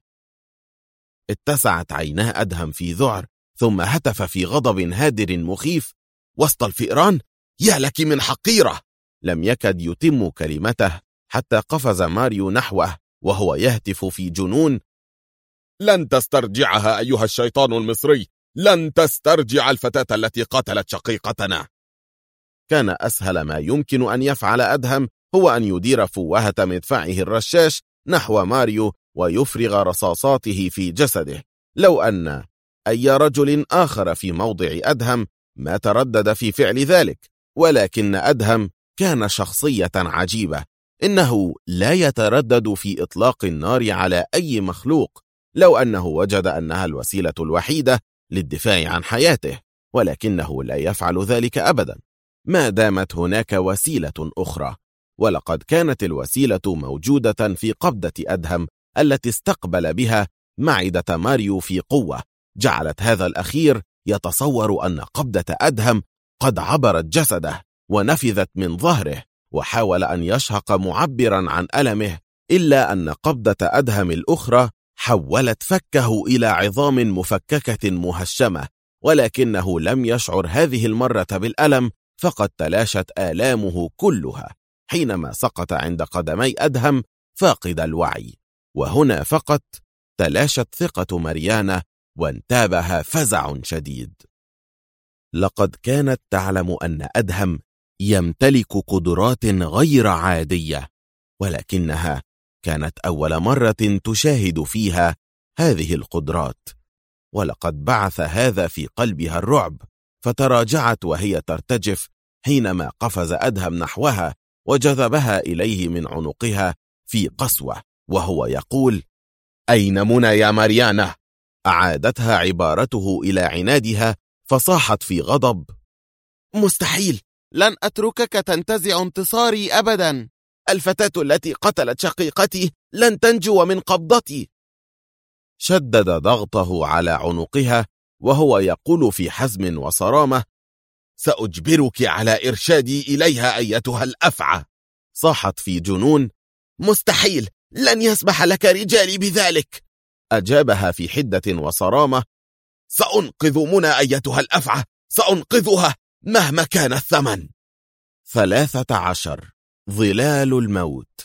اتسعت عيناه أدهم في ذعر، ثم هتف في غضب هادر مخيف: وسط الفئران؟ يا لك من حقيرة! لم يكد يتم كلمته حتى قفز ماريو نحوه وهو يهتف في جنون: لن تسترجعها أيها الشيطان المصري، لن تسترجع الفتاة التي قتلت شقيقتنا. كان أسهل ما يمكن أن يفعل أدهم هو أن يدير فوهة مدفعه الرشاش نحو ماريو ويفرغ رصاصاته في جسده. لو أن أي رجل آخر في موضع أدهم ما تردد في فعل ذلك، ولكن أدهم كان شخصية عجيبة، إنه لا يتردد في إطلاق النار على أي مخلوق لو أنه وجد أنها الوسيلة الوحيدة للدفاع عن حياته، ولكنه لا يفعل ذلك أبدا ما دامت هناك وسيلة أخرى. ولقد كانت الوسيلة موجودة في قبضة أدهم التي استقبل بها معدة ماريو في قوة، جعلت هذا الأخير يتصور أن قبضة أدهم قد عبرت جسده ونفذت من ظهره، وحاول أن يشهق معبرا عن ألمه، إلا أن قبضة أدهم الأخرى حولت فكه إلى عظام مفككة مهشمة، ولكنه لم يشعر هذه المرة بالألم، فقد تلاشت آلامه كلها حينما سقط عند قدمي أدهم فاقد الوعي. وهنا فقط تلاشت ثقة ماريانا وانتابها فزع شديد. لقد كانت تعلم أن أدهم يمتلك قدرات غير عادية، ولكنها كانت أول مرة تشاهد فيها هذه القدرات، ولقد بعث هذا في قلبها الرعب، فتراجعت وهي ترتجف حينما قفز أدهم نحوها وجذبها إليه من عنقها في قسوة وهو يقول: أين منى يا ماريانا؟ أعادتها عبارته إلى عنادها، فصاحت في غضب: مستحيل، لن أتركك تنتزع انتصاري أبدا. الفتاة التي قتلت شقيقتي لن تنجو من قبضتي. شدد ضغطه على عنقها وهو يقول في حزم وصرامة: سأجبرك على إرشادي إليها أيتها الأفعى. صاحت في جنون: مستحيل، لن يسمح لك رجالي بذلك. أجابها في حدة وصرامة: سأنقذ منى أيتها الأفعى، سأنقذها مهما كان الثمن. 13. ظلال الموت.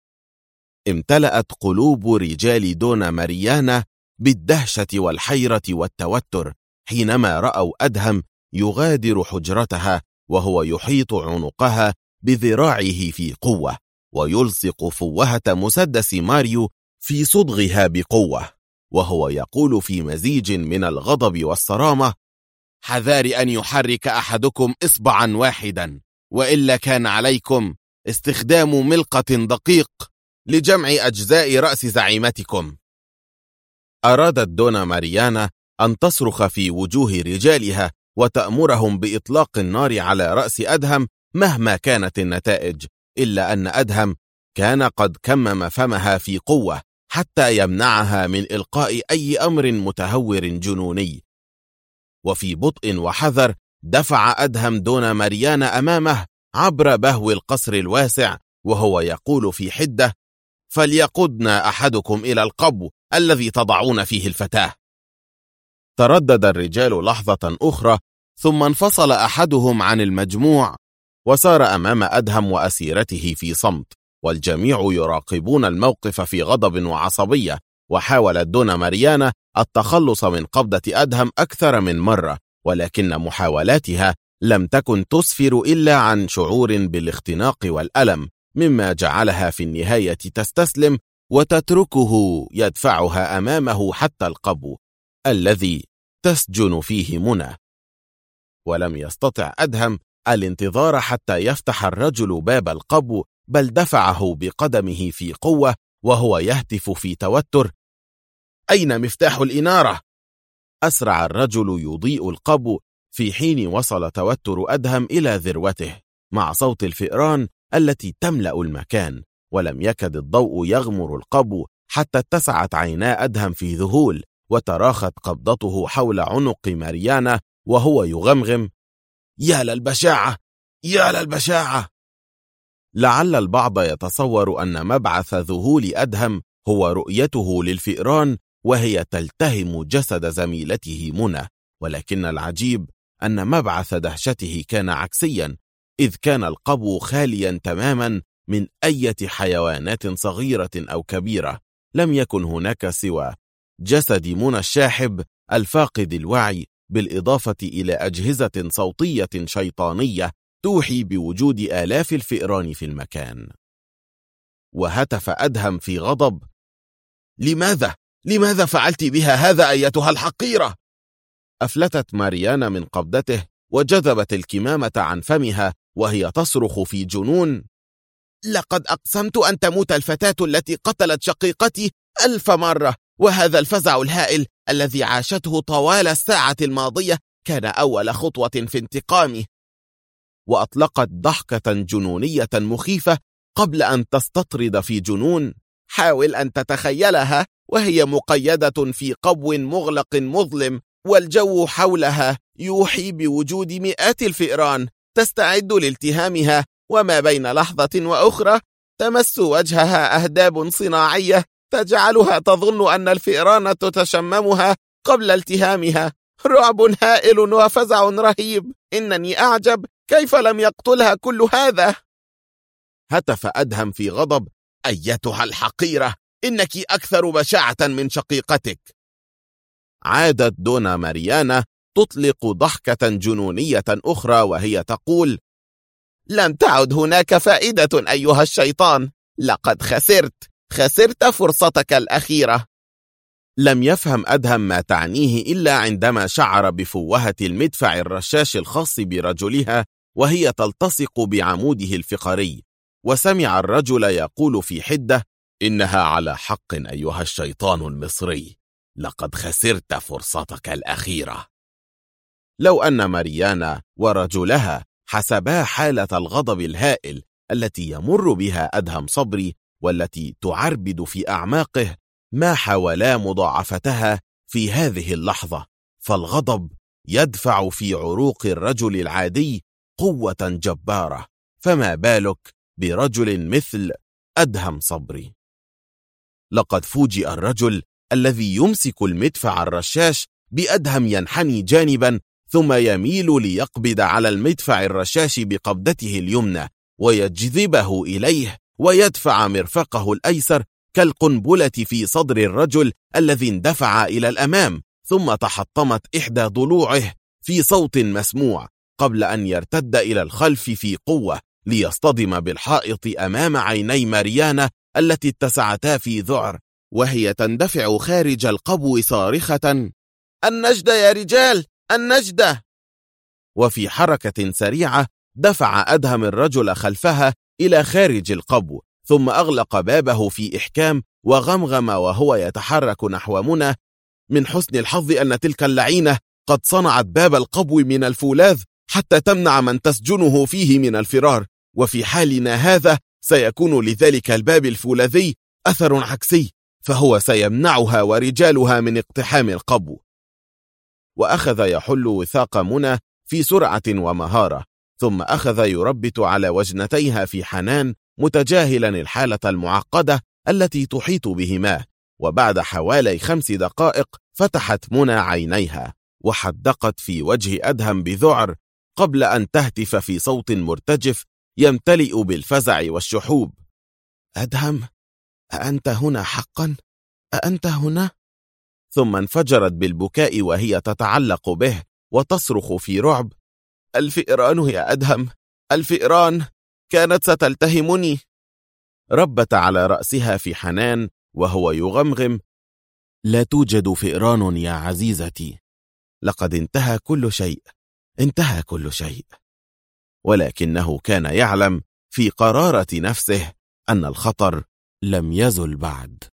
امتلأت قلوب رجال دون ماريانا بالدهشة والحيرة والتوتر حينما رأوا أدهم يغادر حجرتها وهو يحيط عنقها بذراعه في قوة، ويلصق فوهة مسدس ماريو في صدغها بقوة، وهو يقول في مزيج من الغضب والصرامة: حذار أن يحرك أحدكم إصبعا واحدا، وإلا كان عليكم استخدام ملقة دقيق لجمع أجزاء رأس زعيمتكم. أرادت دون ماريانا أن تصرخ في وجوه رجالها وتأمرهم بإطلاق النار على رأس أدهم مهما كانت النتائج، إلا أن أدهم كان قد كمم فمها في قوة حتى يمنعها من إلقاء أي أمر متهور جنوني. وفي بطء وحذر دفع أدهم دون ماريانا أمامه عبر بهو القصر الواسع وهو يقول في حدة: فليقودنا أحدكم إلى القبو الذي تضعون فيه الفتاة. تردد الرجال لحظة أخرى، ثم انفصل أحدهم عن المجموع وسار أمام أدهم وأسيرته في صمت، والجميع يراقبون الموقف في غضب وعصبية. وحاولت دون ماريانا التخلص من قبضة أدهم أكثر من مرة، ولكن محاولاتها لم تكن تسفر إلا عن شعور بالاختناق والألم، مما جعلها في النهاية تستسلم وتتركه يدفعها أمامه حتى القبو الذي تسجن فيه منى. ولم يستطع أدهم الانتظار حتى يفتح الرجل باب القبو، بل دفعه بقدمه في قوة وهو يهتف في توتر: أين مفتاح الإنارة؟ أسرع الرجل يضيء القبو في حين وصل توتر أدهم إلى ذروته مع صوت الفئران التي تملأ المكان، ولم يكد الضوء يغمر القبو حتى اتسعت عينا أدهم في ذهول، وتراخت قبضته حول عنق ماريانا وهو يغمغم: يا للبشاعة، يا للبشاعة. لعل البعض يتصور أن مبعث ذهول أدهم هو رؤيته للفئران وهي تلتهم جسد زميلته منى، ولكن العجيب أن مبعث دهشته كان عكسيا، إذ كان القبو خاليا تماما من أي حيوانات صغيرة أو كبيرة. لم يكن هناك سوى جسد منى الشاحب الفاقد الوعي، بالإضافة إلى أجهزة صوتية شيطانية توحي بوجود آلاف الفئران في المكان. وهتف أدهم في غضب: لماذا فعلت بها هذا أيتها الحقيرة؟ أفلتت ماريانا من قبضته وجذبت الكمامة عن فمها وهي تصرخ في جنون: لقد أقسمت أن تموت الفتاة التي قتلت شقيقتي 1000 مرة، وهذا الفزع الهائل الذي عاشته طوال الساعة الماضية كان أول خطوة في انتقامي. وأطلقت ضحكة جنونية مخيفة قبل أن تستطرد في جنون. حاول أن تتخيلها وهي مقيدة في قبو مغلق مظلم، والجو حولها يوحي بوجود مئات الفئران تستعد لالتهامها، وما بين لحظة وأخرى تمس وجهها أهداب صناعية تجعلها تظن أن الفئران تتشممها قبل التهامها. رعب هائل وفزع رهيب، إنني أعجب كيف لم يقتلها كل هذا. هتف أدهم في غضب: أيتها الحقيرة، إنك أكثر بشاعة من شقيقتك. عادت دونا ماريانا تطلق ضحكة جنونية أخرى وهي تقول: لم تعد هناك فائدة أيها الشيطان، لقد خسرت فرصتك الأخيرة. لم يفهم أدهم ما تعنيه إلا عندما شعر بفوهة المدفع الرشاش الخاص برجلها وهي تلتصق بعموده الفقري، وسمع الرجل يقول في حدة: إنها على حق أيها الشيطان المصري، لقد خسرت فرصتك الأخيرة. لو أن ماريانا ورجلها حسبا حالة الغضب الهائل التي يمر بها أدهم صبري والتي تعربد في أعماقه، ما حاولا مضاعفتها في هذه اللحظة، فالغضب يدفع في عروق الرجل العادي قوة جبارة، فما بالك برجل مثل أدهم صبري. لقد فوجئ الرجل الذي يمسك المدفع الرشاش بأدهم ينحني جانبا ثم يميل ليقبض على المدفع الرشاش بقبضته اليمنى ويجذبه إليه ويدفع مرفقه الأيسر كالقنبلة في صدر الرجل الذي اندفع إلى الأمام، ثم تحطمت إحدى ضلوعه في صوت مسموع قبل أن يرتد إلى الخلف في قوة ليصطدم بالحائط أمام عيني ماريانا التي اتسعتا في ذعر، وهي تندفع خارج القبو صارخة: النجدة يا رجال، النجدة! وفي حركة سريعة دفع أدهم الرجل خلفها إلى خارج القبو، ثم أغلق بابه في إحكام وغمغم وهو يتحرك نحو منى: من حسن الحظ أن تلك اللعينة قد صنعت باب القبو من الفولاذ حتى تمنع من تسجنه فيه من الفرار، وفي حالنا هذا سيكون لذلك الباب الفولاذي أثر عكسي، فهو سيمنعها ورجالها من اقتحام القبو. وأخذ يحل وثاق منى في سرعة ومهارة، ثم أخذ يربت على وجنتيها في حنان متجاهلا الحالة المعقدة التي تحيط بهما. وبعد حوالي 5 دقائق فتحت منى عينيها وحدقت في وجه أدهم بذعر قبل أن تهتف في صوت مرتجف يمتلئ بالفزع والشحوب: أدهم، أأنت هنا حقا؟ أأنت هنا؟ ثم انفجرت بالبكاء وهي تتعلق به وتصرخ في رعب: الفئران يا أدهم، الفئران كانت ستلتهمني. ربت على رأسها في حنان وهو يغمغم: لا توجد فئران يا عزيزتي، لقد انتهى كل شيء، انتهى كل شيء. ولكنه كان يعلم في قرارة نفسه أن الخطر لم يزل بعد.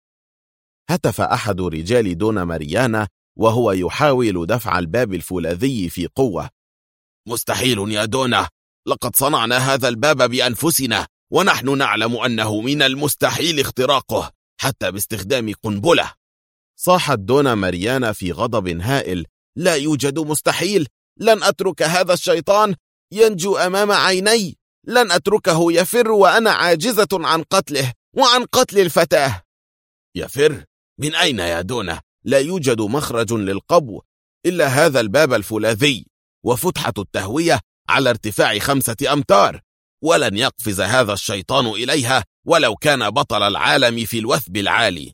هتف أحد رجال دونا ماريانا وهو يحاول دفع الباب الفولاذي في قوة: مستحيل يا دونا، لقد صنعنا هذا الباب بأنفسنا، ونحن نعلم أنه من المستحيل اختراقه حتى باستخدام قنبلة. صاحت دونا ماريانا في غضب هائل: لا يوجد مستحيل، لن أترك هذا الشيطان ينجو أمام عيني، لن أتركه يفر وأنا عاجزة عن قتله وعن قتل الفتاة. يفر؟ من أين يا دونا؟ لا يوجد مخرج للقبو إلا هذا الباب الفولاذي، وفتحة التهوية على ارتفاع 5 أمتار، ولن يقفز هذا الشيطان إليها ولو كان بطل العالم في الوثب العالي.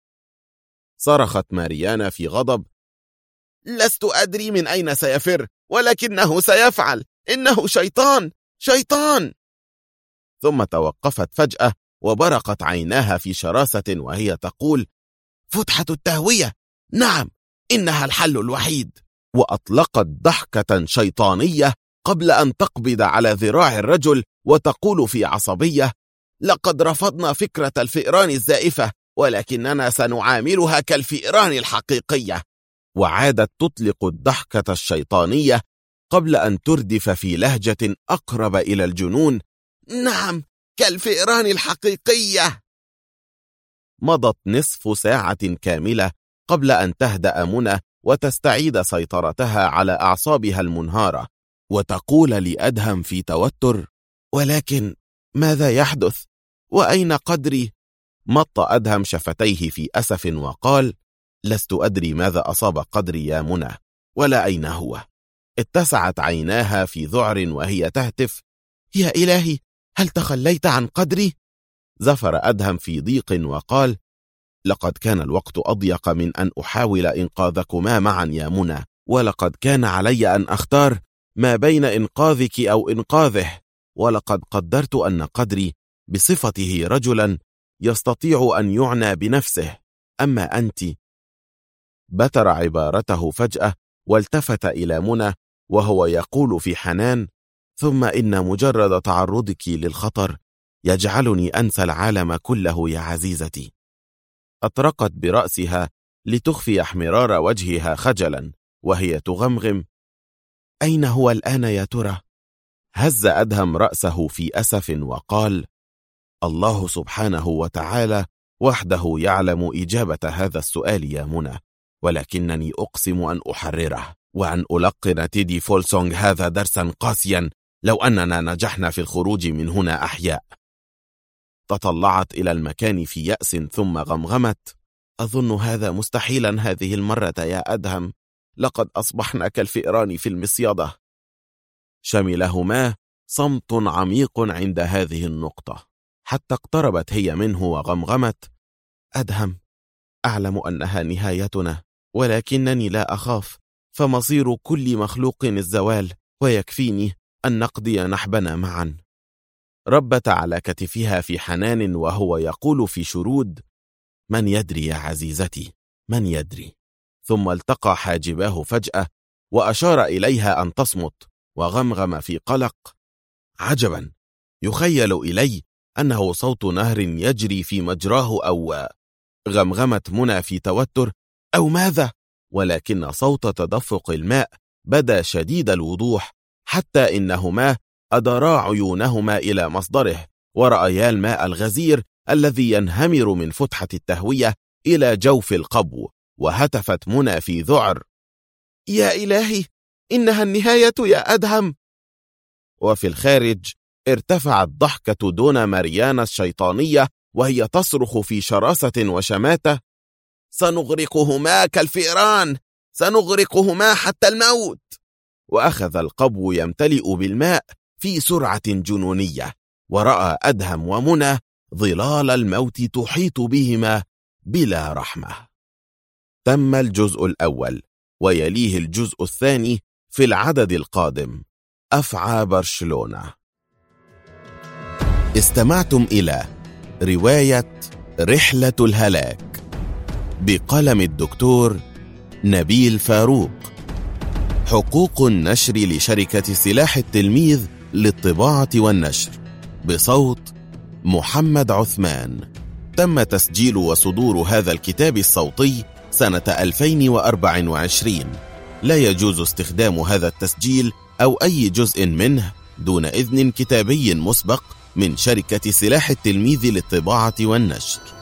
صرخت ماريانا في غضب: لست أدري من أين سيفر، ولكنه سيفعل، إنه شيطان، شيطان. ثم توقفت فجأة وبرقت عيناها في شراسة وهي تقول: فتحة التهوية، نعم، إنها الحل الوحيد. وأطلقت ضحكة شيطانية قبل أن تقبض على ذراع الرجل وتقول في عصبية: لقد رفضنا فكرة الفئران الزائفة، ولكننا سنعاملها كالفئران الحقيقية. وعادت تطلق الضحكة الشيطانية قبل أن تردف في لهجة أقرب إلى الجنون: نعم، كالفئران الحقيقية. مضت نصف ساعة كاملة قبل أن تهدأ منى وتستعيد سيطرتها على أعصابها المنهارة، وتقول لأدهم في توتر: ولكن ماذا يحدث؟ وأين قدري؟ مط أدهم شفتيه في أسف وقال: لست أدري ماذا أصاب قدري يا منى، ولا أين هو. اتسعت عيناها في ذعر وهي تهتف: يا إلهي، هل تخليت عن قدري؟ زفر أدهم في ضيق وقال: لقد كان الوقت أضيق من أن أحاول إنقاذكما معا يا منى، ولقد كان علي أن أختار ما بين إنقاذك أو إنقاذه، ولقد قدرت أن قدري بصفته رجلا يستطيع أن يعنى بنفسه، أما أنت. بتر عبارته فجأة والتفت إلى منى وهو يقول في حنان: ثم إن مجرد تعرضك للخطر يجعلني أنسى العالم كله يا عزيزتي. أطرقت برأسها لتخفي احمرار وجهها خجلا وهي تغمغم: أين هو الآن يا ترى؟ هز أدهم رأسه في أسف وقال: الله سبحانه وتعالى وحده يعلم إجابة هذا السؤال يا منى، ولكنني أقسم أن أحرره وأن ألقن تيدي فولسونغ هذا درسا قاسيا لو أننا نجحنا في الخروج من هنا أحياء. تطلعت إلى المكان في يأس ثم غمغمت: أظن هذا مستحيلا هذه المرة يا أدهم، لقد أصبحنا كالفئران في المصيدة. شملهما صمت عميق عند هذه النقطة، حتى اقتربت هي منه وغمغمت: أدهم، أعلم أنها نهايتنا، ولكنني لا أخاف، فمصير كل مخلوق الزوال، ويكفيني أن نقضي نحبنا معا. ربت على كتفها في حنان وهو يقول في شرود: من يدري يا عزيزتي، من يدري. ثم التقى حاجباه فجأة وأشار إليها أن تصمت، وغمغم في قلق: عجبا، يخيل إلي أنه صوت نهر يجري في مجراه، أو غمغمت منى في توتر: أو ماذا؟ ولكن صوت تدفق الماء بدا شديد الوضوح، حتى إنهما أدرا عيونهما إلى مصدره ورأيا الماء الغزير الذي ينهمر من فتحة التهوية إلى جوف القبو. وهتفت منى في ذعر: يا إلهي، إنها النهاية يا أدهم. وفي الخارج ارتفعت ضحكة دونا ماريانا الشيطانية وهي تصرخ في شراسة وشماتة: سنغرقهما كالفئران، سنغرقهما حتى الموت. وأخذ القبو يمتلئ بالماء في سرعة جنونية، ورأى أدهم ومنى ظلال الموت تحيط بهما بلا رحمة. تم الجزء الأول، ويليه الجزء الثاني في العدد القادم. أفعى برشلونة. استمعتم إلى رواية رحلة الهلاك بقلم الدكتور نبيل فاروق. حقوق النشر لشركة سلاح التلميذ للطباعة والنشر، بصوت محمد عثمان. تم تسجيل وصدور هذا الكتاب الصوتي سنة 2024. لا يجوز استخدام هذا التسجيل أو أي جزء منه دون إذن كتابي مسبق من شركة سلاح التلميذ للطباعة والنشر.